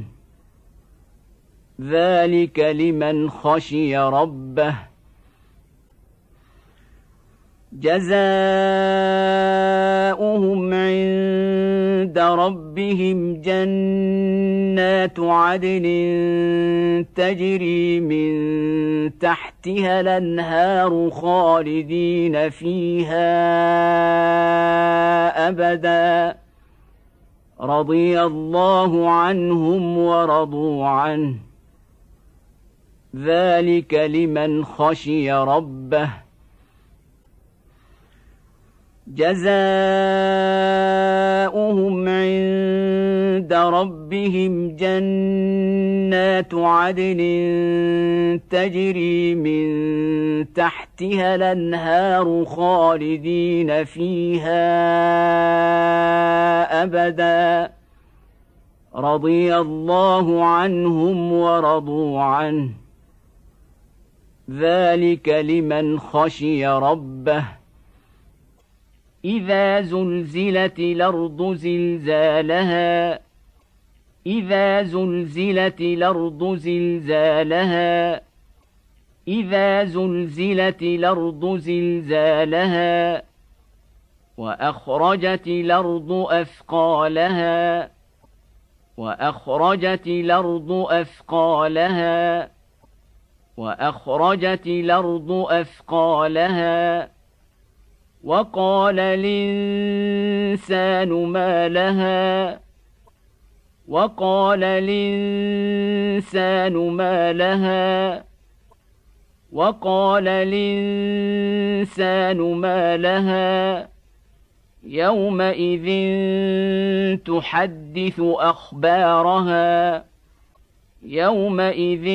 ذلك لمن خشي ربه جزاؤهم عند ربهم جنات عدن تجري من تحتها الأنهار خالدين فيها أبدا رضي الله عنهم ورضوا عنه ذلك لمن خشي ربه جزاؤهم عند ربهم جنات عدن تجري من تحتها الأنهار خالدين فيها أبدا رضي الله عنهم ورضوا عنه ذلك لمن خشي ربه إذا زلزلت الأرض زلزالها إذا زلزلت الأرض زلزالها إذا زلزلت الأرض زلزالها وأخرجت الأرض أثقالها وأخرجت الأرض أثقالها وأخرجت الأرض أثقالها وقال الإنسان ما لها وقال الإنسان ما لها وقال الإنسان ما لها يومئذ تحدث أخبارها يومئذ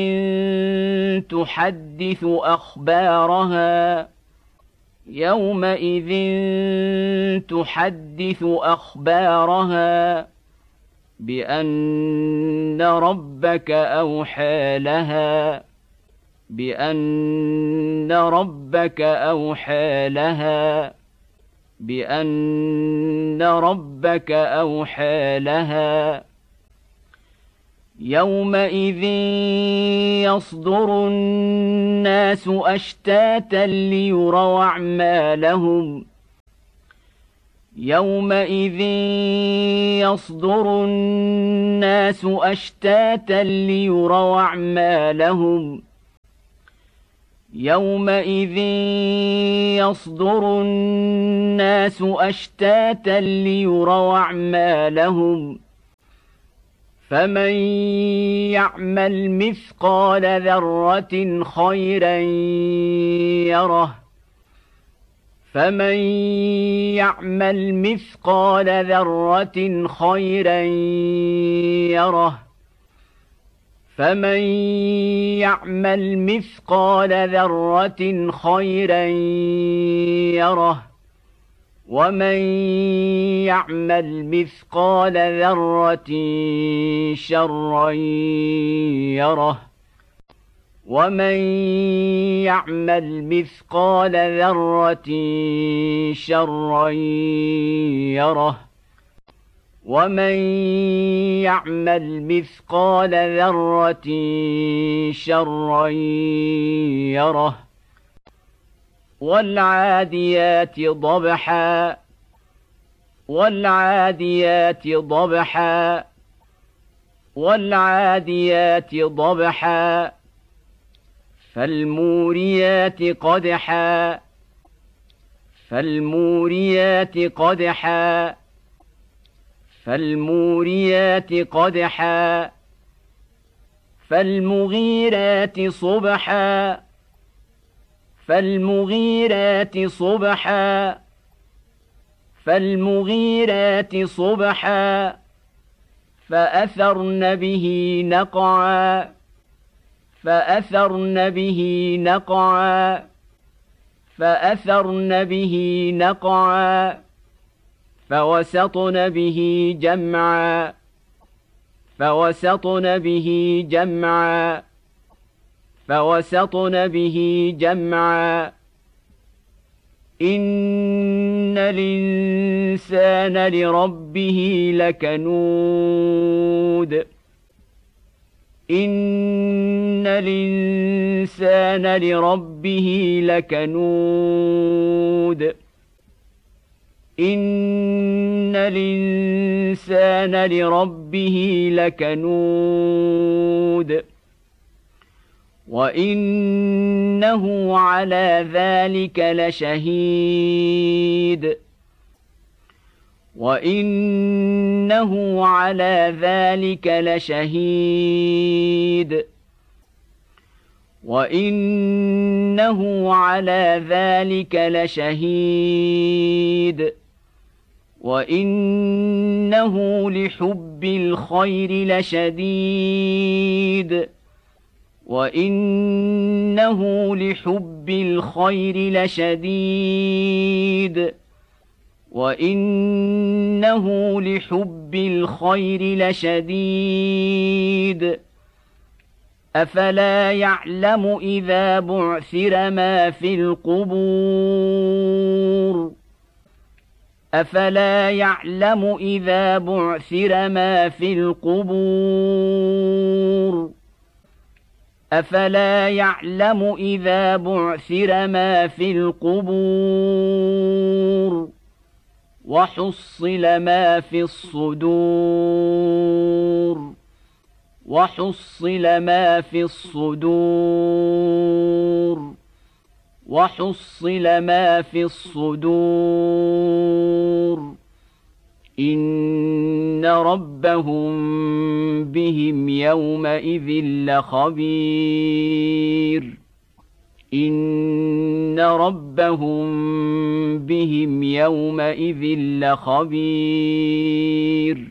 تحدث أخبارها يومئذ تحدث أخبارها بأن ربك أوحى لها بأن ربك أوحى لها بأن ربك أوحى لها يومئذ يصدر الناس أشتاتا ليروا أعمالهم يومئذ يصدر الناس أشتاتا ليروا أعمالهم يومئذ يصدر الناس أشتاتا ليروا أعمالهم فمن يعمل مثقال ذرة خيرا يره فمن يعمل مثقال ذرة خيرا يره فمن يعمل مثقال ذرة خيرا يره ومن يعمل مثقال ذرة شرا يره ومن يعمل مثقال ذرة شرا يره ومن يعمل مثقال ذرة شرا يره والعاديات ضبحا والعاديات ضبحا والعاديات ضبحا فالموريات قدحا فالموريات قدحا فالموريات قدحا فالمغيرات صبحا فالمغيرات صبحا فالمغيرات صبحا فأثرن به نقعا فأثرن به نقعا فأثرن به نقعا فوسطن به جمعا فوسطن به جمعا فوسطن به جمعا إن الإنسان لربه لكنود إن الإنسان لربه لكنود إن الإنسان لربه لكنود وإنه على ذلك لشهيد وإنه على ذلك لشهيد وإنه على ذلك لشهيد وإنه لحب الخير لشديد وإنه لحب الخير لشديد وإنه لحب الخير لشديد أفلا يعلم إذا بعثر ما في القبور أفلا يعلم إذا بعثر ما في القبور أفلا يعلم إذا بعثر ما في القبور وحصل ما في الصدور وحصل ما في الصدور وحصل ما في الصدور إن ربهم بهم يومئذ لخبير إن ربهم بهم يومئذ لخبير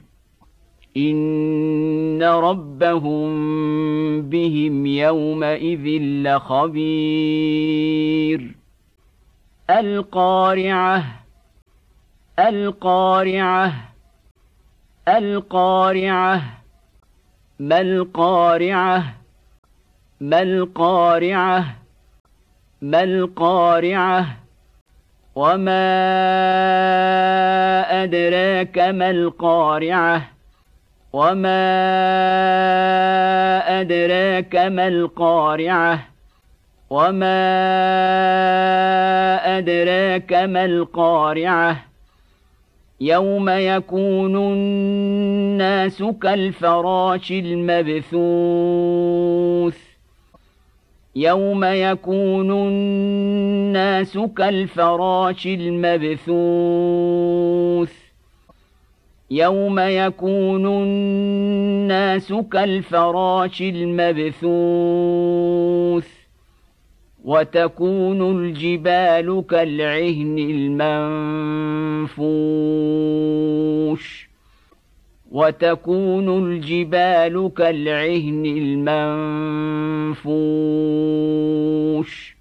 إن ربهم بهم يومئذ لخبير القارعة القارعة القارعة ما القارعة ما القارعة ما القارعة وما أدراك ما القارعة وما أدراك ما القارعة وما أدراك ما القارعة يوم يكون الناس كالفراش المبثوث يوم يكون الناس كالفراش المبثوث يوم يكون الناس كالفراش المبثوث وتكون الجبال كالعهن المنفوش وتكون الجبال كالعهن المنفوش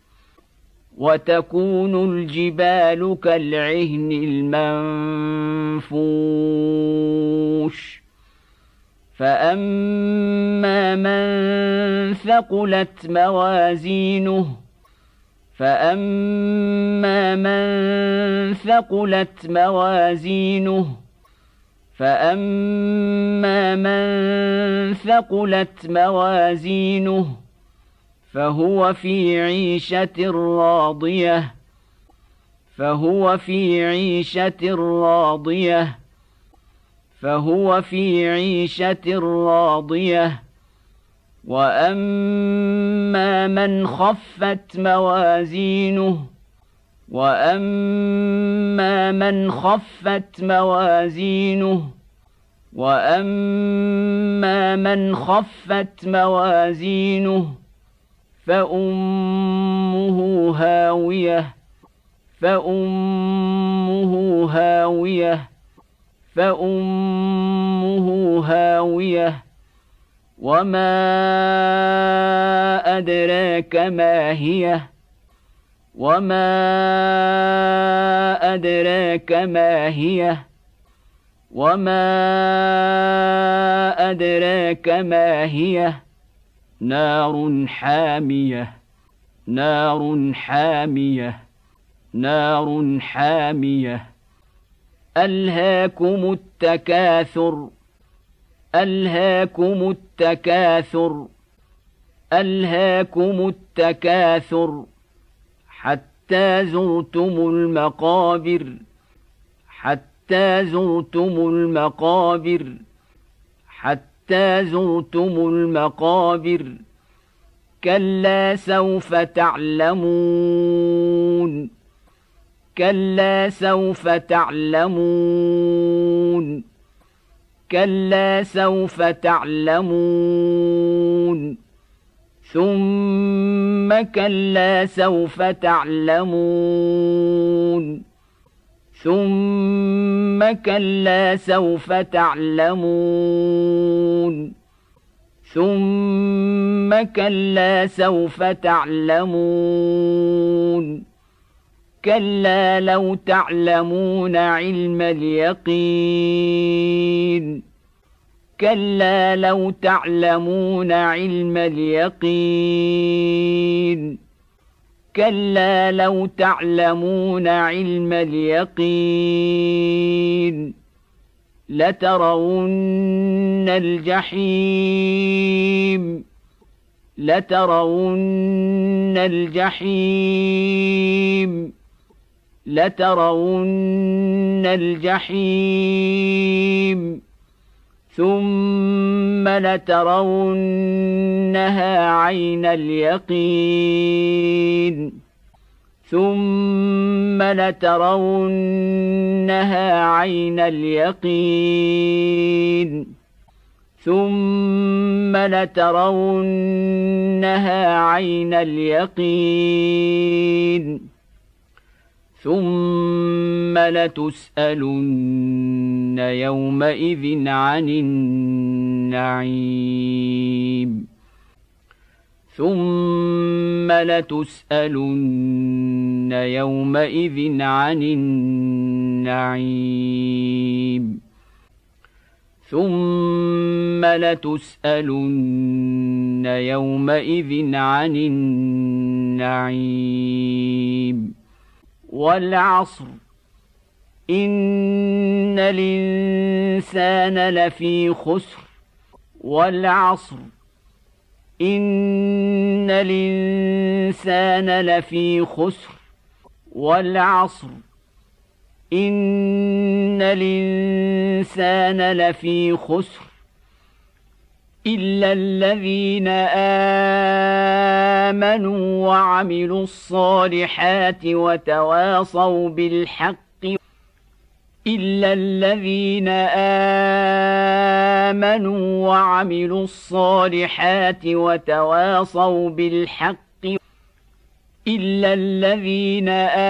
وتكون الجبال كالعهن المنفوش فأما من ثقلت موازينه فأما من ثقلت موازينه فأما من ثقلت موازينه فهو في عيشة راضية فهو في عيشة راضية فهو في عيشة راضية وأما من خفت موازينه وأما من خفت موازينه وأما من خفت موازينه فأمه هاوية فأمه هاوية فأمه هاوية وما أدراك ما هي وما أدراك ما هي وما أدراك ما هي نار حامية نار حامية نار حامية ألهاكم التكاثر ألهاكم التكاثر ألهاكم التكاثر حتى زرتم المقابر حتى زرتم المقابر حتى زرتم المقابر كلا سوف تعلمون كلا سوف تعلمون كلا سوف تعلمون ثم كلا سوف تعلمون ثم كلا سوف تعلمون ثم كلا سوف تعلمون كلا لو تعلمون علم اليقين كلا لو تعلمون علم اليقين كلا لو تعلمون علم اليقين لترون الجحيم لترون الجحيم لترون الجحيم ثم لترونها عين اليقين ثم لترونها عين اليقين ثم لترونها عين اليقين ثم لتسألن يومئذ عن النعيم ثم لتسألن يومئذ عن النعيم ثم لتسألن يومئذ عن النعيم والعصر إن الإنسان لفي خسر والعصر إن الإنسان لفي خسر والعصر إن الإنسان لفي خسر إلا الذين آمنوا وعملوا الصالحات وتواصوا بالحق إلا الذين آمنوا وعملوا الصالحات وتواصوا بالحق إلا الذين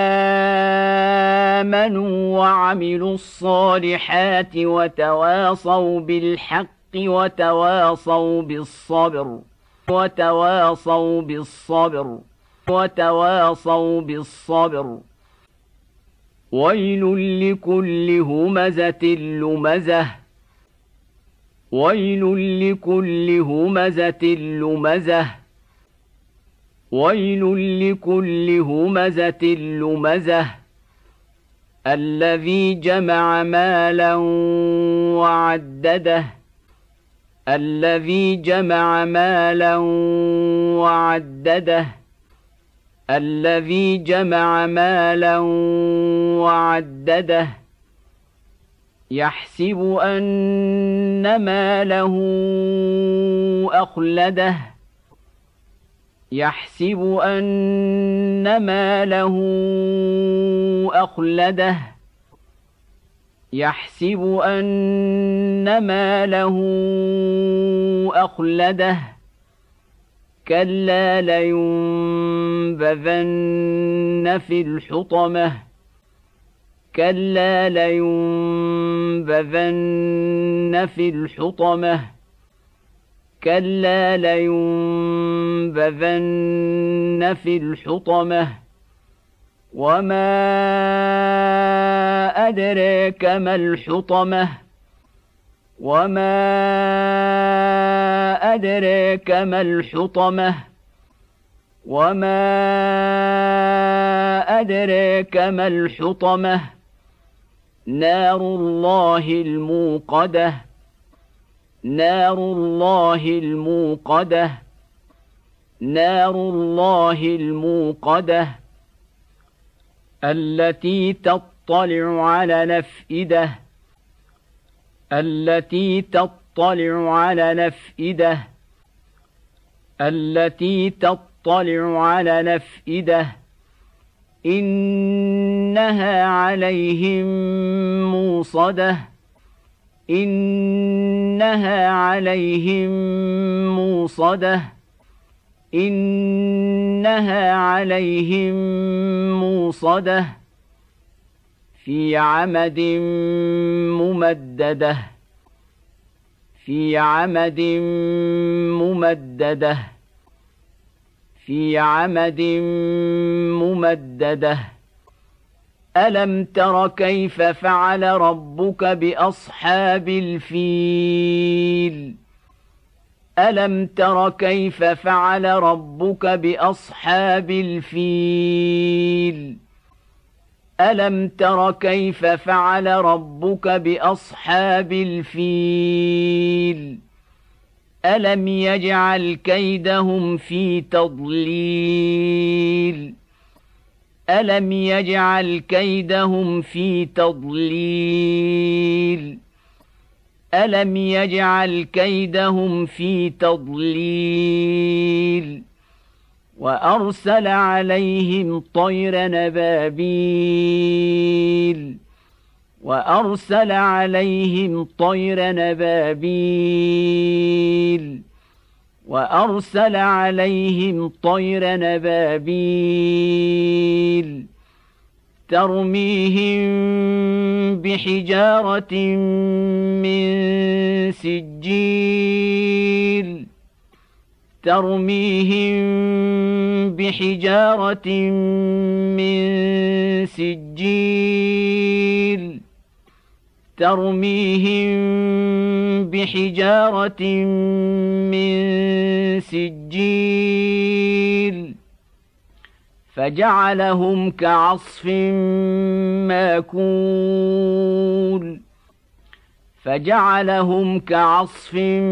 آمنوا وعملوا الصالحات وتواصوا بالحق وتواصوا بالصبر وتواصوا بالصبر وتواصوا بالصبر ويل لكل همزة لمزة ويل لكل همزة لمزة ويل لكل همزة لمزة الذي جمع مالا وعدده الذي جمع مالا وعدده الذي جمع مالا وعدده يحسب أن ماله أخلده يحسب أن ماله أخلده يحسب أن ماله أخلده كلا لينبذن في الحطمة كلا لينبذن في الحطمة كلا لينبذن في الحطمة وما أدراك ما الحطمة وما أدراك ما الحطمة وما أدراك ما الحطمة نار الله الموقدة نار الله الموقدة نار الله الموقدة التي تطلع على الأفئدة التي تطلع على الأفئدة التي تطلع على الأفئدة إنها عليهم موصدة إنها عليهم موصدة إنها عليهم موصدة في عمد ممددة في عمد ممددة في عمد ممددة ألم تر كيف فعل ربك بأصحاب الفيل ألم تر كيف فعل ربك بأصحاب الفيل ألم تر كيف فعل ربك بأصحاب الفيل ألم يجعل كيدهم في تضليل ألم يجعل كيدهم في تضليل ألم يجعل كيدهم في تضليل وأرسل عليهم طير نبابيل وأرسل عليهم طير نبابيل وأرسل عليهم طير نبابيل ترميهم بحجارة من سجيل ترميهم بحجارة من سجيل ترميهم بحجارة من سجيل فجعلهم كعصف ماكول فجعلهم كعصف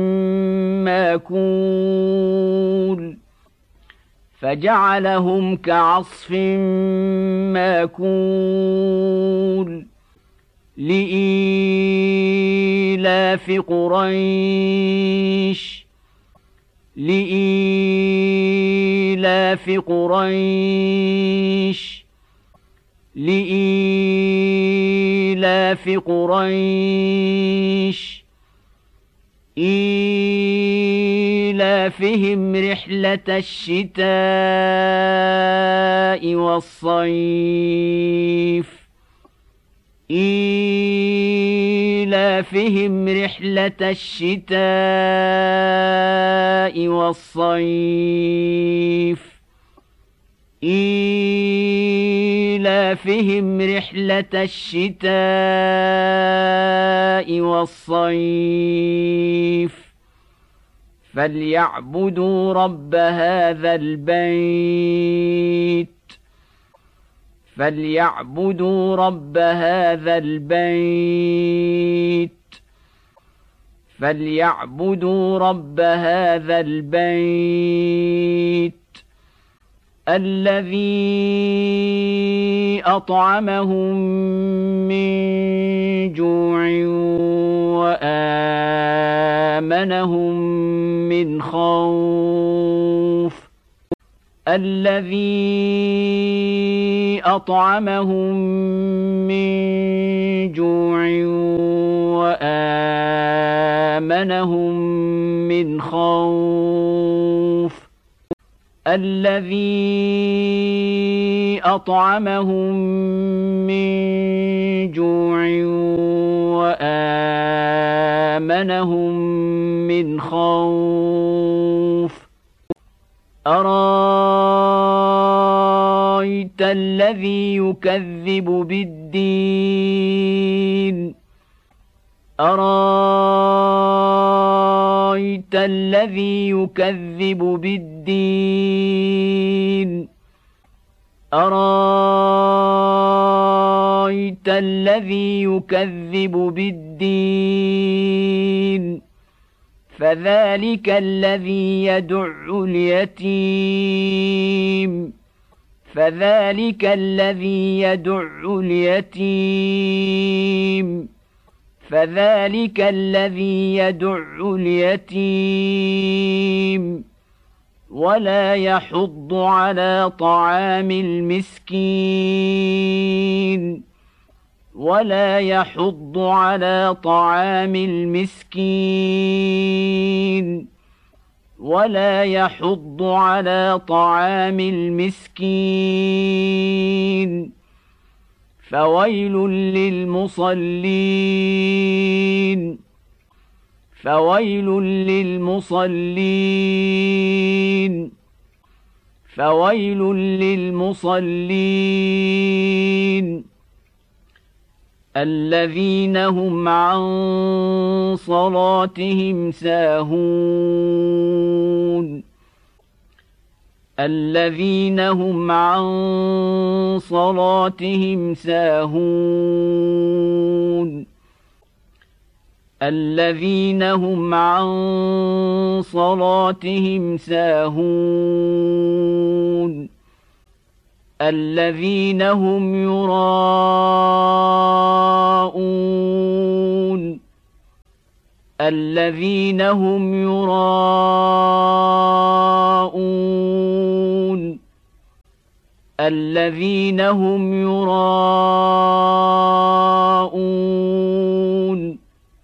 ماكول فجعلهم كعصف ماكول لإيلاف قريش لإيلاف قريش لإيلاف قريش إيلافهم رحلة الشتاء والصيف إيلافهم رحلة الشتاء والصيف إيلافهم رحلة الشتاء والصيف فليعبدوا رب هذا البيت فليعبدوا رب هذا البيت فليعبدوا رب هذا البيت الذي أطعمهم من جوع وآمنهم من خوف الذي أطعمهم من جوع وآمنهم من خوف الذي أطعمهم من جوع وآمنهم من خوف أرأيت الذي يكذب بالدين أرأيت الذي يكذب بالدين أرأيت الذي يكذب بالدين فذلك الذي يدع اليتيم فذلك الذي يدع اليتيم فذلك الذي يدع اليتيم ولا يحض على طعام المسكين ولا يحض على طعام المسكين ولا يحض على طعام المسكين فويل للمصلين فويل للمصلين فويل للمصلين الذين هم عن صلاتهم ساهون الذين هم عن صلاتهم ساهون الذين هم عن صلاتهم ساهون الذين هم يراءون الذين هم يراءون الذين هم يراءون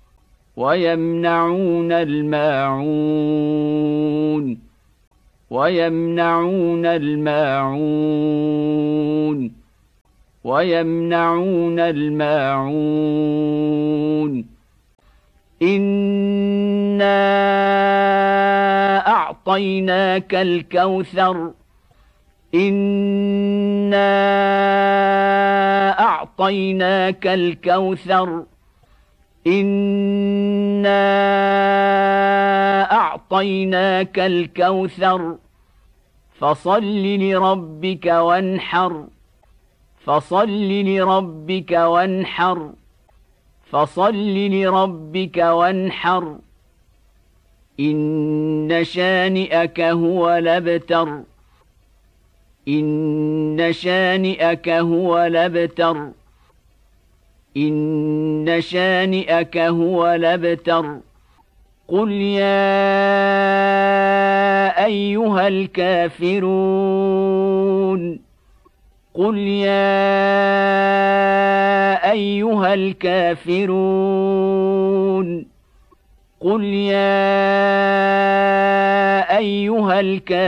ويمنعون الماعون ويمنعون الماعون ويمنعون الماعون إنا أعطيناك الكوثر إنا أعطيناك الكوثر إنا أعطيناك الكوثر فصل لربك وانحر فصل لربك وانحر فصل لربك وانحر إن شانئك هو الأبتر إن شانئك هو الأبتر إن شانئك هو الأبتر قل يا أيها الكافرون قل يا أيها الكافرون قل يا أيها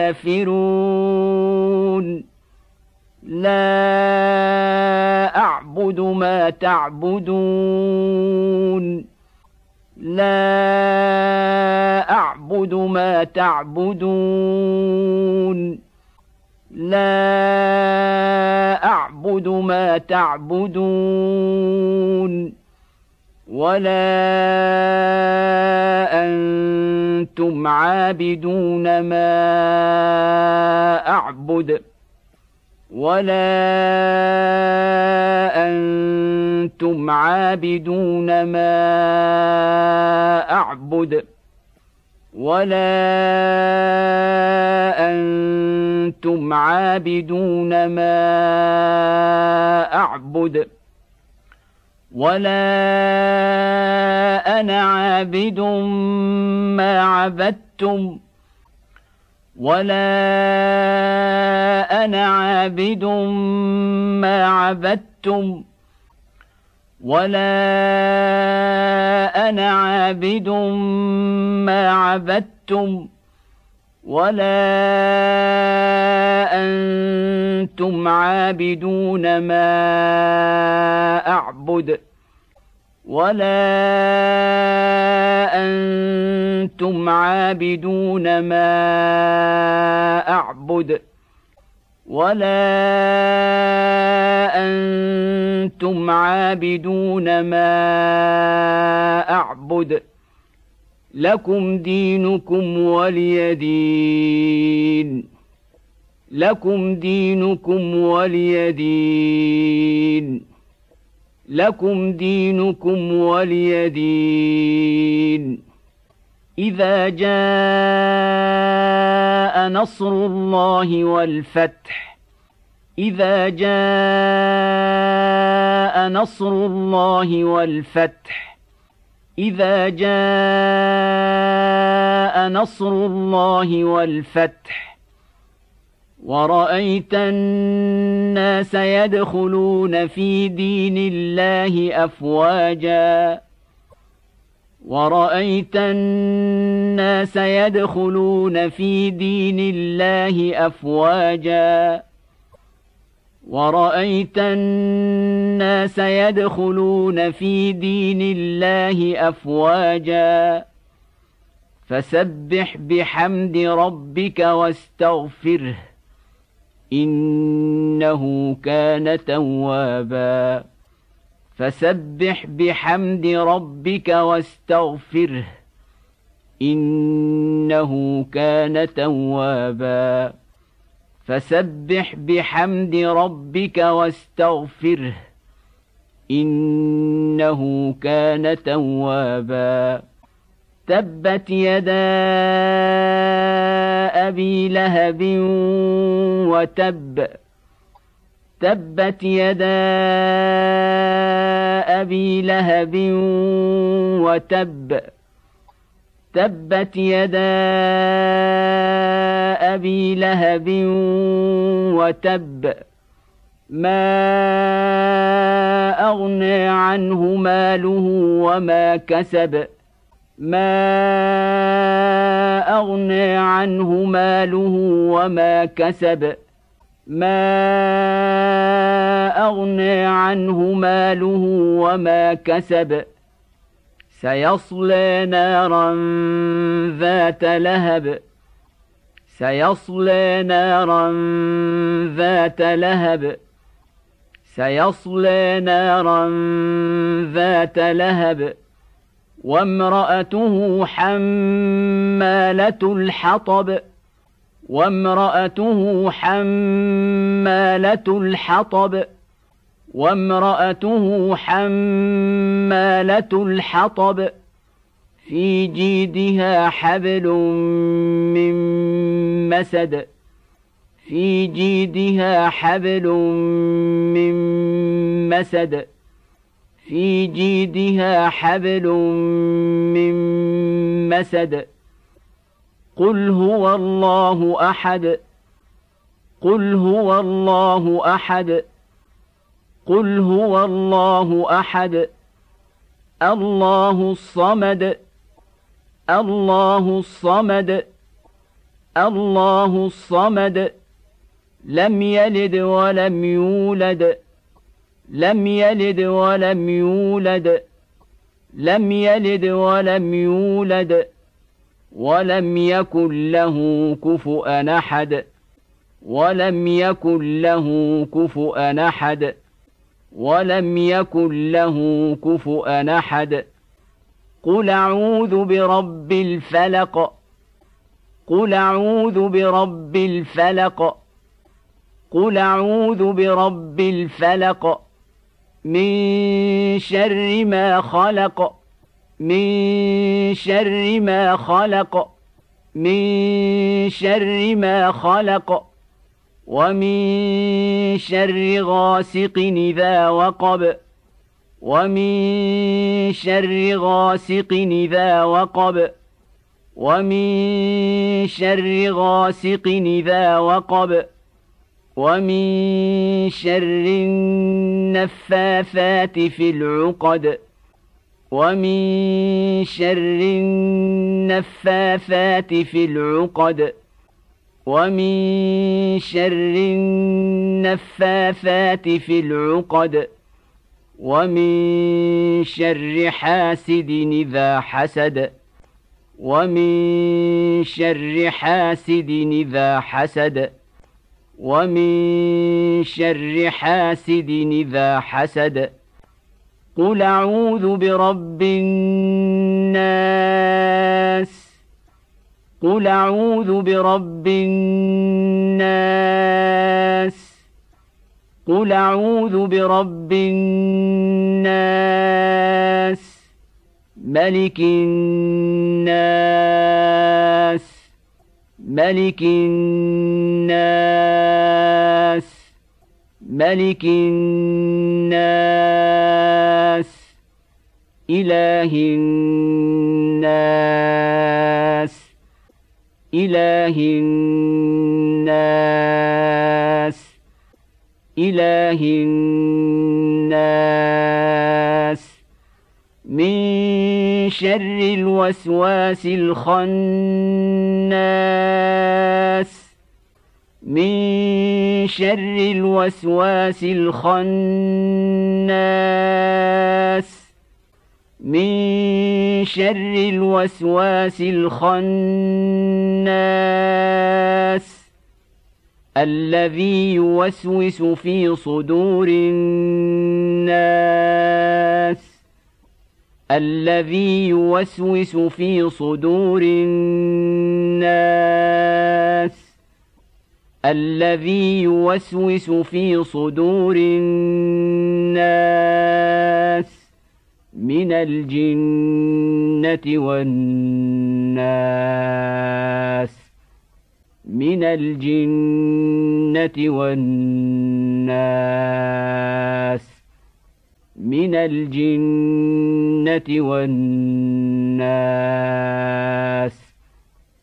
الكافرون لا أعبد ما تعبدون لا أعبد ما تعبدون لا أعبد ما تعبدون ولا أنتم عابدون ما أعبد ولا أنتم عابدون ما أعبد ولا أنتم عابدون ما أعبد ولا أنا عابد ما عبدتم ولا أنا عابد ما عبدتم ولا أنا عابد ما عبدتم ولا أنتم عابدون ما أعبد ولا أنتم عابدون ما أعبد ولا أنتم عابدون ما أعبد لكم دينكم ولي دين لكم دينكم ولي دين لكم دينكم ولي دين إذا جاء نصر الله والفتح إذا جاء نصر الله والفتح إذا جاء نصر الله والفتح ورأيت الناس يدخلون في دين الله أفواجا ورأيت الناس يدخلون في دين الله أفواجا ورأيت الناس يدخلون في دين الله أفواجا فسبح بحمد ربك واستغفره إنه كان توابا فسبح بحمد ربك واستغفره إنه كان توابا فسبح بحمد ربك واستغفره إنه كان توابا تبت يدا أبي لهب وتب تبت يدا أبي لهب وتب تبت يدا أبي لهب وتب ما أغنى عنه ماله وما كسب ما أغنى عنه ماله وما كسب ما أغنى عنه ماله وما كسب سيصلى نارا ذات لهب سيصلى نارا ذات لهب سيصلى نارا ذات لهب وامرأته حمالة الحطب وامرأته حمالة الحطب وامرأته حمالة الحطب في جيدها حبل من مسد في جيدها حبل من مسد في جيدها حبل من مسد قل هو الله أحد قل هو الله أحد قل هو الله أحد الله الصمد الله الصمد الله الصمد لم يلد ولم يولد لم يلد ولم يولد لم يلد ولم يولد ولم يكن له كفؤا أحد ولم يكن له كفؤا أحد ولم يكن له كفؤا أحد قل أعوذ برب الفلق قل أعوذ برب الفلق قل أعوذ برب الفلق من شر ما خلق من شر ما خلق من شر ما خلق ومن شر غاسق إذا وقب ومن شر غاسق إذا وقب ومن شر غاسق إذا وقب ومن شر النفاثات في العقد ومن شر النفاثات في العقد ومن شر النفاثات في العقد ومن شر حاسد إذا حسد ومن شر حاسد إذا حسد ومن شر حاسد إذا حسد قل أعوذ برب الناس قل أعوذ برب الناس قل أعوذ برب الناس ملك الناس ملك الناس ملك الناس إله الناس إله الناس إله الناس من شر الوسواس الخناس من شر الوسواس الخناس من شر الوسواس الخناس الذي يوسوس في صدور الناس الذي يوسوس في صدور الناس الذي يوسوس في صدور الناس من الجنة والناس من الجنة والناس من الجنة والناس